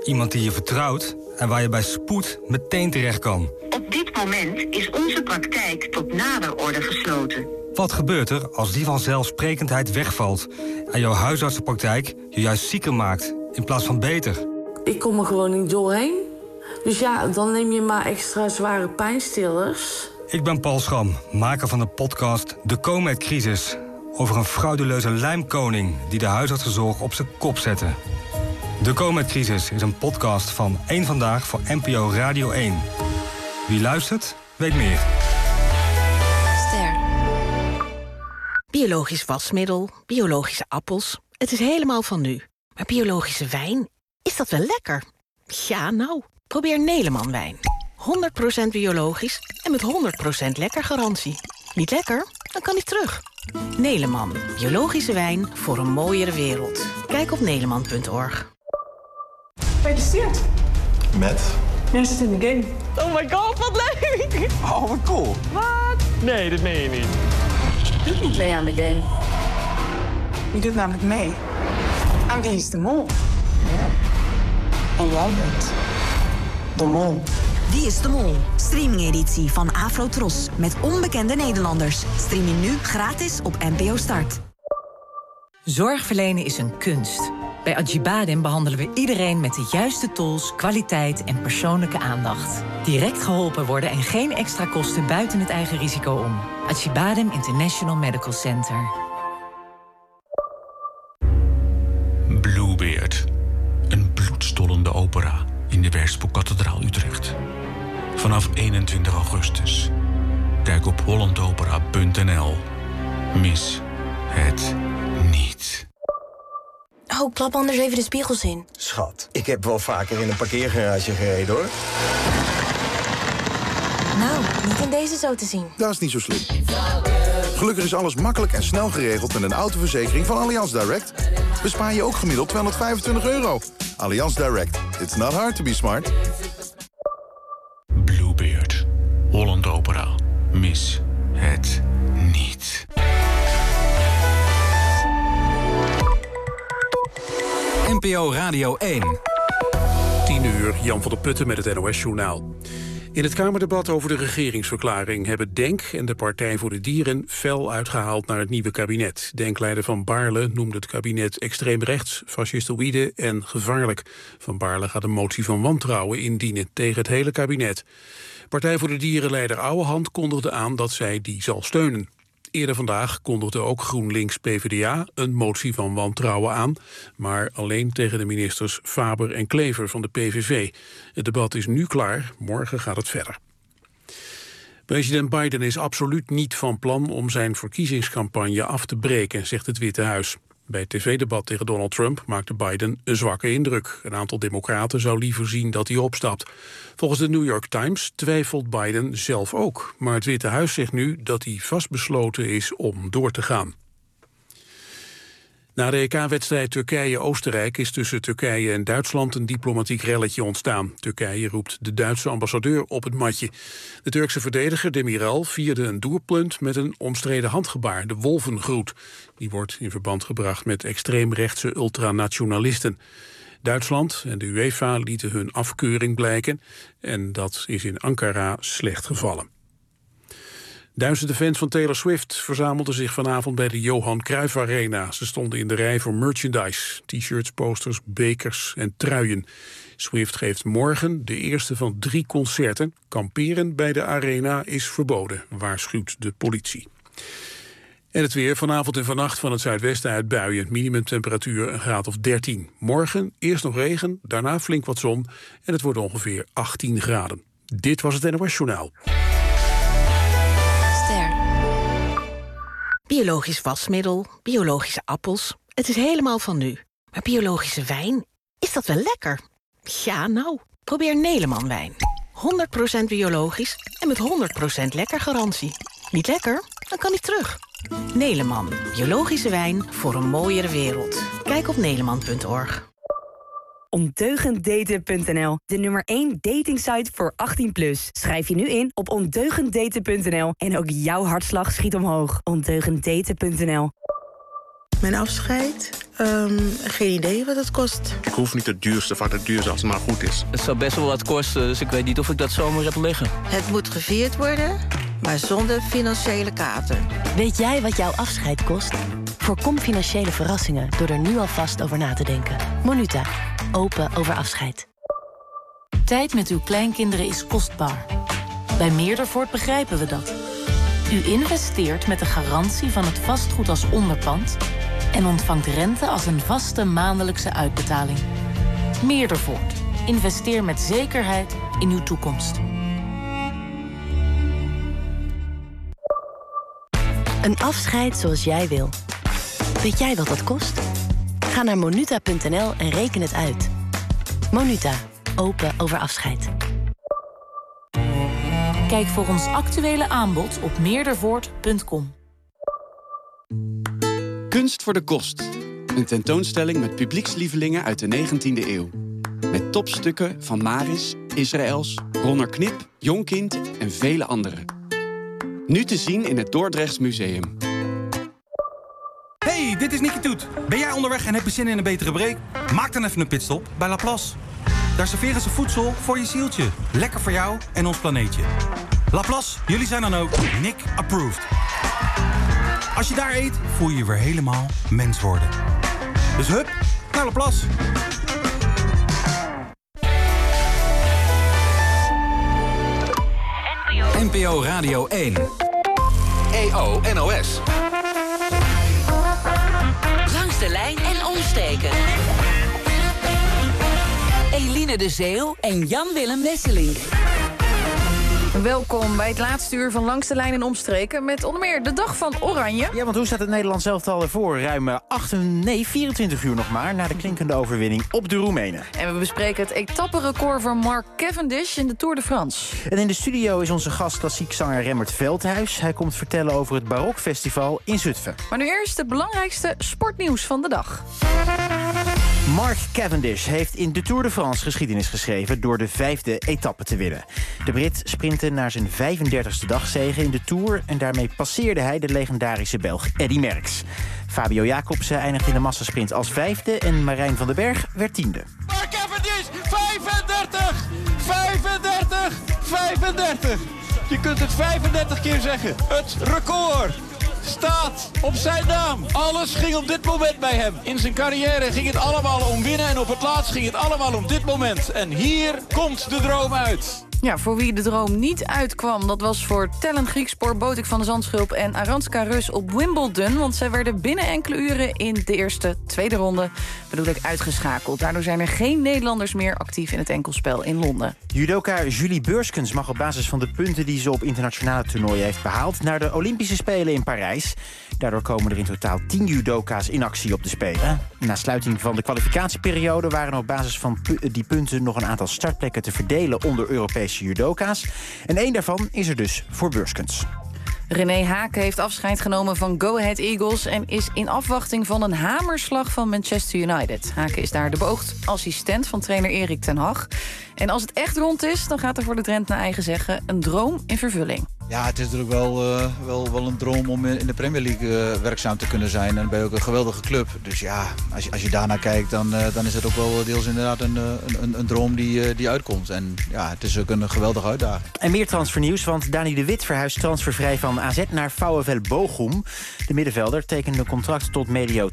Iemand die je vertrouwt en waar je bij spoed meteen terecht kan. Op dit moment is onze praktijk tot nader orde gesloten. Wat gebeurt er als die vanzelfsprekendheid wegvalt en jouw huisartsenpraktijk je juist zieker maakt in plaats van beter? Ik kom er gewoon niet doorheen. Dus ja, dan neem je maar extra zware pijnstillers. Ik ben Paul Schram, maker van de podcast De Comet-crisis. Over een frauduleuze lijmkoning die de huisartsenzorg op zijn kop zette. De Comet-crisis is een podcast van 1 Vandaag voor NPO Radio 1. Wie luistert, weet meer. Ster. Biologisch wasmiddel, biologische appels. Het is helemaal van nu. Maar biologische wijn, is dat wel lekker? Ja, nou, probeer Neleman wijn. 100% biologisch en met 100% lekker garantie. Niet lekker? Dan kan hij terug. Neleman, biologische wijn voor een mooiere wereld. Kijk op neleman.org. Gefeliciteerd. Met? Jij zit in de game. Oh my god, wat leuk! Oh, wat cool. Wat? Nee, dat meen je niet. Ik doe niet mee aan de game. Je doet namelijk mee aan Wie is de Mol. Ja. En jij bent de mol. Wie is de Mol? Streaming-editie van Afrotros met onbekende Nederlanders. Stream je nu gratis op NPO Start. Zorg verlenen is een kunst. Bij Acibadem behandelen we iedereen met de juiste tools, kwaliteit en persoonlijke aandacht. Direct geholpen worden en geen extra kosten buiten het eigen risico om. Acibadem International Medical Center. Bluebeard. Een bloedstollende opera in de Werspoorkathedraal Utrecht. Vanaf 21 augustus. Kijk op hollandopera.nl. Mis het niet. Oh, klap anders even de spiegels in. Schat, ik heb wel vaker in een parkeergarage gereden, hoor. Nou, niet in deze zo te zien. Dat is niet zo slim. Gelukkig is alles makkelijk en snel geregeld met een autoverzekering van Allianz Direct. Bespaar je ook gemiddeld €225. Allianz Direct. It's not hard to be smart. Bluebeard. Holland Opera. Mis het niet. NPO Radio 1. 10 uur, Jan van der Putten met het NOS-journaal. In het Kamerdebat over de regeringsverklaring hebben DENK en de Partij voor de Dieren fel uitgehaald naar het nieuwe kabinet. DENK-leider Van Baarle noemde het kabinet extreem rechts, fascistoïde en gevaarlijk. Van Baarle gaat een motie van wantrouwen indienen tegen het hele kabinet. Partij voor de Dieren-leider Ouwehand kondigde aan dat zij die zal steunen. Eerder vandaag kondigde ook GroenLinks-PVDA een motie van wantrouwen aan, maar alleen tegen de ministers Faber en Klever van de PVV. Het debat is nu klaar, morgen gaat het verder. President Biden is absoluut niet van plan om zijn verkiezingscampagne af te breken, zegt het Witte Huis. Bij het tv-debat tegen Donald Trump maakte Biden een zwakke indruk. Een aantal democraten zou liever zien dat hij opstapt. Volgens de New York Times twijfelt Biden zelf ook. Maar het Witte Huis zegt nu dat hij vastbesloten is om door te gaan. Na de EK-wedstrijd Turkije-Oostenrijk is tussen Turkije en Duitsland een diplomatiek relletje ontstaan. Turkije roept de Duitse ambassadeur op het matje. De Turkse verdediger Demiral vierde een doelpunt met een omstreden handgebaar, de wolvengroet. Die wordt in verband gebracht met extreemrechtse ultranationalisten. Duitsland en de UEFA lieten hun afkeuring blijken en dat is in Ankara slecht gevallen. Duizenden fans van Taylor Swift verzamelden zich vanavond bij de Johan Cruijff Arena. Ze stonden in de rij voor merchandise, t-shirts, posters, bekers en truien. Swift geeft morgen de eerste van 3 concerten. Kamperen bij de arena is verboden, waarschuwt de politie. En het weer vanavond en vannacht van het zuidwesten uit buien. Minimumtemperatuur een graad of 13. Morgen eerst nog regen, daarna flink wat zon en het wordt ongeveer 18 graden. Dit was het NOS Journaal. Biologisch wasmiddel, biologische appels. Het is helemaal van nu. Maar biologische wijn, is dat wel lekker? Ja, nou, probeer Neleman wijn. 100% biologisch en met 100% lekker garantie. Niet lekker? Dan kan hij terug. Neleman, biologische wijn voor een mooiere wereld. Kijk op neleman.org. Ondeugenddaten.nl, de nummer 1 datingsite voor 18+. Schrijf je nu in op ondeugenddaten.nl en ook jouw hartslag schiet omhoog. Ondeugenddaten.nl. Mijn afscheid? Geen idee wat het kost. Ik hoef niet het duurste van het duurste als het maar goed is. Het zou best wel wat kosten, dus ik weet niet of ik dat zomaar heb liggen. Het moet gevierd worden, maar zonder financiële kater. Weet jij wat jouw afscheid kost? Voorkom financiële verrassingen door er nu alvast over na te denken. Monuta. Open over afscheid. Tijd met uw kleinkinderen is kostbaar. Bij Meerdervoort begrijpen we dat. U investeert met de garantie van het vastgoed als onderpand en ontvangt rente als een vaste maandelijkse uitbetaling. Meerdervoort. Investeer met zekerheid in uw toekomst. Een afscheid zoals jij wil. Weet jij wat dat kost? Ga naar monuta.nl en reken het uit. Monuta. Open over afscheid. Kijk voor ons actuele aanbod op meerdervoort.com. Kunst voor de kost. Een tentoonstelling met publiekslievelingen uit de 19e eeuw. Met topstukken van Maris, Israëls, Ronner Knip, Jonkind en vele anderen. Nu te zien in het Dordrechts Museum. Hey, dit is Nicky Toet. Ben jij onderweg en heb je zin in een betere break? Maak dan even een pitstop bij Laplace. Daar serveren ze voedsel voor je zieltje. Lekker voor jou en ons planeetje. Laplace, jullie zijn dan ook Nick approved. Als je daar eet, voel je je weer helemaal mens worden. Dus hup, naar Laplace. NPO Radio 1. EO NOS. Langs de lijn en omsteken. Eline de Zeeuw en Jan-Willem Wesseling. Welkom bij het laatste uur van Langs de Lijn en Omstreken... met onder meer de Dag van Oranje. Ja, want hoe staat het Nederlands elftal ervoor? Ruim 24 uur nog maar... na de klinkende overwinning op de Roemenen. En we bespreken het etapperecord van Mark Cavendish in de Tour de France. En in de studio is onze gast klassiek zanger Remmert Veldhuis. Hij komt vertellen over het Barokfestival in Zutphen. Maar nu eerst het belangrijkste sportnieuws van de dag. Mark Cavendish heeft in de Tour de France geschiedenis geschreven... door de 5e etappe te winnen. De Brit sprintte naar zijn 35e dagzege in de Tour... en daarmee passeerde hij de legendarische Belg Eddy Merckx. Fabio Jacobsen eindigde in de massasprint als 5e... en Marijn van den Berg werd 10e. Mark Cavendish, 35, 35, 35. Je kunt het 35 keer zeggen. Het record staat op zijn naam. Alles ging op dit moment bij hem. In zijn carrière ging het allemaal om winnen... en op het laatst ging het allemaal om dit moment. En hier komt de droom uit. Ja, voor wie de droom niet uitkwam, dat was voor Tellen Griekspoor, Botik van de Zandschulp en Aranska Rus op Wimbledon. Want zij werden binnen enkele uren in de tweede ronde, uitgeschakeld. Daardoor zijn er geen Nederlanders meer actief in het enkelspel in Londen. Judoka Julie Beurskens mag op basis van de punten die ze op internationale toernooien heeft behaald naar de Olympische Spelen in Parijs. Daardoor komen er in totaal 10 judoka's in actie op de Spelen. Na sluiting van de kwalificatieperiode waren er op basis van die punten nog een aantal startplekken te verdelen onder Europese judoka's. En één daarvan is er dus voor Beurskens. René Haken heeft afscheid genomen van Go Ahead Eagles... en is in afwachting van een hamerslag van Manchester United. Haken is daar de beoogd assistent van trainer Erik ten Hag. En als het echt rond is, dan gaat er voor de Drent naar eigen zeggen... een droom in vervulling. Ja, het is natuurlijk wel een droom om in de Premier League werkzaam te kunnen zijn. En dan ben je ook een geweldige club. Dus ja, als je daarnaar kijkt, dan is het ook wel deels inderdaad een droom die uitkomt. En ja, het is ook een geweldige uitdaging. En meer transfernieuws, want Dani de Wit verhuist transfervrij van AZ naar VfL Bochum. De middenvelder tekende een contract tot medio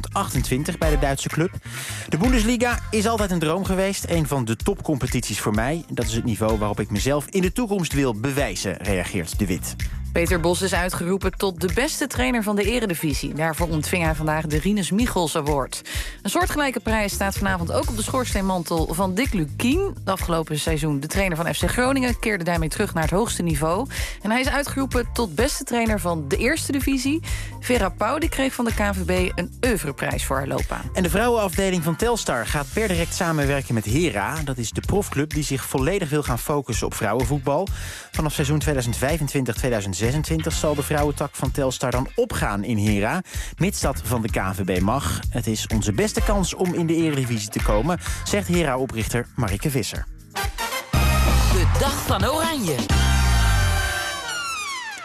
2028 bij de Duitse club. De Bundesliga is altijd een droom geweest. Een van de topcompetities voor mij. Dat is het niveau waarop ik mezelf in de toekomst wil bewijzen, reageert de Wit. Peter Bos is uitgeroepen tot de beste trainer van de eredivisie. Daarvoor ontving hij vandaag de Rinus Michels Award. Een soortgelijke prijs staat vanavond ook op de schoorsteenmantel van Dick Lukien. De afgelopen seizoen de trainer van FC Groningen keerde daarmee terug naar het hoogste niveau. En hij is uitgeroepen tot beste trainer van de eerste divisie. Vera Pauw die kreeg van de KNVB een oeuvreprijs voor haar loopbaan. En de vrouwenafdeling van Telstar gaat per direct samenwerken met Hera. Dat is de profclub die zich volledig wil gaan focussen op vrouwenvoetbal. Vanaf seizoen 2025-2026 zal de vrouwentak van Telstar dan opgaan in Hera, mits dat van de KNVB mag. Het is onze beste kans om in de eredivisie te komen, zegt Hera-oprichter Marike Visser. De Dag van Oranje.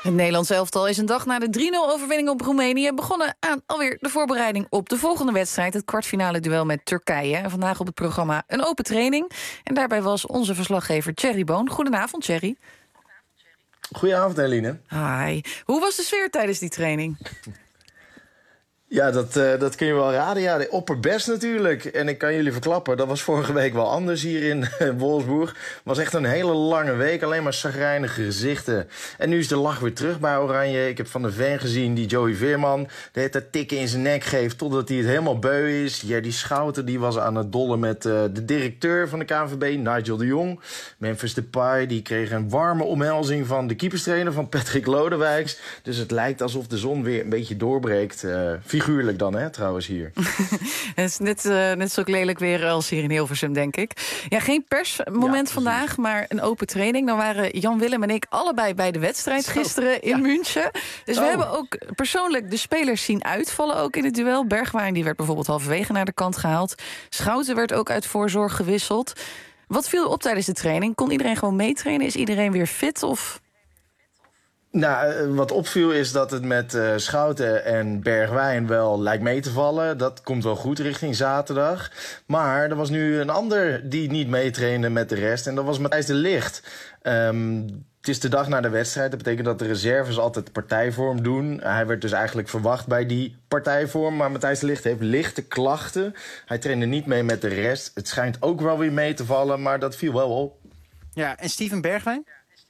Het Nederlands elftal is een dag na de 3-0-overwinning op Roemenië begonnen aan alweer de voorbereiding op de volgende wedstrijd, het kwartfinale duel met Turkije. En vandaag op het programma een open training. En daarbij was onze verslaggever Thierry Boon. Goedenavond, Thierry. Goedenavond, Eline. Hi. Hoe was de sfeer tijdens die training? Ja, dat kun je wel raden. Ja, de opperbest natuurlijk. En ik kan jullie verklappen, dat was vorige week wel anders hier in Wolfsburg. Het was echt een hele lange week, alleen maar chagrijnige gezichten. En nu is de lach weer terug bij Oranje. Ik heb Van der Ven gezien, die Joey Veerman de hele tijd tikken in zijn nek geeft totdat hij het helemaal beu is. Jerdy Schouten, die was aan het dollen met de directeur van de KNVB, Nigel de Jong. Memphis Depay, die kreeg een warme omhelzing van de keeperstrainer van Patrick Lodewijks. Dus het lijkt alsof de zon weer een beetje doorbreekt. Figuurlijk dan, hè, trouwens hier. Het is net zo lelijk weer als hier in Hilversum, denk ik. Ja, geen persmoment vandaag, maar een open training. Dan waren Jan Willem en ik allebei bij de wedstrijd gisteren in München. Dus we hebben ook persoonlijk de spelers zien uitvallen ook in het duel. Bergwijn die werd bijvoorbeeld halverwege naar de kant gehaald. Schouten werd ook uit voorzorg gewisseld. Wat viel op tijdens de training? Kon iedereen gewoon meetrainen? Is iedereen weer fit of... Nou, wat opviel is dat het met Schouten en Bergwijn wel lijkt mee te vallen. Dat komt wel goed richting zaterdag. Maar er was nu een ander die niet meetrainde met de rest. En dat was Matthijs de Ligt. Het is de dag na de wedstrijd. Dat betekent dat de reserves altijd partijvorm doen. Hij werd dus eigenlijk verwacht bij die partijvorm. Maar Matthijs de Ligt heeft lichte klachten. Hij trainde niet mee met de rest. Het schijnt ook wel weer mee te vallen, maar dat viel wel op. Ja, en Steven Bergwijn?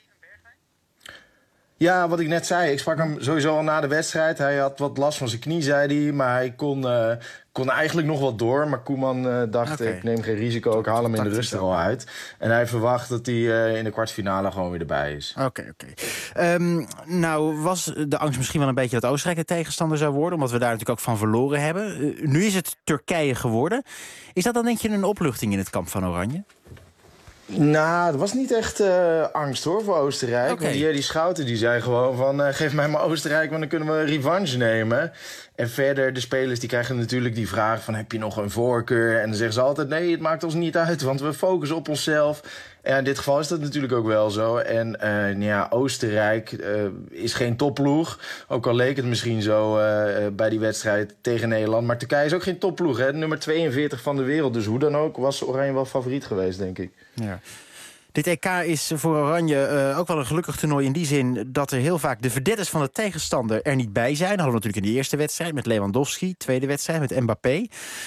Ja, wat ik net zei. Ik sprak hem sowieso al na de wedstrijd. Hij had wat last van zijn knie, zei hij. Maar hij kon eigenlijk nog wat door. Maar Koeman dacht, ik neem geen risico. Ik haal hem in de rust er al uit. En hij verwacht dat hij in de kwartfinale gewoon weer erbij is. Oké. Nou was de angst misschien wel een beetje dat Oostenrijk de tegenstander zou worden. Omdat we daar natuurlijk ook van verloren hebben. Nu is het Turkije geworden. Is dat dan denk je een opluchting in het kamp van Oranje? Nou, er was niet echt angst hoor voor Oostenrijk. Want die Schouten die zei gewoon van geef mij maar Oostenrijk, want dan kunnen we een revanche nemen. En verder, de spelers die krijgen natuurlijk die vraag van heb je nog een voorkeur? En dan zeggen ze altijd nee, het maakt ons niet uit, want we focussen op onszelf. En in dit geval is dat natuurlijk ook wel zo. En Oostenrijk is geen topploeg. Ook al leek het misschien zo bij die wedstrijd tegen Nederland. Maar Turkije is ook geen topploeg, hè? Nummer 42 van de wereld. Dus hoe dan ook was Oranje wel favoriet geweest, denk ik. Ja. Dit EK is voor Oranje ook wel een gelukkig toernooi in die zin dat er heel vaak de verdetters van de tegenstander er niet bij zijn. Dat hadden we natuurlijk in de eerste wedstrijd met Lewandowski, tweede wedstrijd met Mbappé.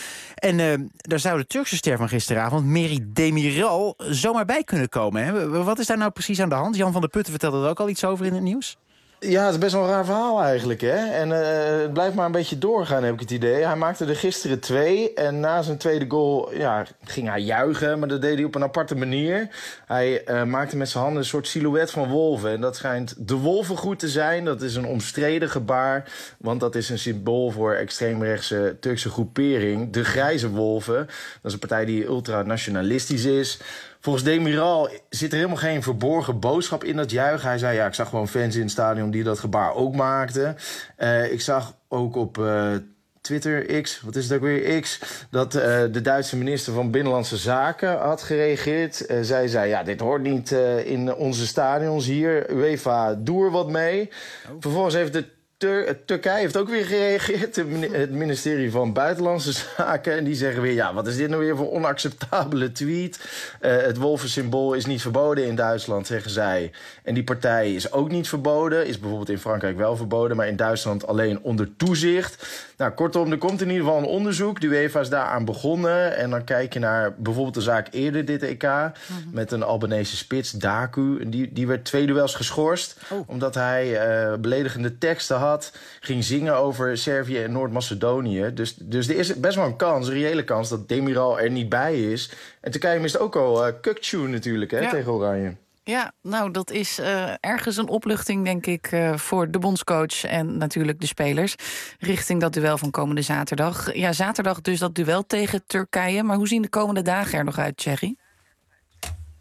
En daar zou de Turkse ster van gisteravond, Meri Demiral, zomaar bij kunnen komen. Hè? Wat is daar nou precies aan de hand? Jan van der Putten vertelde er ook al iets over in het nieuws. Ja, het is best wel een raar verhaal eigenlijk, hè. En het blijft maar een beetje doorgaan, heb ik het idee. Hij maakte er gisteren 2 en na zijn tweede goal ging hij juichen, maar dat deed hij op een aparte manier. Hij maakte met zijn handen een soort silhouet van wolven. En dat schijnt de wolvengroet te zijn. Dat is een omstreden gebaar, want dat is een symbool voor extreemrechtse Turkse groepering. De Grijze Wolven. Dat is een partij die ultranationalistisch is. Volgens Demiral zit er helemaal geen verborgen boodschap in dat juichen. Hij zei, ik zag gewoon fans in het stadion die dat gebaar ook maakten. Ik zag ook op Twitter, X, wat is het ook weer, X, dat de Duitse minister van Binnenlandse Zaken had gereageerd. Zij zei, dit hoort niet in onze stadions hier. UEFA, doe er wat mee. Vervolgens heeft Turkije heeft ook weer gereageerd, het ministerie van Buitenlandse Zaken. En die zeggen weer, wat is dit nou weer voor onacceptabele tweet? Het wolvensymbool is niet verboden in Duitsland, zeggen zij. En die partij is ook niet verboden. Is bijvoorbeeld in Frankrijk wel verboden, maar in Duitsland alleen onder toezicht. Nou, kortom, er komt in ieder geval een onderzoek. De UEFA is daaraan begonnen. En dan kijk je naar bijvoorbeeld de zaak eerder dit EK. Met een Albanese spits, Daku. Die werd 2 duels geschorst. Omdat hij beledigende teksten had. Ging zingen over Servië en Noord-Macedonië. Dus er is best wel een reële kans, dat Demiral er niet bij is. En Turkije mist ook al Kökçü natuurlijk, hè, tegen Oranje. Ja, nou, dat is ergens een opluchting, denk ik, voor de bondscoach en natuurlijk de spelers richting dat duel van komende zaterdag. Ja, zaterdag dus dat duel tegen Turkije. Maar hoe zien de komende dagen er nog uit, Thierry?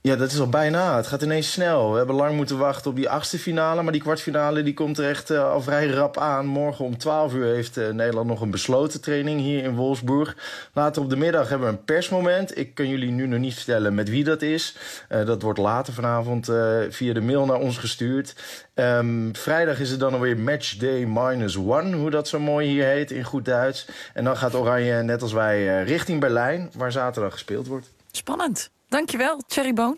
Ja, dat is al bijna. Het gaat ineens snel. We hebben lang moeten wachten op die 8e finale. Maar die kwartfinale die komt er echt al vrij rap aan. Morgen om 12 uur heeft Nederland nog een besloten training hier in Wolfsburg. Later op de middag hebben we een persmoment. Ik kan jullie nu nog niet vertellen met wie dat is. Dat wordt later vanavond via de mail naar ons gestuurd. Vrijdag is het dan alweer matchday -1, hoe dat zo mooi hier heet in goed Duits. En dan gaat Oranje, net als wij, richting Berlijn, waar zaterdag gespeeld wordt. Spannend. Dankjewel, Thierry Boon.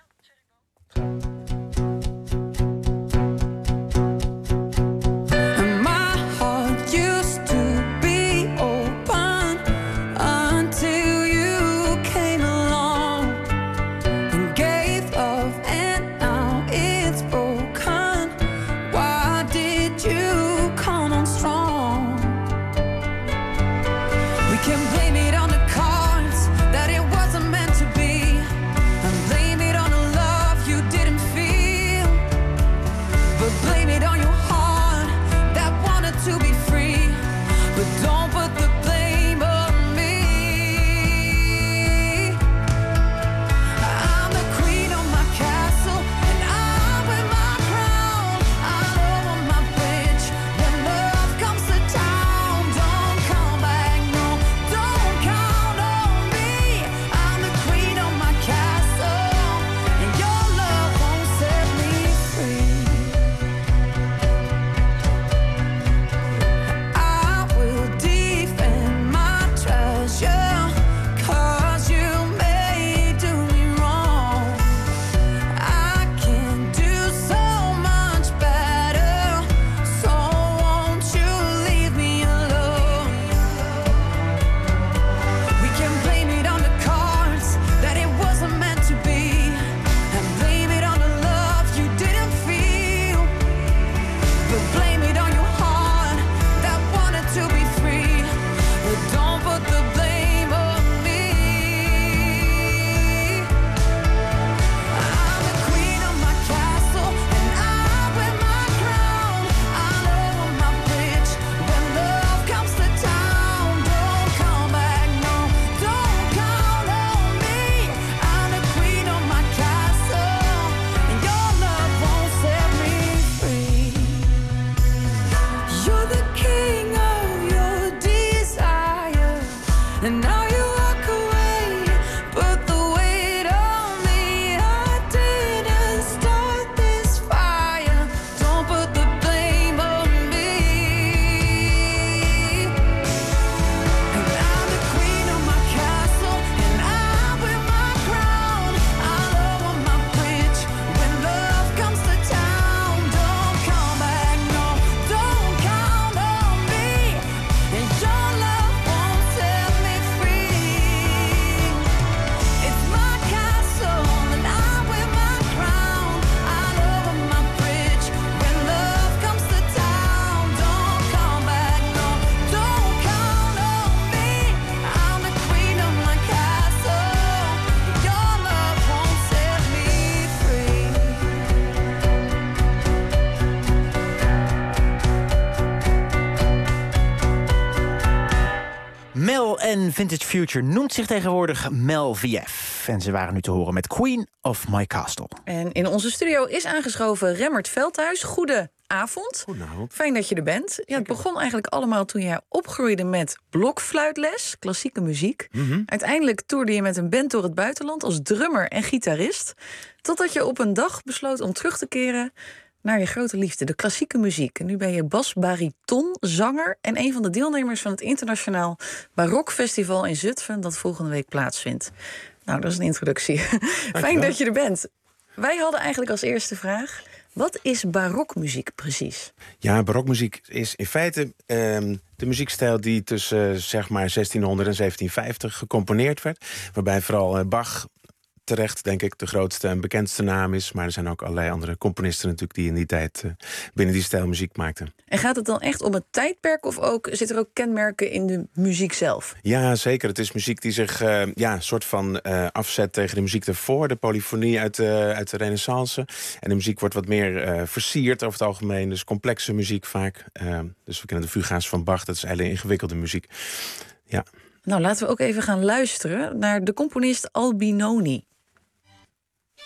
Mel en Vintage Future noemt zich tegenwoordig Mel VF. En ze waren nu te horen met Queen of My Castle. En in onze studio is aangeschoven Remmert Veldhuis. Goedenavond. Goedenavond. Fijn dat je er bent. Ja, het begon eigenlijk allemaal toen jij opgroeide met blokfluitles, klassieke muziek. Uiteindelijk toerde je met een band door het buitenland als drummer en gitarist. Totdat je op een dag besloot om terug te keren naar je grote liefde, de klassieke muziek. En nu ben je bas-bariton, zanger en een van de deelnemers van het Internationaal Barokfestival in Zutphen, dat volgende week plaatsvindt. Nou, dat is een introductie. Fijn dat je er bent. Wij hadden eigenlijk als eerste vraag: wat is barokmuziek precies? Ja, barokmuziek is in feite de muziekstijl die tussen zeg maar 1600 en 1750 gecomponeerd werd. Waarbij vooral Bach terecht, denk ik, de grootste en bekendste naam is. Maar er zijn ook allerlei andere componisten natuurlijk die in die tijd binnen die stijl muziek maakten. En gaat het dan echt om het tijdperk of zitten er ook kenmerken in de muziek zelf? Ja, zeker. Het is muziek die zich soort van afzet tegen de muziek daarvoor. De polyfonie uit de Renaissance. En de muziek wordt wat meer versierd over het algemeen. Dus complexe muziek vaak. Dus we kennen de fuga's van Bach. Dat is eigenlijk ingewikkelde muziek. Ja. Nou, laten we ook even gaan luisteren naar de componist Albinoni.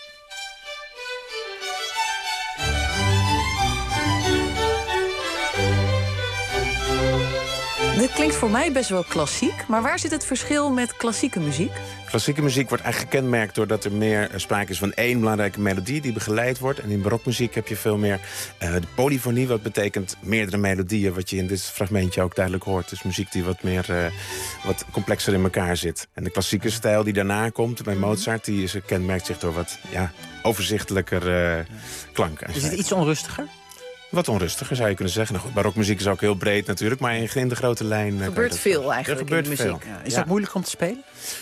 Dit klinkt voor mij best wel klassiek. Maar waar zit het verschil met klassieke muziek? Klassieke muziek wordt eigenlijk gekenmerkt doordat er meer sprake is van één belangrijke melodie die begeleid wordt. En in barokmuziek heb je veel meer de polyfonie, wat betekent meerdere melodieën, wat je in dit fragmentje ook duidelijk hoort. Dus muziek die wat complexer in elkaar zit. En de klassieke stijl die daarna komt bij Mozart, die kenmerkt zich door wat overzichtelijker klank. Is het iets onrustiger? Wat onrustiger zou je kunnen zeggen. Nou goed, barokmuziek is ook heel breed natuurlijk, maar in de grote lijn... Er gebeurt veel eigenlijk in de muziek. Ja. Is dat moeilijk om te spelen?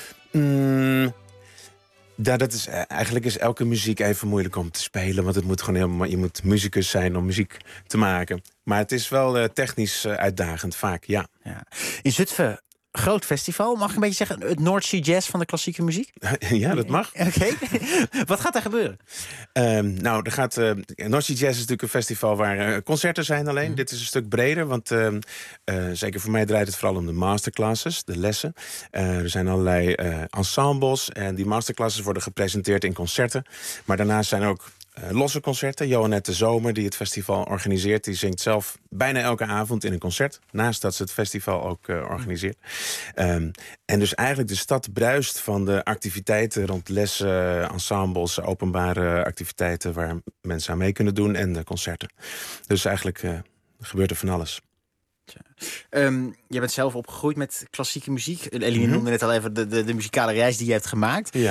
Eigenlijk is elke muziek even moeilijk om te spelen, want het moet gewoon je moet muzikus zijn om muziek te maken. Maar het is wel technisch uitdagend vaak, ja. In Zutphen, groot festival, mag ik een beetje zeggen, het North Sea Jazz van de klassieke muziek? Ja, dat mag. Oké. Wat gaat er gebeuren? North Sea Jazz is natuurlijk een festival waar concerten zijn alleen. Dit is een stuk breder, want zeker voor mij draait het vooral om de masterclasses, de lessen. Er zijn allerlei ensembles en die masterclasses worden gepresenteerd in concerten. Maar daarnaast zijn ook losse concerten. Joannette de Zomer, die het festival organiseert, die zingt zelf bijna elke avond in een concert. Naast dat ze het festival ook organiseert. En dus eigenlijk de stad bruist van de activiteiten rond lessen, ensembles, openbare activiteiten waar mensen aan mee kunnen doen en de concerten. Dus eigenlijk gebeurt er van alles. Je bent zelf opgegroeid met klassieke muziek. Eline noemde net al even de muzikale reis die je hebt gemaakt. Ja.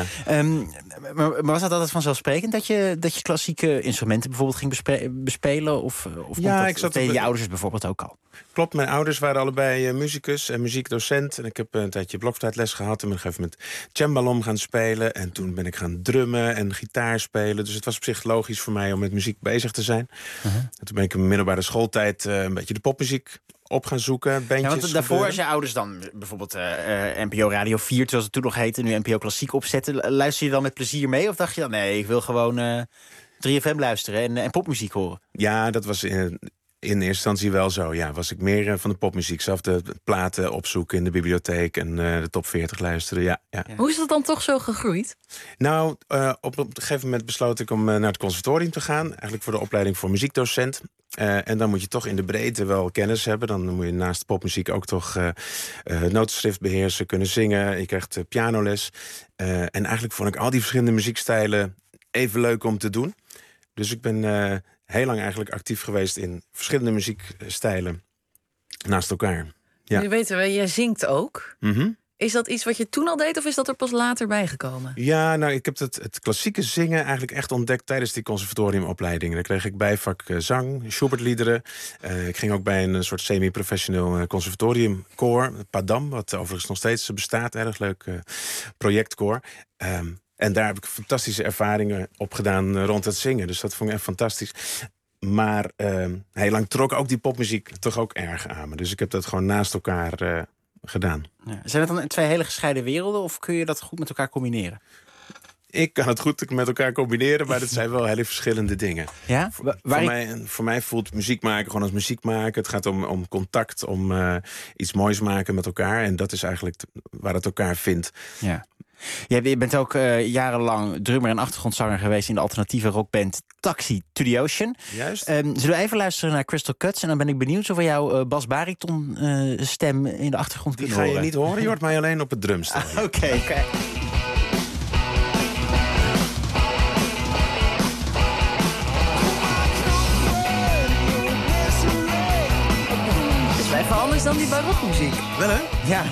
Maar was dat altijd vanzelfsprekend dat je klassieke instrumenten bijvoorbeeld ging bespelen? Of deden je ouders het bijvoorbeeld ook al? Klopt, mijn ouders waren allebei muzikus en muziekdocent. En ik heb een tijdje blokfluitles gehad en ben op een gegeven moment cembalom gaan spelen. En toen ben ik gaan drummen en gitaar spelen. Dus het was op zich logisch voor mij om met muziek bezig te zijn. En toen ben ik in mijn middelbare schooltijd een beetje de popmuziek op gaan zoeken. Bandjes want daarvoor als je ouders dan bijvoorbeeld NPO Radio 4, zoals het toen nog heette, nu NPO Klassiek opzetten, luister je dan met plezier mee? Of dacht je dan, nee, ik wil gewoon 3FM luisteren en popmuziek horen? Ja, dat was in eerste instantie wel zo. Ja, was ik meer van de popmuziek. Zelf de platen opzoeken in de bibliotheek en de top 40 luisteren. Ja. Hoe is dat dan toch zo gegroeid? Nou, op een gegeven moment besloot ik om naar het conservatorium te gaan. Eigenlijk voor de opleiding voor muziekdocent. En dan moet je toch in de breedte wel kennis hebben. Dan moet je naast popmuziek ook toch notenschrift beheersen, kunnen zingen. Je krijgt pianoles. En eigenlijk vond ik al die verschillende muziekstijlen even leuk om te doen. Dus ik ben heel lang eigenlijk actief geweest in verschillende muziekstijlen naast elkaar. Ja. Nu weten we, jij zingt ook. Is dat iets wat je toen al deed of is dat er pas later bijgekomen? Ja, nou, ik heb het klassieke zingen eigenlijk echt ontdekt tijdens die conservatoriumopleiding. Daar kreeg ik bijvak zang, Schubertliederen. Ik ging ook bij een soort semi-professioneel conservatoriumkoor, Padam, wat overigens nog steeds bestaat. Erg leuk projectkoor. En daar heb ik fantastische ervaringen op gedaan rond het zingen. Dus dat vond ik echt fantastisch. Maar heel lang trok ook die popmuziek toch ook erg aan me. Dus ik heb dat gewoon naast elkaar gedaan. Ja. Zijn het dan twee hele gescheiden werelden of kun je dat goed met elkaar combineren? Ik kan het goed met elkaar combineren, maar dat zijn wel hele verschillende dingen. Ja? Voor mij voelt muziek maken gewoon als muziek maken. Het gaat om contact, om iets moois maken met elkaar. En dat is eigenlijk waar het elkaar vindt. Ja. Je bent ook jarenlang drummer en achtergrondzanger geweest in de alternatieve rockband Taxi to the Ocean. Juist. Zullen we even luisteren naar Crystal Cuts? En dan ben ik benieuwd of we jouw bas-bariton stem in de achtergrond kunnen horen. Die ga je niet horen, je hoort mij alleen op het drumstel. Oké. Het is even anders dan die barokmuziek. Wel hè? Ja.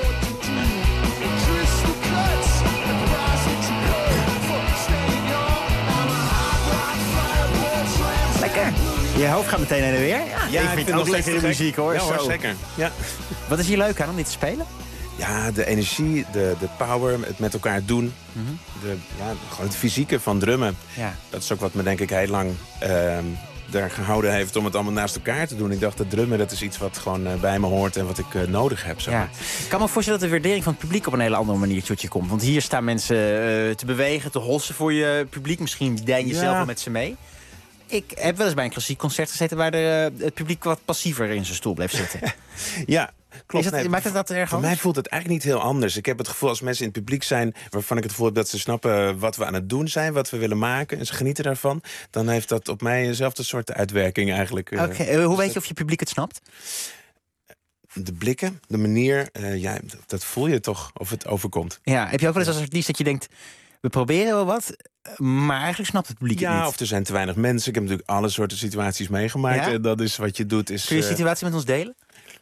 Lekker. Je hoofd gaat meteen heen en weer. Ja, ik vind het ook lekkere muziek hoor. Ja hoor, zeker. Ja. Wat is hier leuk aan om dit te spelen? Ja, de energie, de power, het met elkaar doen. Gewoon het fysieke van drummen. Ja. Dat is ook wat me denk ik heel lang daar gehouden heeft om het allemaal naast elkaar te doen. Ik dacht dat drummen, dat is iets wat gewoon bij me hoort en wat ik nodig heb. Zeg maar. Ik kan me voorstellen dat de waardering van het publiek op een hele andere manier tot je komt. Want hier staan mensen te bewegen, te hossen voor je publiek. Misschien dein je zelf wel met ze mee. Ik heb wel eens bij een klassiek concert gezeten waar het publiek wat passiever in zijn stoel bleef zitten. Ja, klopt. Maakt het dat erg Voor mij voelt het eigenlijk niet heel anders. Ik heb het gevoel als mensen in het publiek zijn waarvan ik het gevoel heb dat ze snappen wat we aan het doen zijn, wat we willen maken en ze genieten daarvan, dan heeft dat op mij eenzelfde soort uitwerking eigenlijk. Oké, hoe weet je of je publiek het snapt? de blikken, de manier, dat voel je toch of het overkomt. Ja, heb je ook wel eens als artiest dat je denkt, we proberen wel wat, maar eigenlijk snapt het publiek het niet? Ja, of er zijn te weinig mensen. Ik heb natuurlijk alle soorten situaties meegemaakt. Ja? En dat is wat je doet. Kun je een situatie met ons delen?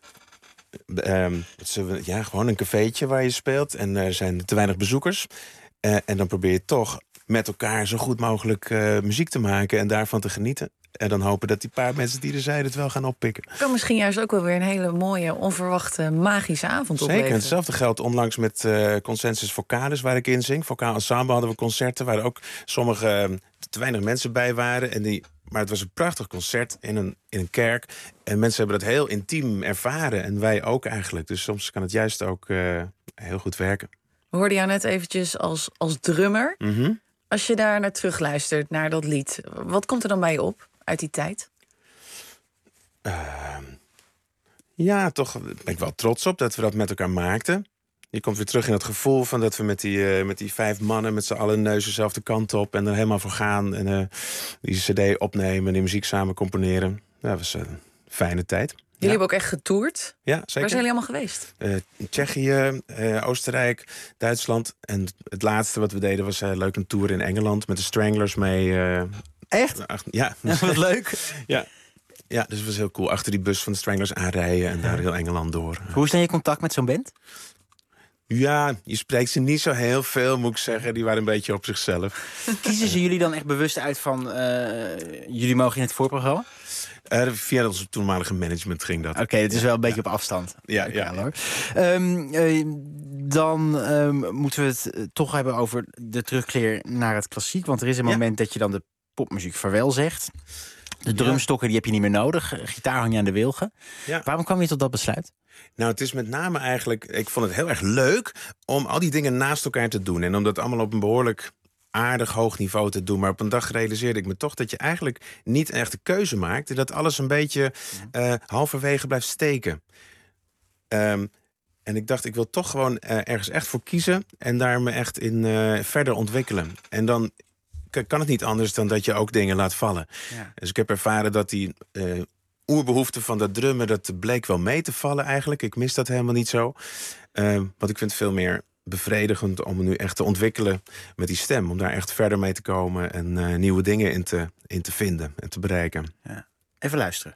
Gewoon een cafeetje waar je speelt. En er zijn te weinig bezoekers. En dan probeer je toch met elkaar zo goed mogelijk muziek te maken. En daarvan te genieten. En dan hopen dat die paar mensen die er zijn het wel gaan oppikken. Het kan misschien juist ook wel weer een hele mooie, onverwachte, magische avond opleveren. Zeker, hetzelfde geldt onlangs met Consensus Vocalis, waar ik in zing. Vocaal Ensemble hadden we concerten waar ook sommige te weinig mensen bij waren. Maar het was een prachtig concert in een kerk. En mensen hebben dat heel intiem ervaren. En wij ook eigenlijk. Dus soms kan het juist ook heel goed werken. We hoorden jou net eventjes als drummer. Mm-hmm. Als je daar naar terugluistert, naar dat lied, wat komt er dan bij je op uit die tijd? Ja, toch ben ik wel trots op dat we dat met elkaar maakten. Je komt weer terug in het gevoel van dat we met die 5 mannen met z'n allen neuzen dezelfde kant op en er helemaal voor gaan. En die cd opnemen en die muziek samen componeren. Dat was een fijne tijd. Jullie hebben ook echt getoerd. Ja, zeker. Waar zijn jullie allemaal geweest? Tsjechië, Oostenrijk, Duitsland. En het laatste wat we deden was leuk een tour in Engeland met de Stranglers mee. Echt? Ja. Wat leuk. Ja, dus het was heel cool. Achter die bus van de Stranglers aanrijden en daar heel Engeland door. Hoe is dan je contact met zo'n band? Ja, je spreekt ze niet zo heel veel, moet ik zeggen. Die waren een beetje op zichzelf. Kiezen ze jullie dan echt bewust uit van jullie mogen in het voorprogramma? Via onze toenmalige management ging dat. Oké, het is wel een beetje op afstand. Ja. Hoor. Dan moeten we het toch hebben over de terugkeer naar het klassiek. Want er is een moment dat je dan de popmuziek vaarwel zegt. De drumstokken die heb je niet meer nodig. Gitaar hang je aan de wilgen. Ja. Waarom kwam je tot dat besluit? Nou, het is met name eigenlijk... Ik vond het heel erg leuk om al die dingen naast elkaar te doen. En om dat allemaal op een behoorlijk aardig hoog niveau te doen. Maar op een dag realiseerde ik me toch dat je eigenlijk niet echt de keuze maakt. En dat alles een beetje halverwege blijft steken. En ik dacht, ik wil toch gewoon ergens echt voor kiezen. En daar me echt in verder ontwikkelen. En dan kan het niet anders dan dat je ook dingen laat vallen. Ja. Dus ik heb ervaren dat die oerbehoefte van dat drummen, dat bleek wel mee te vallen eigenlijk. Ik mis dat helemaal niet zo. Want ik vind het veel meer bevredigend om me nu echt te ontwikkelen met die stem. Om daar echt verder mee te komen en nieuwe dingen in te vinden en te bereiken. Ja. Even luisteren.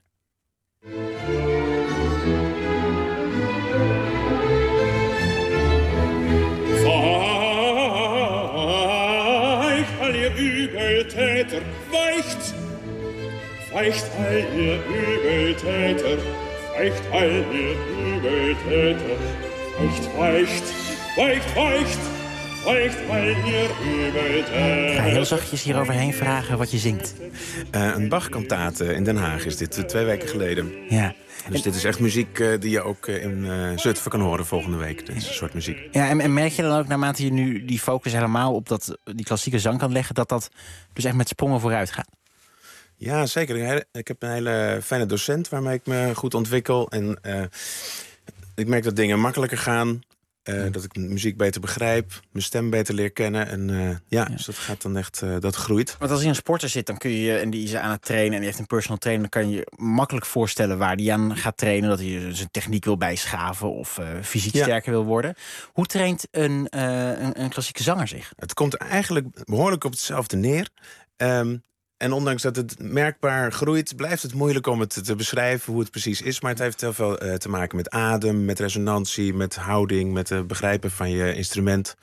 Weicht all ihr Übeltäter, weicht! Weicht all ihr Übeltäter, weicht all ihr Übeltäter, weicht, weicht, weicht, weicht, weicht all ihr Übeltäter. Ik ga heel zachtjes hier overheen vragen wat je zingt. Een Bach-kantate in Den Haag is dit 2 weken geleden. Ja. Dus dit is echt muziek die je ook in Zutphen kan horen volgende week. Dit is een soort muziek. Ja, en merk je dan ook naarmate je nu die focus helemaal op die klassieke zang kan leggen, dat dus echt met sprongen vooruit gaat? Ja, zeker. Ik heb een hele fijne docent waarmee ik me goed ontwikkel. En ik merk dat dingen makkelijker gaan. Dat ik muziek beter begrijp, mijn stem beter leer kennen. En dus dat gaat dan echt, dat groeit. Want als je een sporter zit, dan kun je, en die is aan het trainen en die heeft een personal trainer, dan kan je je makkelijk voorstellen waar die aan gaat trainen. Dat hij zijn techniek wil bijschaven of fysiek sterker wil worden. Hoe traint een klassieke zanger zich? Het komt eigenlijk behoorlijk op hetzelfde neer. En ondanks dat het merkbaar groeit, blijft het moeilijk om het te beschrijven hoe het precies is. Maar het heeft heel veel te maken met adem, met resonantie, met houding, met het begrijpen van je instrument.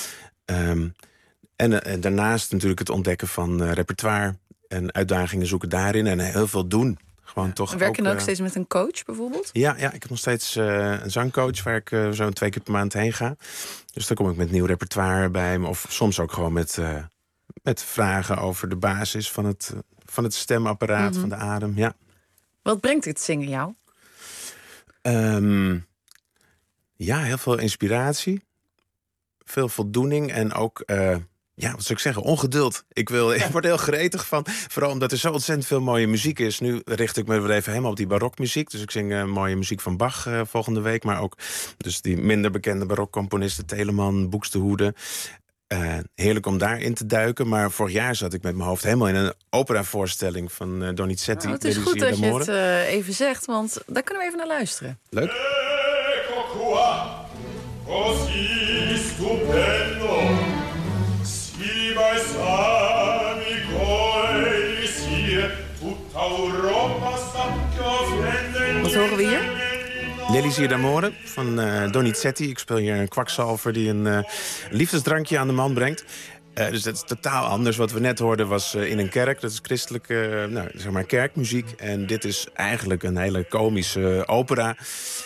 En daarnaast natuurlijk het ontdekken van repertoire en uitdagingen zoeken daarin en heel veel doen. Gewoon toch werk je dan ook steeds met een coach bijvoorbeeld? Ja, ik heb nog steeds een zangcoach waar ik zo'n 2 keer per maand heen ga. Dus dan kom ik met nieuw repertoire bij me. Of soms ook gewoon met vragen over de basis van het stemapparaat, van de adem. Ja. Wat brengt het zingen jou? Heel veel inspiratie. Veel voldoening en ook, wat zou ik zeggen, ongeduld. Ik word heel gretig van, vooral omdat er zo ontzettend veel mooie muziek is. Nu richt ik me weer even helemaal op die barokmuziek. Dus ik zing mooie muziek van Bach volgende week. Maar ook dus die minder bekende barokcomponisten, Telemann, Buxtehude. Heerlijk om daarin te duiken. Maar vorig jaar zat ik met mijn hoofd helemaal in een operavoorstelling van Donizetti. Het is goed dat je het even zegt, want daar kunnen we even naar luisteren. Leuk. qua, così stupendo, si balsami coi, si tutta Europa s'acchiofende. Wat horen we hier? L'Elisir d'Amore van Donizetti. Ik speel hier een kwakzalver die een liefdesdrankje aan de man brengt. Dus dat is totaal anders. Wat we net hoorden was in een kerk. Dat is christelijke zeg maar kerkmuziek. En dit is eigenlijk een hele komische opera.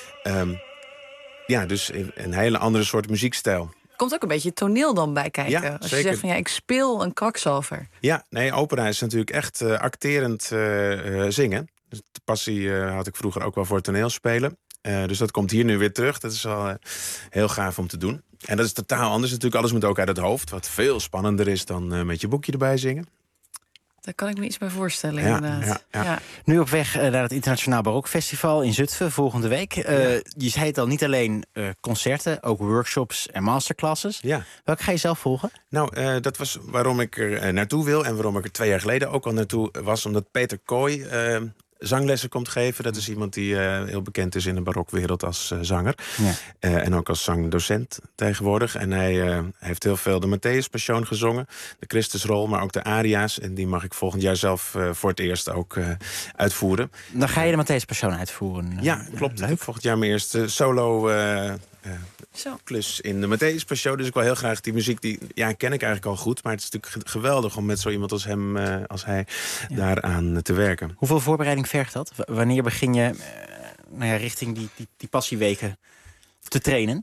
Dus een hele andere soort muziekstijl. Komt ook een beetje toneel dan bij kijken. Ja, als zeker. je zegt van ik speel een kwakzalver. Ja, nee, opera is natuurlijk echt acterend zingen. Dus de passie had ik vroeger ook wel voor toneelspelen. Dus dat komt hier nu weer terug. Dat is wel heel gaaf om te doen. En dat is totaal anders natuurlijk. Alles moet ook uit het hoofd. Wat veel spannender is dan met je boekje erbij zingen. Daar kan ik me iets bij voorstellen, inderdaad. Ja. Nu op weg naar het Internationaal Barokfestival in Zutphen volgende week. Je zei het al, niet alleen concerten, ook workshops en masterclasses. Ja. Welke ga je zelf volgen? Nou, dat was waarom ik er naartoe wil. En waarom ik er 2 jaar geleden ook al naartoe was. Omdat Peter Kooi zanglessen komt geven. Dat is iemand die heel bekend is in de barokwereld als zanger. Ja. En ook als zangdocent tegenwoordig. En hij heeft heel veel de Matthäus Passion gezongen. De Christusrol, maar ook de aria's. En die mag ik volgend jaar zelf voor het eerst ook uitvoeren. Dan ga je de Matthäus Passion uitvoeren. Ja, klopt. Leuk. Volgend jaar mijn eerste solo klus in de Matthäus Passion. Dus ik wil heel graag die muziek, die ken ik eigenlijk al goed. Maar het is natuurlijk geweldig om met zo iemand als hem, als hij, daaraan te werken. Hoeveel voorbereiding vergt dat? Wanneer begin je richting die passieweken te trainen?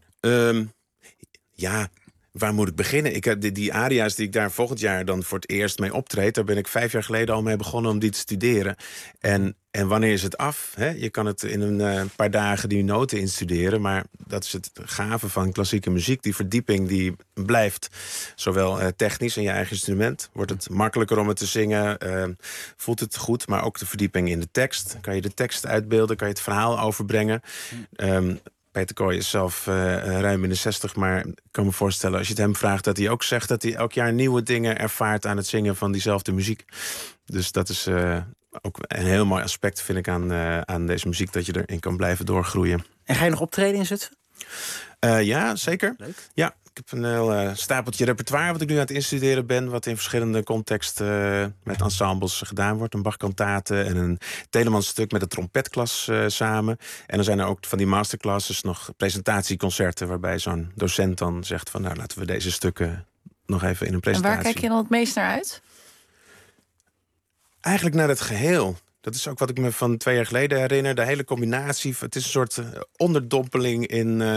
Waar moet ik beginnen? Ik heb die aria's die ik daar volgend jaar dan voor het eerst mee optreed. Daar ben ik 5 jaar geleden al mee begonnen om die te studeren. En wanneer is het af? Hè? Je kan het in een paar dagen die noten instuderen. Maar dat is het gave van klassieke muziek. Die verdieping die blijft. Zowel technisch in je eigen instrument. Wordt het makkelijker om het te zingen. Voelt het goed. Maar ook de verdieping in de tekst. Kan je de tekst uitbeelden? Kan je het verhaal overbrengen? Peter Kooi is zelf ruim in de 60, maar ik kan me voorstellen, als je het hem vraagt, dat hij ook zegt dat hij elk jaar nieuwe dingen ervaart aan het zingen van diezelfde muziek. Dus dat is ook een heel mooi aspect, vind ik, aan deze muziek, dat je erin kan blijven doorgroeien. En ga je nog optreden in Zutphen? Ja, zeker. Leuk. Ja, ik heb een heel stapeltje repertoire wat ik nu aan het instuderen ben, wat in verschillende contexten met ensembles gedaan wordt. Een Bach-kantate en een Telemann-stuk met de trompetklas samen. En dan zijn er ook van die masterclasses nog presentatieconcerten, waarbij zo'n docent dan zegt van, nou, laten we deze stukken nog even in een presentatie. En waar kijk je dan het meest naar uit? Eigenlijk naar het geheel. Dat is ook wat ik me van 2 jaar geleden herinner. De hele combinatie. Het is een soort onderdompeling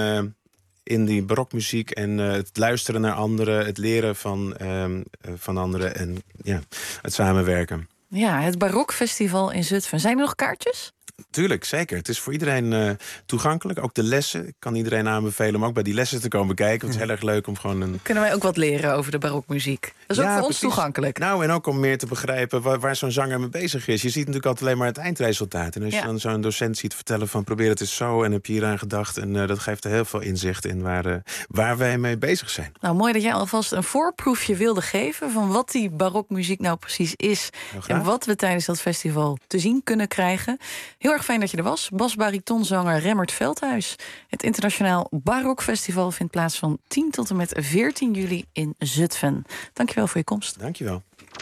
in die barokmuziek en het luisteren naar anderen, het leren van anderen en het samenwerken. Ja, het Barokfestival in Zutphen. Zijn er nog kaartjes? Tuurlijk, zeker. Het is voor iedereen toegankelijk. Ook de lessen. Ik kan iedereen aanbevelen om ook bij die lessen te komen kijken. Het is heel erg leuk om gewoon Kunnen wij ook wat leren over de barokmuziek? Dat is ook voor ons toegankelijk. Nou, en ook om meer te begrijpen waar zo'n zanger mee bezig is. Je ziet natuurlijk altijd alleen maar het eindresultaat. En als je dan zo'n docent ziet vertellen van probeer het eens zo en heb je hier aan gedacht. En dat geeft er heel veel inzicht in waar wij mee bezig zijn. Nou, mooi dat jij alvast een voorproefje wilde geven van wat die barokmuziek nou precies is. En wat we tijdens dat festival te zien kunnen krijgen. Heel erg fijn dat je er was. Bas-baritonzanger Remmert Veldhuis. Het Internationaal Barokfestival vindt plaats van 10 tot en met 14 juli in Zutphen. Dankjewel voor je komst. Dankjewel.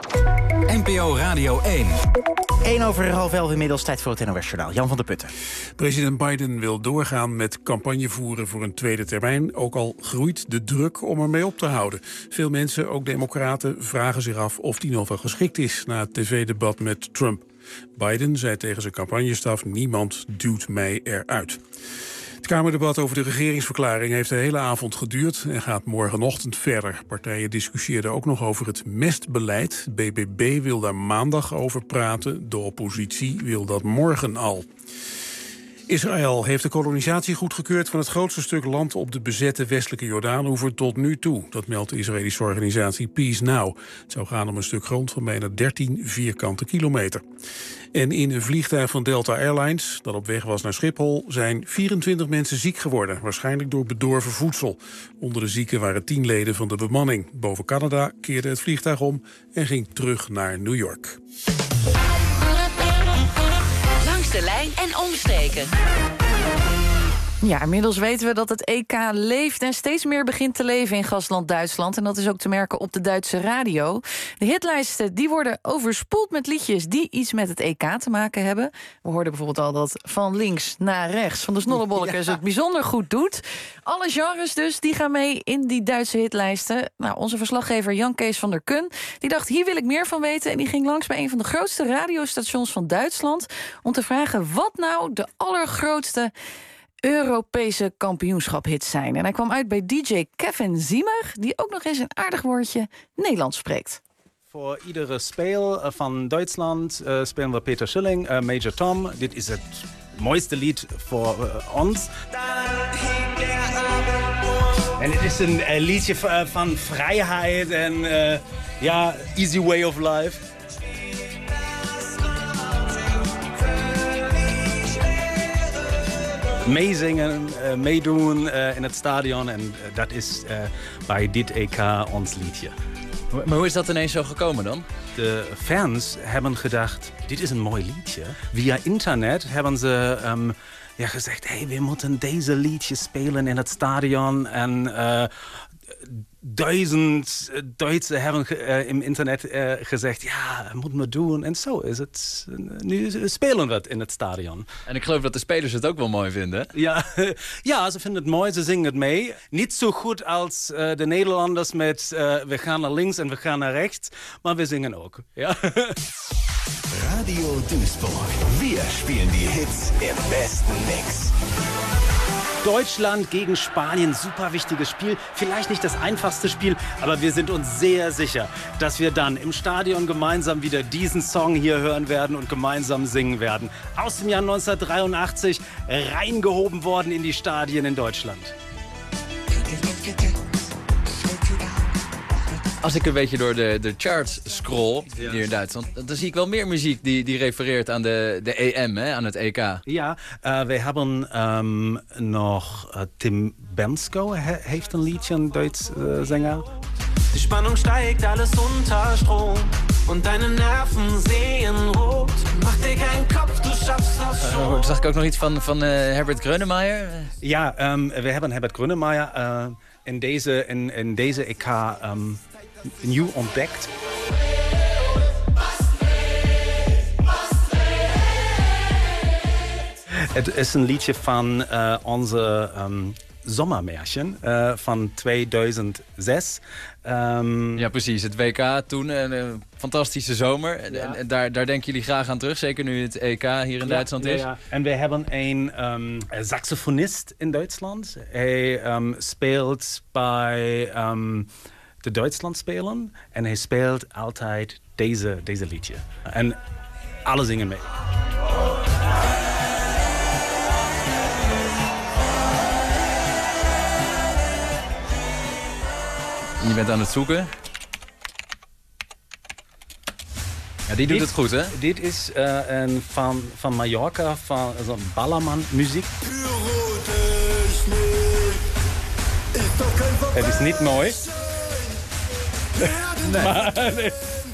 NPO Radio 1. 11:10 inmiddels, tijd voor het NOS-journaal. Jan van der Putten. President Biden wil doorgaan met campagne voeren voor een tweede termijn. Ook al groeit de druk om ermee op te houden. Veel mensen, ook democraten, vragen zich af of die nog wel geschikt is na het tv-debat met Trump. Biden zei tegen zijn campagnestaf: niemand duwt mij eruit. Het Kamerdebat over de regeringsverklaring heeft de hele avond geduurd en gaat morgenochtend verder. Partijen discussieerden ook nog over het mestbeleid. BBB wil daar maandag over praten. De oppositie wil dat morgen al. Israël heeft de kolonisatie goedgekeurd van het grootste stuk land op de bezette westelijke Jordaanoever tot nu toe. Dat meldt de Israëlische organisatie Peace Now. Het zou gaan om een stuk grond van bijna 13 vierkante kilometer. En in een vliegtuig van Delta Airlines, dat op weg was naar Schiphol, zijn 24 mensen ziek geworden. Waarschijnlijk door bedorven voedsel. Onder de zieken waren 10 leden van de bemanning. Boven Canada keerde het vliegtuig om en ging terug naar New York. Langs de lijn en omstreken. Ja, inmiddels weten we dat het EK leeft en steeds meer begint te leven in gastland Duitsland. En dat is ook te merken op de Duitse radio. De hitlijsten die worden overspoeld met liedjes die iets met het EK te maken hebben. We hoorden bijvoorbeeld al dat van links naar rechts van de Snollebollekes het bijzonder goed doet. Alle genres dus, die gaan mee in die Duitse hitlijsten. Nou, onze verslaggever Jan Kees van der Kun, die dacht, hier wil ik meer van weten. En die ging langs bij een van de grootste radiostations van Duitsland om te vragen wat nou de allergrootste Europese kampioenschaphits zijn. En hij kwam uit bij DJ Kevin Ziemer, die ook nog eens een aardig woordje Nederlands spreekt. Voor iedere speel van Duitsland spelen we Peter Schilling, Major Tom. Dit is het mooiste lied voor ons. En het is een liedje van vrijheid en easy way of life. Meezingen, meedoen in het stadion. En dat is bij dit EK ons liedje. Maar hoe is dat ineens zo gekomen dan? De fans hebben gedacht, dit is een mooi liedje. Via internet hebben ze gezegd, hey, we moeten deze liedje spelen in het stadion. En 1000 Duitsers hebben im Internet gezegd, ja, moeten we doen. En zo is het. Nu spelen we het in het stadion. En ik geloof dat de spelers het ook wel mooi vinden. Ja, ze vinden het mooi, ze zingen het mee. Niet zo goed als de Nederlanders met we gaan naar links en we gaan naar rechts. Maar we zingen ook. Ja. Radio Duisburg. Wir spielen die Hits im besten Mix. Deutschland gegen Spanien, super wichtiges Spiel. Vielleicht nicht das einfachste Spiel, aber wir sind uns sehr sicher, dass wir dann im Stadion gemeinsam wieder diesen Song hier hören werden und gemeinsam singen werden. Aus dem Jahr 1983, reingehoben worden in die Stadien in Deutschland. Als ik een beetje door de charts scroll hier in Duitsland, dan zie ik wel meer muziek die refereert aan de EM, aan het EK. Ja, we hebben nog Tim Bensko, heeft een liedje, een Duits zanger. Die Spannung steigt, alles unter Strom. Und deine Nerven sehen rot. Mach dir keinen Kopf, du schaffst das schon. Zag ik ook nog iets van Herbert Grönemeyer? Ja, we hebben Herbert Grönemeyer in deze EK nieuw ontdekt. Het is een liedje van onze Sommermärchen van 2006. Ja, precies. Het WK toen, een fantastische zomer. Ja. En daar denken jullie graag aan terug, zeker nu het EK hier in Duitsland is. Ja. En we hebben een saxofonist in Duitsland. Hij speelt bij de Duitsland spelen en hij speelt altijd deze liedje. En alle zingen mee. Je bent aan het zoeken. Ja, die doet het goed, hè? Dit is van Mallorca, van zo'n Ballermann muziek. Het is niet mooi. Nee. Maar, nee.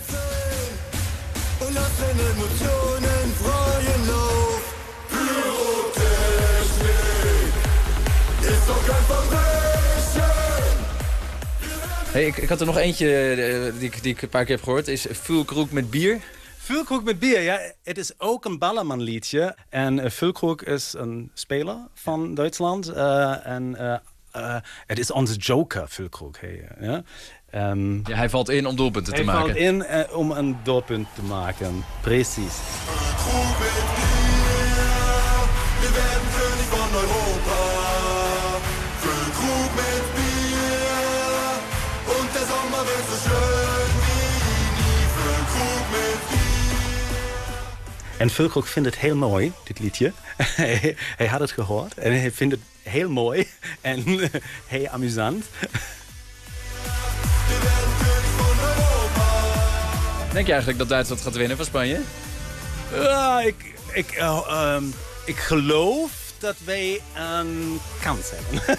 Hey, ik had er nog eentje die ik een paar keer heb gehoord. Is Füllkrug met bier. Füllkrug met bier, ja. Het is ook een Ballermann liedje. En Füllkrug is een speler van Duitsland. Het is onze joker, Füllkrug. Ja. Ja, hij valt in om doelpunten te maken. Hij valt in om een doelpunt te maken. Precies. Füllkrug met bier. Wir werden König von Europa. Füllkrug met bier. Und der Sommer wird so schön wie nie. Füllkrug met bier. En Füllkrug vindt het heel mooi, dit liedje. Hij had het gehoord en hij vindt het heel mooi en heel amusant. Denk je eigenlijk dat Duitsland gaat winnen van Spanje? Ja, ik geloof dat wij een kans hebben.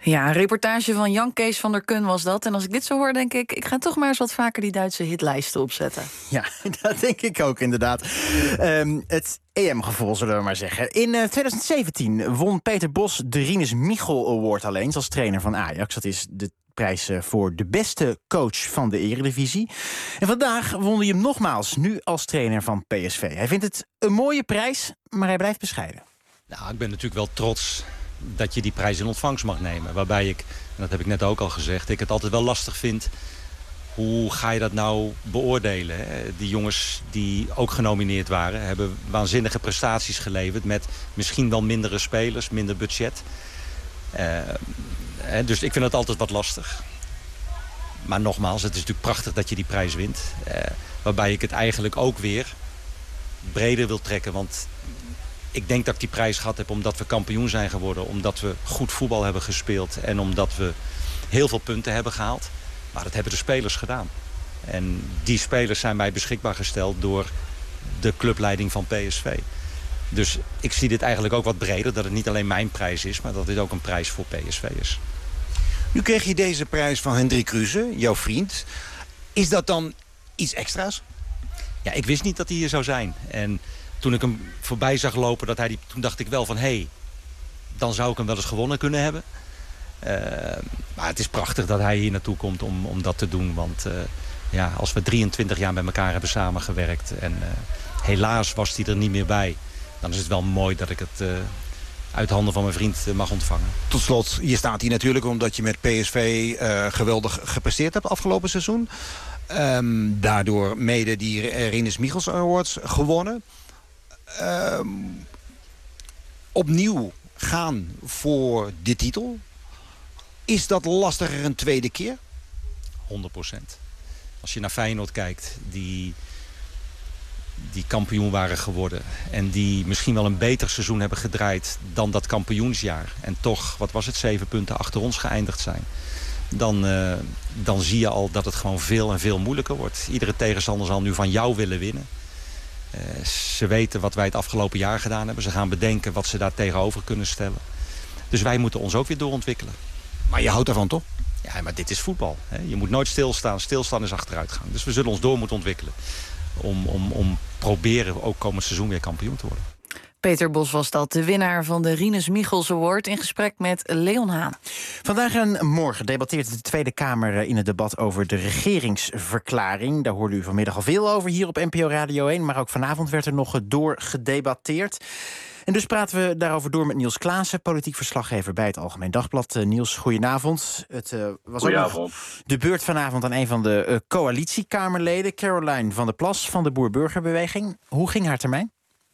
Ja, een reportage van Jan Kees van der Kun was dat. En als ik dit zo hoor, denk ik ga toch maar eens wat vaker die Duitse hitlijsten opzetten. Ja, dat denk ik ook inderdaad. Het EM-gevoel, zullen we maar zeggen. In 2017 won Peter Bos de Rinus Michel Award alleen als trainer van Ajax. Dat is de prijs voor de beste coach van de Eredivisie. En vandaag won hij hem nogmaals, nu als trainer van PSV. Hij vindt het een mooie prijs, maar hij blijft bescheiden. Nou, ik ben natuurlijk wel trots dat je die prijs in ontvangst mag nemen. Waarbij ik, en dat heb ik net ook al gezegd, ik het altijd wel lastig vind. Hoe ga je dat nou beoordelen? Hè? Die jongens die ook genomineerd waren, hebben waanzinnige prestaties geleverd met misschien wel mindere spelers, minder budget. Dus ik vind het altijd wat lastig. Maar nogmaals, het is natuurlijk prachtig dat je die prijs wint. Waarbij ik het eigenlijk ook weer breder wil trekken. Want ik denk dat ik die prijs gehad heb omdat we kampioen zijn geworden. Omdat we goed voetbal hebben gespeeld. En omdat we heel veel punten hebben gehaald. Maar dat hebben de spelers gedaan. En die spelers zijn mij beschikbaar gesteld door de clubleiding van PSV. Dus ik zie dit eigenlijk ook wat breder. Dat het niet alleen mijn prijs is, maar dat dit ook een prijs voor PSV is. Nu kreeg je deze prijs van Hendrik Kruse, jouw vriend. Is dat dan iets extra's? Ja, ik wist niet dat hij hier zou zijn. En toen ik hem voorbij zag lopen, toen dacht ik wel van dan zou ik hem wel eens gewonnen kunnen hebben. Maar het is prachtig dat hij hier naartoe komt om dat te doen. Want als we 23 jaar met elkaar hebben samengewerkt en helaas was hij er niet meer bij, dan is het wel mooi dat ik het uit handen van mijn vriend mag ontvangen. Tot slot, je staat hier natuurlijk omdat je met PSV geweldig gepresteerd hebt afgelopen seizoen. Daardoor mede die Rinus Michels Awards gewonnen. Opnieuw gaan voor de titel. Is dat lastiger een tweede keer? 100%. Als je naar Feyenoord kijkt, die kampioen waren geworden. En die misschien wel een beter seizoen hebben gedraaid dan dat kampioensjaar. En toch, 7 punten achter ons geëindigd zijn. Dan zie je al dat het gewoon veel en veel moeilijker wordt. Iedere tegenstander zal nu van jou willen winnen. Ze weten wat wij het afgelopen jaar gedaan hebben. Ze gaan bedenken wat ze daar tegenover kunnen stellen. Dus wij moeten ons ook weer doorontwikkelen. Maar je houdt daarvan, toch? Ja, maar dit is voetbal. Hè? Je moet nooit stilstaan. Stilstaan is achteruitgang. Dus we zullen ons door moeten ontwikkelen. Om proberen ook komend seizoen weer kampioen te worden. Peter Bos was dat, de winnaar van de Rinus Michels Award, in gesprek met Leon Haan. Vandaag en morgen debatteert de Tweede Kamer in het debat over de regeringsverklaring. Daar hoorde u vanmiddag al veel over hier op NPO Radio 1... maar ook vanavond werd er nog door gedebatteerd. En dus praten we daarover door met Niels Klaassen, politiek verslaggever bij het Algemeen Dagblad. Niels, goedenavond. Het was goedenavond. Ook nog de beurt vanavond aan een van de coalitiekamerleden, Caroline van der Plas van de Boer-Burgerbeweging. Hoe ging haar termijn?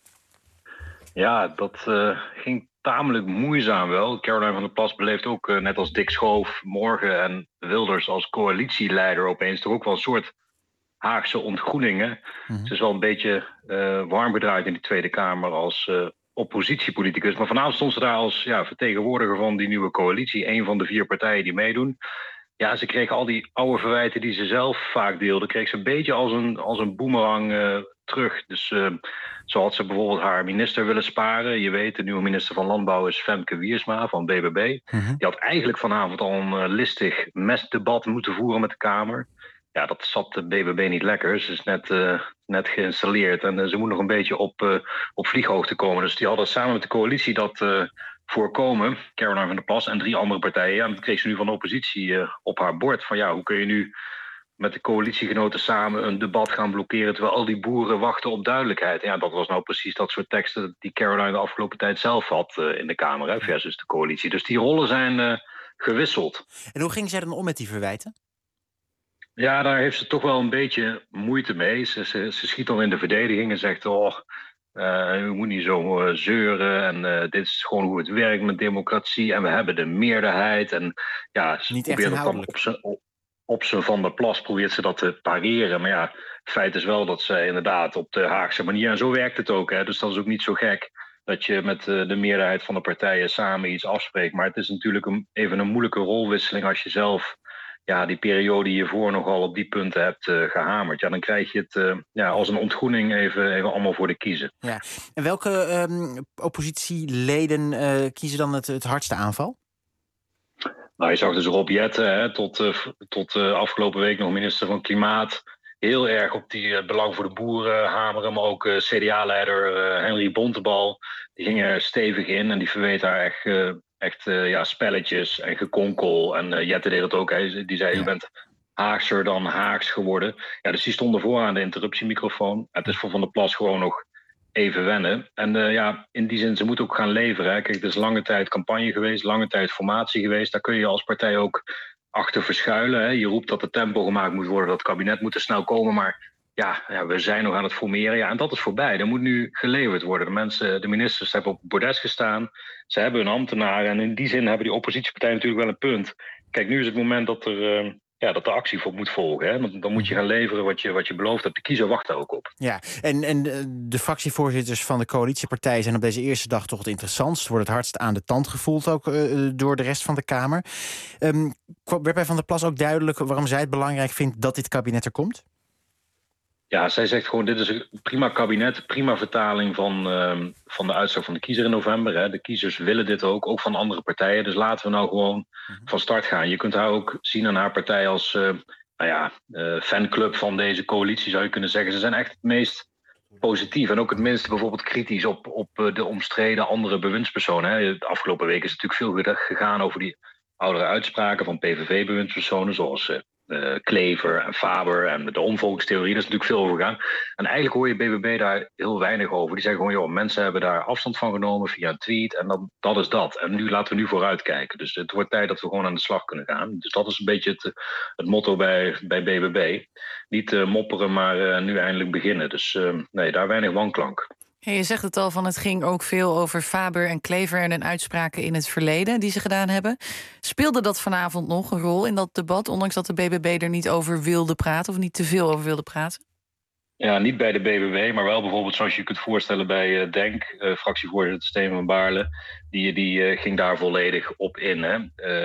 Ja, dat ging tamelijk moeizaam wel. Caroline van der Plas beleeft ook, net als Dick Schoof, Morgen en Wilders als coalitieleider opeens toch ook wel een soort Haagse ontgroeningen. Ze is wel een beetje warm gedraaid in die Tweede Kamer als oppositiepoliticus. Maar vanavond stond ze daar als vertegenwoordiger van die nieuwe coalitie. Een van de 4 partijen die meedoen. Ja, ze kreeg al die oude verwijten die ze zelf vaak deelde, kreeg ze een beetje als een boemerang terug. Dus zo had ze bijvoorbeeld haar minister willen sparen. Je weet, de nieuwe minister van Landbouw is Femke Wiersma van BBB. Die had eigenlijk vanavond al een listig mestdebat moeten voeren met de Kamer. Ja, dat zat de BBB niet lekker. Ze is net geïnstalleerd en ze moet nog een beetje op vlieghoogte komen. Dus die hadden samen met de coalitie dat voorkomen, Caroline van der Plas en 3 andere partijen. Ja, dat kreeg ze nu van de oppositie op haar bord. Van hoe kun je nu met de coalitiegenoten samen een debat gaan blokkeren terwijl al die boeren wachten op duidelijkheid. Ja, dat was nou precies dat soort teksten die Caroline de afgelopen tijd zelf had in de Kamer, versus de coalitie. Dus die rollen zijn gewisseld. En hoe ging zij dan om met die verwijten? Ja, daar heeft ze toch wel een beetje moeite mee. Ze schiet dan in de verdediging en zegt, u moet niet zo zeuren en dit is gewoon hoe het werkt met democratie en we hebben de meerderheid. En ja, ze probeert het dan op zijn Van der Plas probeert ze dat te pareren. Maar ja, het feit is wel dat ze inderdaad op de Haagse manier, en zo werkt het ook, dus dat is ook niet zo gek dat je met de meerderheid van de partijen samen iets afspreekt. Maar het is natuurlijk even een moeilijke rolwisseling als je zelf die periode hiervoor nogal op die punten hebt gehamerd. Ja, dan krijg je het als een ontgroening even allemaal voor de kiezen. Ja. En welke oppositieleden kiezen dan het hardste aanval? Nou, je zag dus Rob Jetten, tot afgelopen week nog minister van Klimaat, heel erg op die belang voor de boeren hameren. Maar ook CDA-leider Henry Bontebal, die ging er stevig in en die verweet daar echt spelletjes en gekonkel. En Jetten deed het ook, die zei, u bent Haagser dan Haags geworden. Ja, dus die stonden vooraan de interruptiemicrofoon. Het is voor Van der Plas gewoon nog even wennen. En in die zin, ze moeten ook gaan leveren. Hè. Kijk, het is lange tijd campagne geweest, lange tijd formatie geweest. Daar kun je als partij ook achter verschuilen. Hè. Je roept dat er tempo gemaakt moet worden, dat het kabinet moet er snel komen. Maar we zijn nog aan het formeren. Ja, en dat is voorbij. Er moet nu geleverd worden. De ministers hebben op het bordes gestaan. Ze hebben hun ambtenaren. En in die zin hebben die oppositiepartijen natuurlijk wel een punt. Kijk, nu is het moment dat er actie voor moet volgen. Hè? Dan moet je gaan leveren wat je belooft hebt. De kiezer wacht daar ook op. Ja, en de fractievoorzitters van de coalitiepartijen zijn op deze eerste dag toch het interessantst. Wordt het hardst aan de tand gevoeld ook door de rest van de Kamer. Werd bij Van der Plas ook duidelijk waarom zij het belangrijk vindt dat dit kabinet er komt? Ja, zij zegt gewoon, dit is een prima kabinet, prima vertaling van de uitslag van de kiezer in november. Hè. De kiezers willen dit ook van andere partijen. Dus laten we nou gewoon van start gaan. Je kunt haar ook zien aan haar partij als fanclub van deze coalitie, zou je kunnen zeggen. Ze zijn echt het meest positief en ook het minst bijvoorbeeld kritisch op de omstreden andere bewindspersonen. Hè. De afgelopen week is het natuurlijk veel gegaan over die oudere uitspraken van PVV-bewindspersonen, zoals Klever en Faber en de omvolkingstheorie. Daar is natuurlijk veel over gegaan. En eigenlijk hoor je BBB daar heel weinig over. Die zeggen gewoon, mensen hebben daar afstand van genomen via een tweet en dat is dat. En nu laten we nu vooruitkijken. Dus het wordt tijd dat we gewoon aan de slag kunnen gaan. Dus dat is een beetje het motto bij BBB. Niet mopperen, maar nu eindelijk beginnen. Dus daar weinig wanklank. Je zegt het al, het ging ook veel over Faber en Klever en uitspraken in het verleden die ze gedaan hebben. Speelde dat vanavond nog een rol in dat debat, ondanks dat de BBB er niet over wilde praten of niet te veel over wilde praten? Ja, niet bij de BBB, maar wel bijvoorbeeld zoals je kunt voorstellen bij DENK, fractievoorzitter Steven van Baarle. Die ging daar volledig op in. Hè?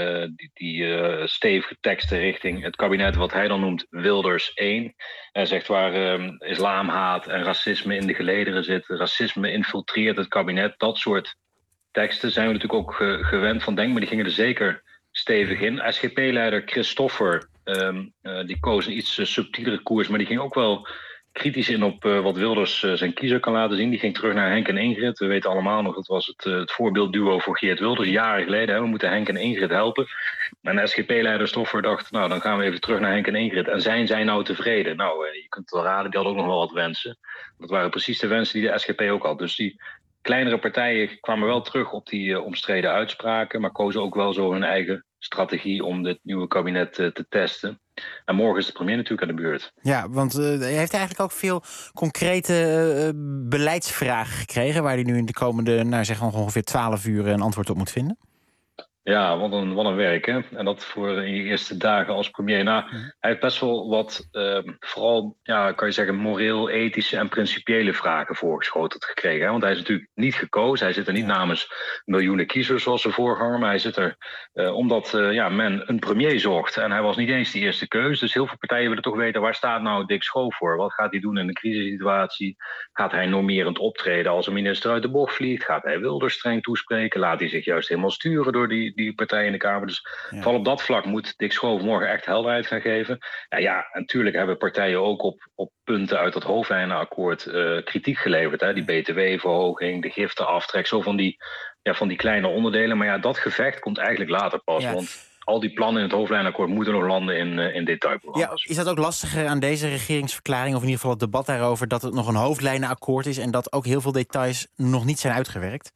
Die stevige teksten richting het kabinet, wat hij dan noemt Wilders 1. Hij zegt waar islamhaat en racisme in de gelederen zit. Racisme infiltreert het kabinet. Dat soort teksten zijn we natuurlijk ook gewend van DENK, maar die gingen er zeker stevig in. SGP-leider Christoffer, die koos een iets subtielere koers, maar die ging ook wel kritisch in op wat Wilders zijn kiezer kan laten zien. Die ging terug naar Henk en Ingrid. We weten allemaal nog, dat was het voorbeeldduo voor Geert Wilders, jaren geleden. Hè. We moeten Henk en Ingrid helpen. En de SGP-leider Stoffer dacht, dan gaan we even terug naar Henk en Ingrid. En zijn zij nou tevreden? Je kunt wel raden, die hadden ook nog wel wat wensen. Dat waren precies de wensen die de SGP ook had. Dus die kleinere partijen kwamen wel terug op die omstreden uitspraken, maar kozen ook wel zo hun eigen strategie om dit nieuwe kabinet te testen. En morgen is de premier natuurlijk aan de beurt. Ja, want hij heeft eigenlijk ook veel concrete beleidsvragen gekregen, waar hij nu in de komende, ongeveer 12 uur een antwoord op moet vinden. Ja, wat een werk, hè. En dat voor in je eerste dagen als premier. Hij heeft best wel wat, vooral, kan je zeggen, moreel, ethische en principiële vragen voorgeschoteld gekregen. Hè? Want hij is natuurlijk niet gekozen. Hij zit er niet namens miljoenen kiezers zoals zijn voorganger. Maar hij zit er omdat men een premier zocht. En hij was niet eens de eerste keus. Dus heel veel partijen willen toch weten, waar staat nou Dick Schoof voor? Wat gaat hij doen in een crisissituatie? Gaat hij normerend optreden als een minister uit de bocht vliegt? Gaat hij Wilders streng toespreken? Laat hij zich juist helemaal sturen door die partijen in de Kamer. Dus vooral op dat vlak moet Dick Schoof morgen echt helderheid gaan geven. En natuurlijk hebben partijen ook op punten uit dat hoofdlijnenakkoord kritiek geleverd. Hè? Die btw-verhoging, de giftenaftrek, zo van die kleine onderdelen. Maar dat gevecht komt eigenlijk later pas. Ja. Want al die plannen in het hoofdlijnenakkoord moeten nog landen in detailprogramma's. Ja, is dat ook lastiger aan deze regeringsverklaring, of in ieder geval het debat daarover, dat het nog een hoofdlijnenakkoord is en dat ook heel veel details nog niet zijn uitgewerkt?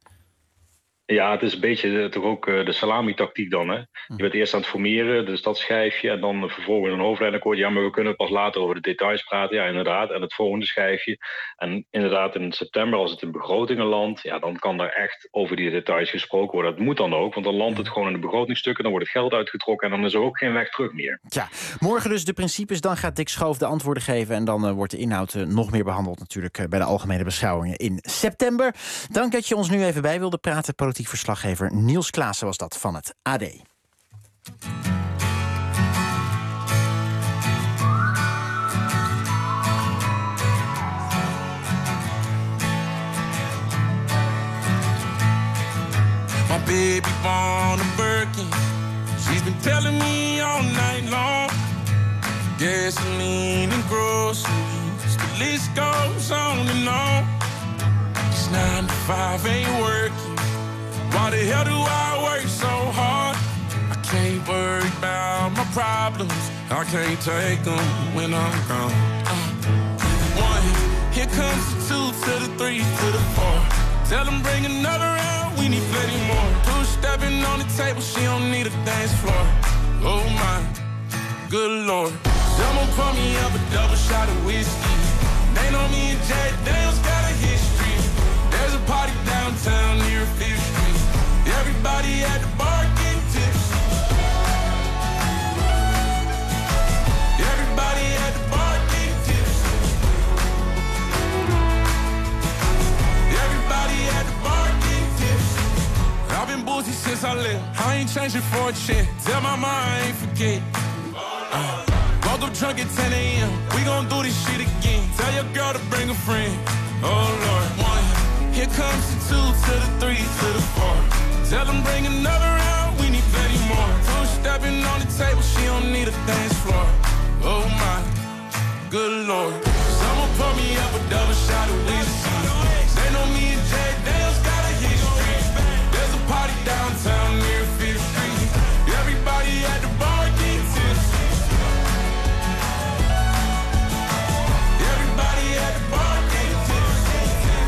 Ja, het is een beetje toch ook de salami-tactiek dan. Hè? Je bent eerst aan het formeren, dus dat schijfje, en dan vervolgens een hoofdlijnenakkoord. Ja, maar we kunnen pas later over de details praten. Ja, inderdaad. En het volgende schijfje. En inderdaad, in september, als het in begrotingen landt, dan kan daar echt over die details gesproken worden. Dat moet dan ook, want dan landt het gewoon in de begrotingstukken, dan wordt het geld uitgetrokken en dan is er ook geen weg terug meer. Ja, morgen dus de principes, dan gaat Dick Schoof de antwoorden geven en dan wordt de inhoud nog meer behandeld natuurlijk bij de algemene beschouwingen in september. Dank dat je ons nu even bij wilde praten, politiek verslaggever Niels Klaassen was dat van het AD. My baby born a Birkin. She's been telling me all night long. Gasoline and groceries, the list goes on and on. This 9 to 5 ain't working. Why the hell do I work so hard? I can't worry about my problems. I can't take them when I'm gone. 1, here comes the 2 to the 3 to the 4. Tell them bring another round, we need plenty more. 2 stepping on the table, she don't need a dance floor. Oh my, good Lord. Someone pour me up a double shot of whiskey. They know me and Jack Daniels got a history. There's a party downtown near 5th Street. Everybody at the bar getting tipsy. Everybody at the bar getting tipsy. Everybody at the bar getting tipsy. I've been boozy since I left. I ain't changing for a check. Tell my mom I ain't forget. Woke up drunk at 10 a.m. We gon' do this shit again. Tell your girl to bring a friend. Oh Lord. 1, here comes the 2 to the 3 to the 4. Tell them bring another round, we need plenty more. 2 stepping on the table, she don't need a dance floor. Oh my, good Lord. Someone pour me up a double shot of whiskey. They know me and Jack Daniels got a history. There's a party downtown near 5th Street. Everybody at the bar getting tipsy. Everybody at the bar getting tipsy.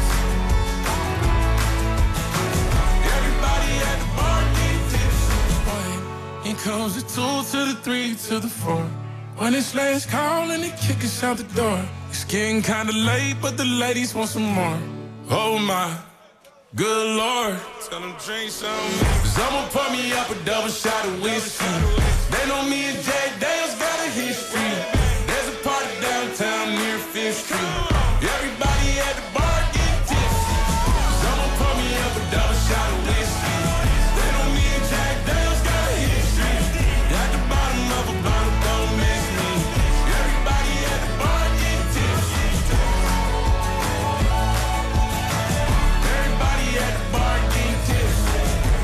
Everybody at the bar getting tipsy. Here comes the 2 to the 3 to the 4. When it's last call and they kick us out the door. It's getting kinda late, but the ladies want some more. Oh my, good Lord. Tell them drink some. Someone pour me up a double shot of whiskey. They know me and Jack Daniels got a history. There's a party downtown near 5th Street. Everybody at the bar getting tipsy. Someone pour me up a double shot of whiskey. They know me and Jack Daniels got a history. At the bottom of a bottle, don't miss me. Everybody at the bar getting tipsy. Everybody at the bar getting tipsy.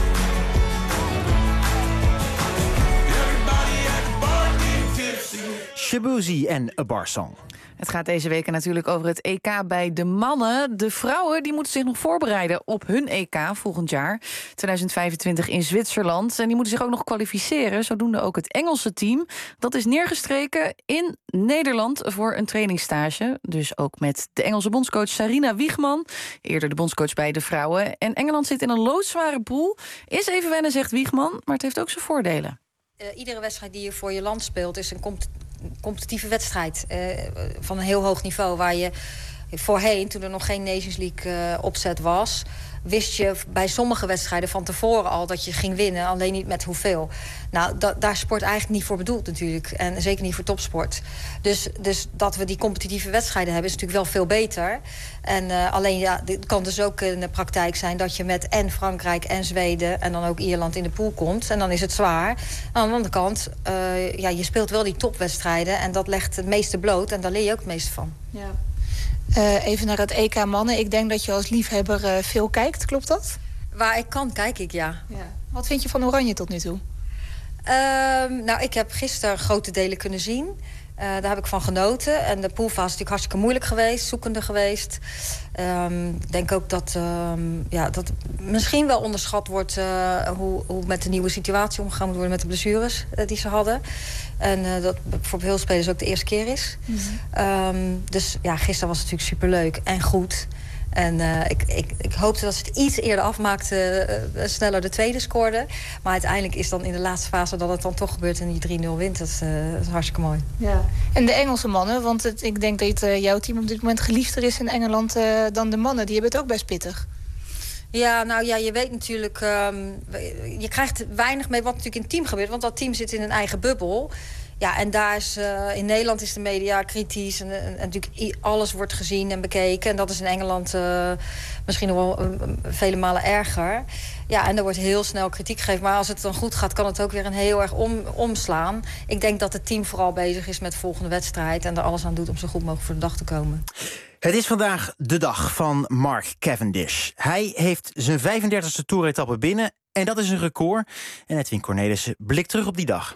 Everybody at the bar getting tipsy. Shabuzi en A Bar Song. Het gaat deze week natuurlijk over het EK bij de mannen. De vrouwen die moeten zich nog voorbereiden op hun EK volgend jaar. 2025 in Zwitserland. En die moeten zich ook nog kwalificeren. Zodoende ook het Engelse team. Dat is neergestreken in Nederland voor een trainingsstage. Dus ook met de Engelse bondscoach Sarina Wiegman. Eerder de bondscoach bij de vrouwen. En Engeland zit in een loodzware pool. Is even wennen, zegt Wiegman, maar het heeft ook zijn voordelen. Iedere wedstrijd die je voor je land speelt is een competitieve wedstrijd van een heel hoog niveau. Waar je voorheen, toen er nog geen Nations League opzet was, wist je bij sommige wedstrijden van tevoren al dat je ging winnen, alleen niet met hoeveel. Nou, daar is sport eigenlijk niet voor bedoeld natuurlijk. En zeker niet voor topsport. Dus dat we die competitieve wedstrijden hebben is natuurlijk wel veel beter. En alleen ja, het kan dus ook in de praktijk zijn dat je met en Frankrijk en Zweden en dan ook Ierland in de pool komt. En dan is het zwaar. Aan de andere kant, ja, je speelt wel die topwedstrijden en dat legt het meeste bloot en daar leer je ook het meeste van. Ja. Even naar het EK mannen. Ik denk dat je als liefhebber veel kijkt, klopt dat? Waar ik kan, kijk ik, ja. Wat vind je van Oranje tot nu toe? Nou, ik heb gisteren grote delen kunnen zien. Daar heb ik van genoten. En de poolfase is natuurlijk hartstikke moeilijk geweest, zoekende geweest. Ik denk ook dat misschien wel onderschat wordt hoe met de nieuwe situatie omgegaan moet worden met de blessures die ze hadden. En dat voor veel spelers ook de eerste keer is. Mm-hmm. Dus ja, gisteren was het natuurlijk superleuk en goed. En ik hoopte dat ze het iets eerder afmaakten, sneller de tweede scoorde. Maar uiteindelijk is dan in de laatste fase dat het dan toch gebeurt en die 3-0 wint. Dat is hartstikke mooi. Ja. En de Engelse mannen, want ik denk dat jouw team op dit moment geliefder is in Engeland dan de mannen. Die hebben het ook best pittig. Ja, nou ja, je weet natuurlijk, je krijgt weinig mee wat natuurlijk in het team gebeurt. Want dat team zit in een eigen bubbel. Ja, en daar is, in Nederland is de media kritisch. En natuurlijk alles wordt gezien en bekeken. En dat is in Engeland misschien nog wel vele malen erger. Ja, en er wordt heel snel kritiek gegeven. Maar als het dan goed gaat, kan het ook weer een heel erg omslaan. Ik denk dat het team vooral bezig is met de volgende wedstrijd. En er alles aan doet om zo goed mogelijk voor de dag te komen. Het is vandaag de dag van Mark Cavendish. Hij heeft zijn 35e toeretappe binnen En dat is een record. En Edwin Cornelissen blikt terug op die dag.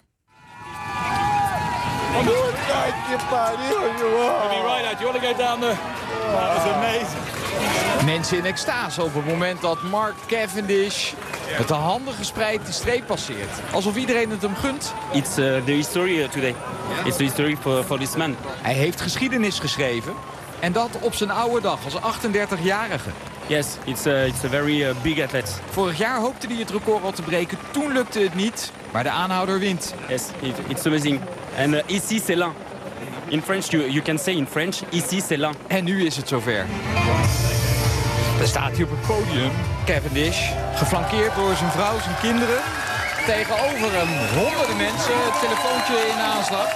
Mensen in extase op het moment dat Mark Cavendish met de handen gespreid de streep passeert. Alsof iedereen het hem gunt. It's the history today. It's the history for this man. Hij heeft geschiedenis geschreven. En dat op zijn oude dag als 38-jarige. Yes, it's a very big athlete. Vorig jaar hoopte hij het record al te breken. Toen lukte het niet, maar de aanhouder wint. Yes, it's amazing. And ici c'est là. In French, you can say in French, ici c'est là. En nu is het zover. Dan staat hij op het podium, Cavendish, geflankeerd door zijn vrouw, zijn kinderen. Tegenover hem honderden mensen, het telefoontje in aanslag.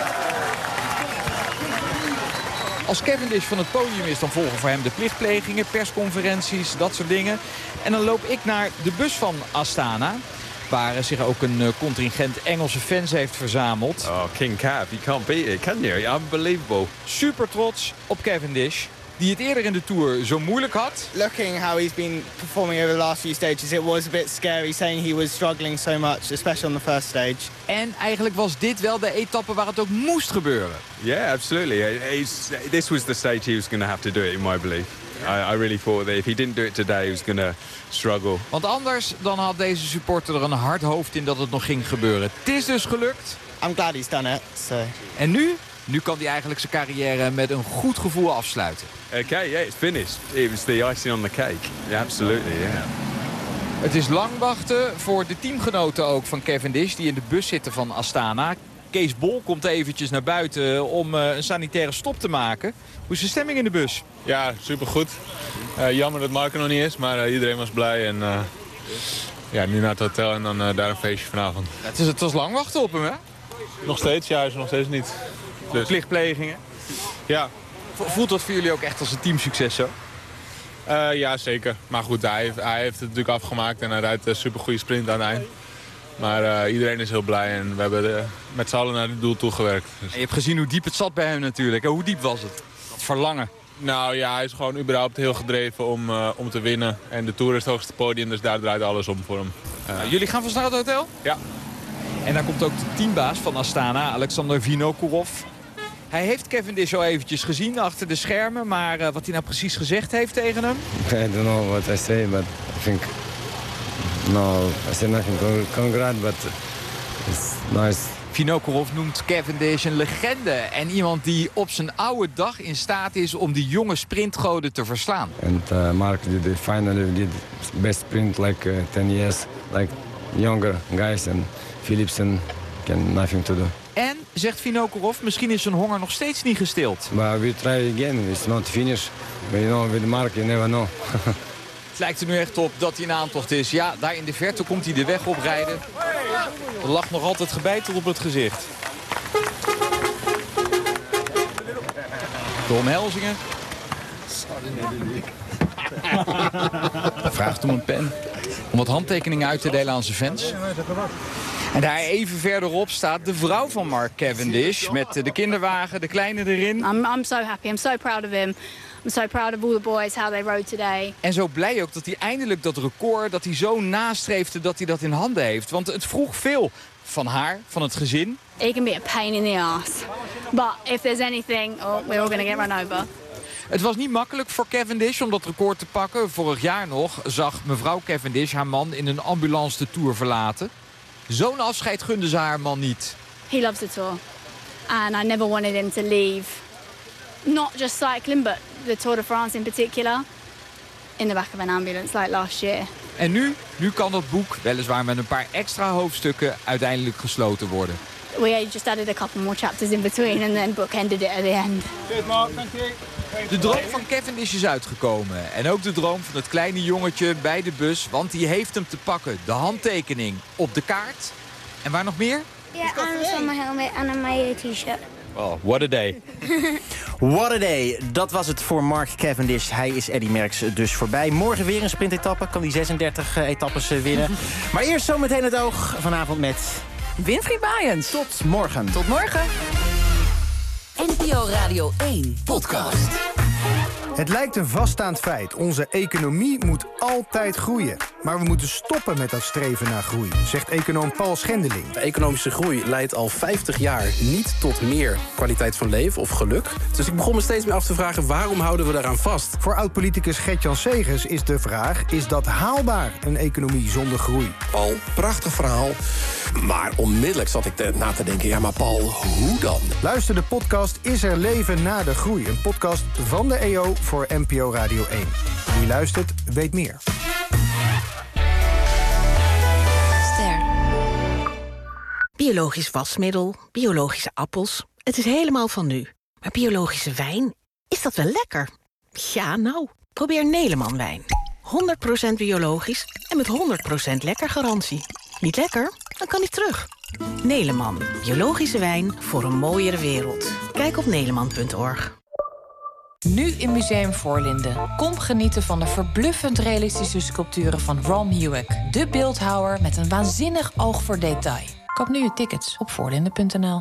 Als Cavendish van het podium is, dan volgen voor hem de plichtplegingen, persconferenties, dat soort dingen. En dan loop ik naar de bus van Astana, waar zich ook een contingent Engelse fans heeft verzameld. Oh, King Cav, you can't beat it, can you? Unbelievable. Super trots op Cavendish, die het eerder in de Tour zo moeilijk had. Looking how he's been performing over the last few stages, it was a bit scary, saying he was struggling so much, especially on the first stage. En eigenlijk was dit wel de etappe waar het ook moest gebeuren. Yeah, absolutely. This was the stage he was going to have to do it, in my belief. I really thought that if he didn't do it today, he was going to struggle. Want anders dan had deze supporter er een hard hoofd in dat het nog ging gebeuren. Het is dus gelukt. I'm glad he's done it. So. En nu? Nu kan hij eigenlijk zijn carrière met een goed gevoel afsluiten. Okay, yeah, it's finished. It was the icing on the cake. Yeah, absolutely, yeah. Het is lang wachten voor de teamgenoten ook van Cavendish die in de bus zitten van Astana. Kees Bol komt eventjes naar buiten om een sanitaire stop te maken. Hoe is de stemming in de bus? Ja, supergoed. Jammer dat Mark er nog niet is, maar iedereen was blij. En nu naar het hotel en dan daar een feestje vanavond. Het was lang wachten op hem, hè? Nog steeds, ja, is er nog steeds niet. Dus. Plichtplegingen? Ja. Voelt dat voor jullie ook echt als een teamsucces zo? Ja, zeker. Maar goed, hij heeft het natuurlijk afgemaakt en hij rijdt een supergoeie sprint aan het eind. Maar iedereen is heel blij en we hebben met z'n allen naar het doel toegewerkt. Dus. Je hebt gezien hoe diep het zat bij hem natuurlijk. Hoe diep was het? Het verlangen. Nou ja, hij is gewoon überhaupt heel gedreven om te winnen. En de Tour is het hoogste podium, dus daar draait alles om voor hem. Jullie gaan vast naar het hotel? Ja. En daar komt ook de teambaas van Astana, Alexander Vinokourov. Hij heeft Cavendish al eventjes gezien achter de schermen, maar wat hij nou precies gezegd heeft tegen hem? I don't know what I say, but I think... No, I say nothing. Congrats, but it's nice. Vinokourov noemt Cavendish een legende en iemand die op zijn oude dag in staat is om die jonge sprintgoden te verslaan. And Mark did best sprint like 10 years, like younger guys, and Philipsen can nothing to do. En, zegt Vinokourov, misschien is zijn honger nog steeds niet gestild. But we try again, it's not finished. But you know, with Mark you never know. Het lijkt er nu echt op dat hij in aantocht is. Ja, daar in de verte komt hij de weg oprijden. Er lag nog altijd gebijtel op het gezicht. De omhelzingen. Hij vraagt om een pen. Om wat handtekeningen uit te delen aan zijn fans. En daar even verderop staat de vrouw van Mark Cavendish. Met de kinderwagen, de kleine erin. I'm so happy. I'm so proud of him. I'm so proud of all the boys, how they rode today. En zo blij ook dat hij eindelijk dat record, dat hij zo nastreefde dat hij dat in handen heeft. Want het vroeg veel van haar, van het gezin. It can be a pain in the ass. But if there's anything, we're all going to get run over. Het was niet makkelijk voor Cavendish om dat record te pakken. Vorig jaar nog zag mevrouw Cavendish haar man in een ambulance de Tour verlaten. Zo'n afscheid gunde ze haar man niet. He loves the Tour. And I never wanted him to leave. Not just cycling, but the Tour de France in particular. In the back of an ambulance like last year. En nu kan dat boek, weliswaar met een paar extra hoofdstukken, uiteindelijk gesloten worden. We just added a couple more chapters in between and then bookended it at the end. De droom van Cavendish is uitgekomen. En ook de droom van het kleine jongetje bij de bus. Want die heeft hem te pakken. De handtekening op de kaart. En waar nog meer? Ja, and on my helmet and on my t-shirt. Oh, what a day. What a day. Dat was het voor Mark Cavendish. Hij is Eddy Merckx dus voorbij. Morgen weer een sprintetappe. Kan die 36 etappes winnen. Maar eerst zometeen het oog. Vanavond met... Winfried Maaiens. Tot morgen. Tot morgen. NPO Radio 1 podcast. Het lijkt een vaststaand feit. Onze economie moet altijd groeien. Maar we moeten stoppen met dat streven naar groei, zegt econoom Paul Schendeling. De economische groei leidt al 50 jaar niet tot meer kwaliteit van leven of geluk. Dus ik begon me steeds meer af te vragen, waarom houden we daaraan vast? Voor oud-politicus Gert-Jan Segers is de vraag, is dat haalbaar, een economie zonder groei? Paul, prachtig verhaal. Maar onmiddellijk zat ik na te denken, ja maar Paul, hoe dan? Luister de podcast Is er leven na de groei? Een podcast van de EO voor NPO Radio 1. Wie luistert, weet meer. Biologisch wasmiddel, biologische appels. Het is helemaal van nu. Maar biologische wijn, is dat wel lekker? Ja, nou, probeer Neleman wijn. 100% biologisch en met 100% lekker garantie. Niet lekker? Dan kan hij terug. Neleman, biologische wijn voor een mooiere wereld. Kijk op neleman.org. Nu in Museum Voorlinden. Kom genieten van de verbluffend realistische sculpturen van Ron Hewick. De beeldhouwer met een waanzinnig oog voor detail. Koop nu je tickets op voorlinden.nl.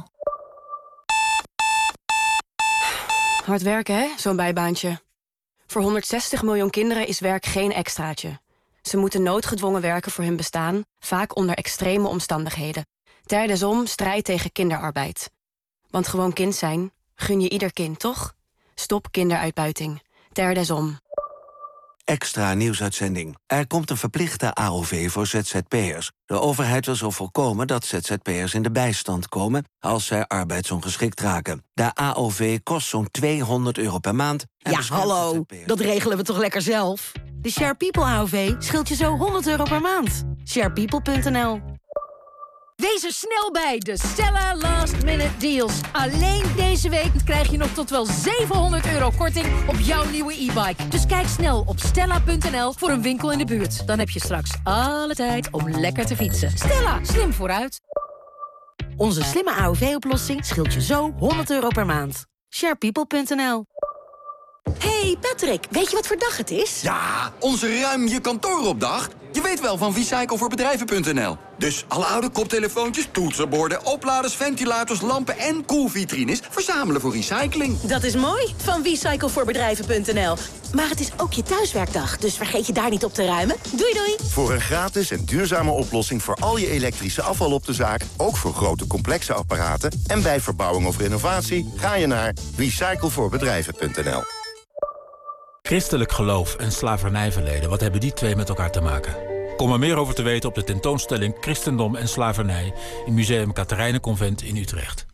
Hard werken, hè? Zo'n bijbaantje. Voor 160 miljoen kinderen is werk geen extraatje. Ze moeten noodgedwongen werken voor hun bestaan, vaak onder extreme omstandigheden. Ter desom strijd tegen kinderarbeid. Want gewoon kind zijn, gun je ieder kind, toch? Stop kinderuitbuiting. Ter desom. Extra nieuwsuitzending. Er komt een verplichte AOV voor ZZP'ers. De overheid wil zo voorkomen dat ZZP'ers in de bijstand komen als zij arbeidsongeschikt raken. De AOV kost zo'n €200 per maand. Ja, hallo, dat regelen we toch lekker zelf? De Share People AOV scheelt je zo €100 per maand. Sharepeople.nl. Wees er snel bij de Stella Last Minute Deals. Alleen deze week krijg je nog tot wel €700 korting op jouw nieuwe e-bike. Dus kijk snel op stella.nl voor een winkel in de buurt. Dan heb je straks alle tijd om lekker te fietsen. Stella, slim vooruit. Onze slimme AOV-oplossing scheelt je zo €100 per maand. Sharepeople.nl. Hey Patrick, weet je wat voor dag het is? Ja, onze ruim je kantooropdag. Je weet wel van recyclevoorbedrijven.nl. Dus alle oude koptelefoontjes, toetsenborden, opladers, ventilators, lampen en koelvitrines verzamelen voor recycling. Dat is mooi, van recyclevoorbedrijven.nl. Maar het is ook je thuiswerkdag, dus vergeet je daar niet op te ruimen. Doei doei! Voor een gratis en duurzame oplossing voor al je elektrische afval op de zaak, ook voor grote complexe apparaten en bij verbouwing of renovatie, ga je naar recyclevoorbedrijven.nl. Christelijk geloof en slavernijverleden, wat hebben die twee met elkaar te maken? Kom er meer over te weten op de tentoonstelling Christendom en Slavernij in Museum Katerijnenconvent in Utrecht.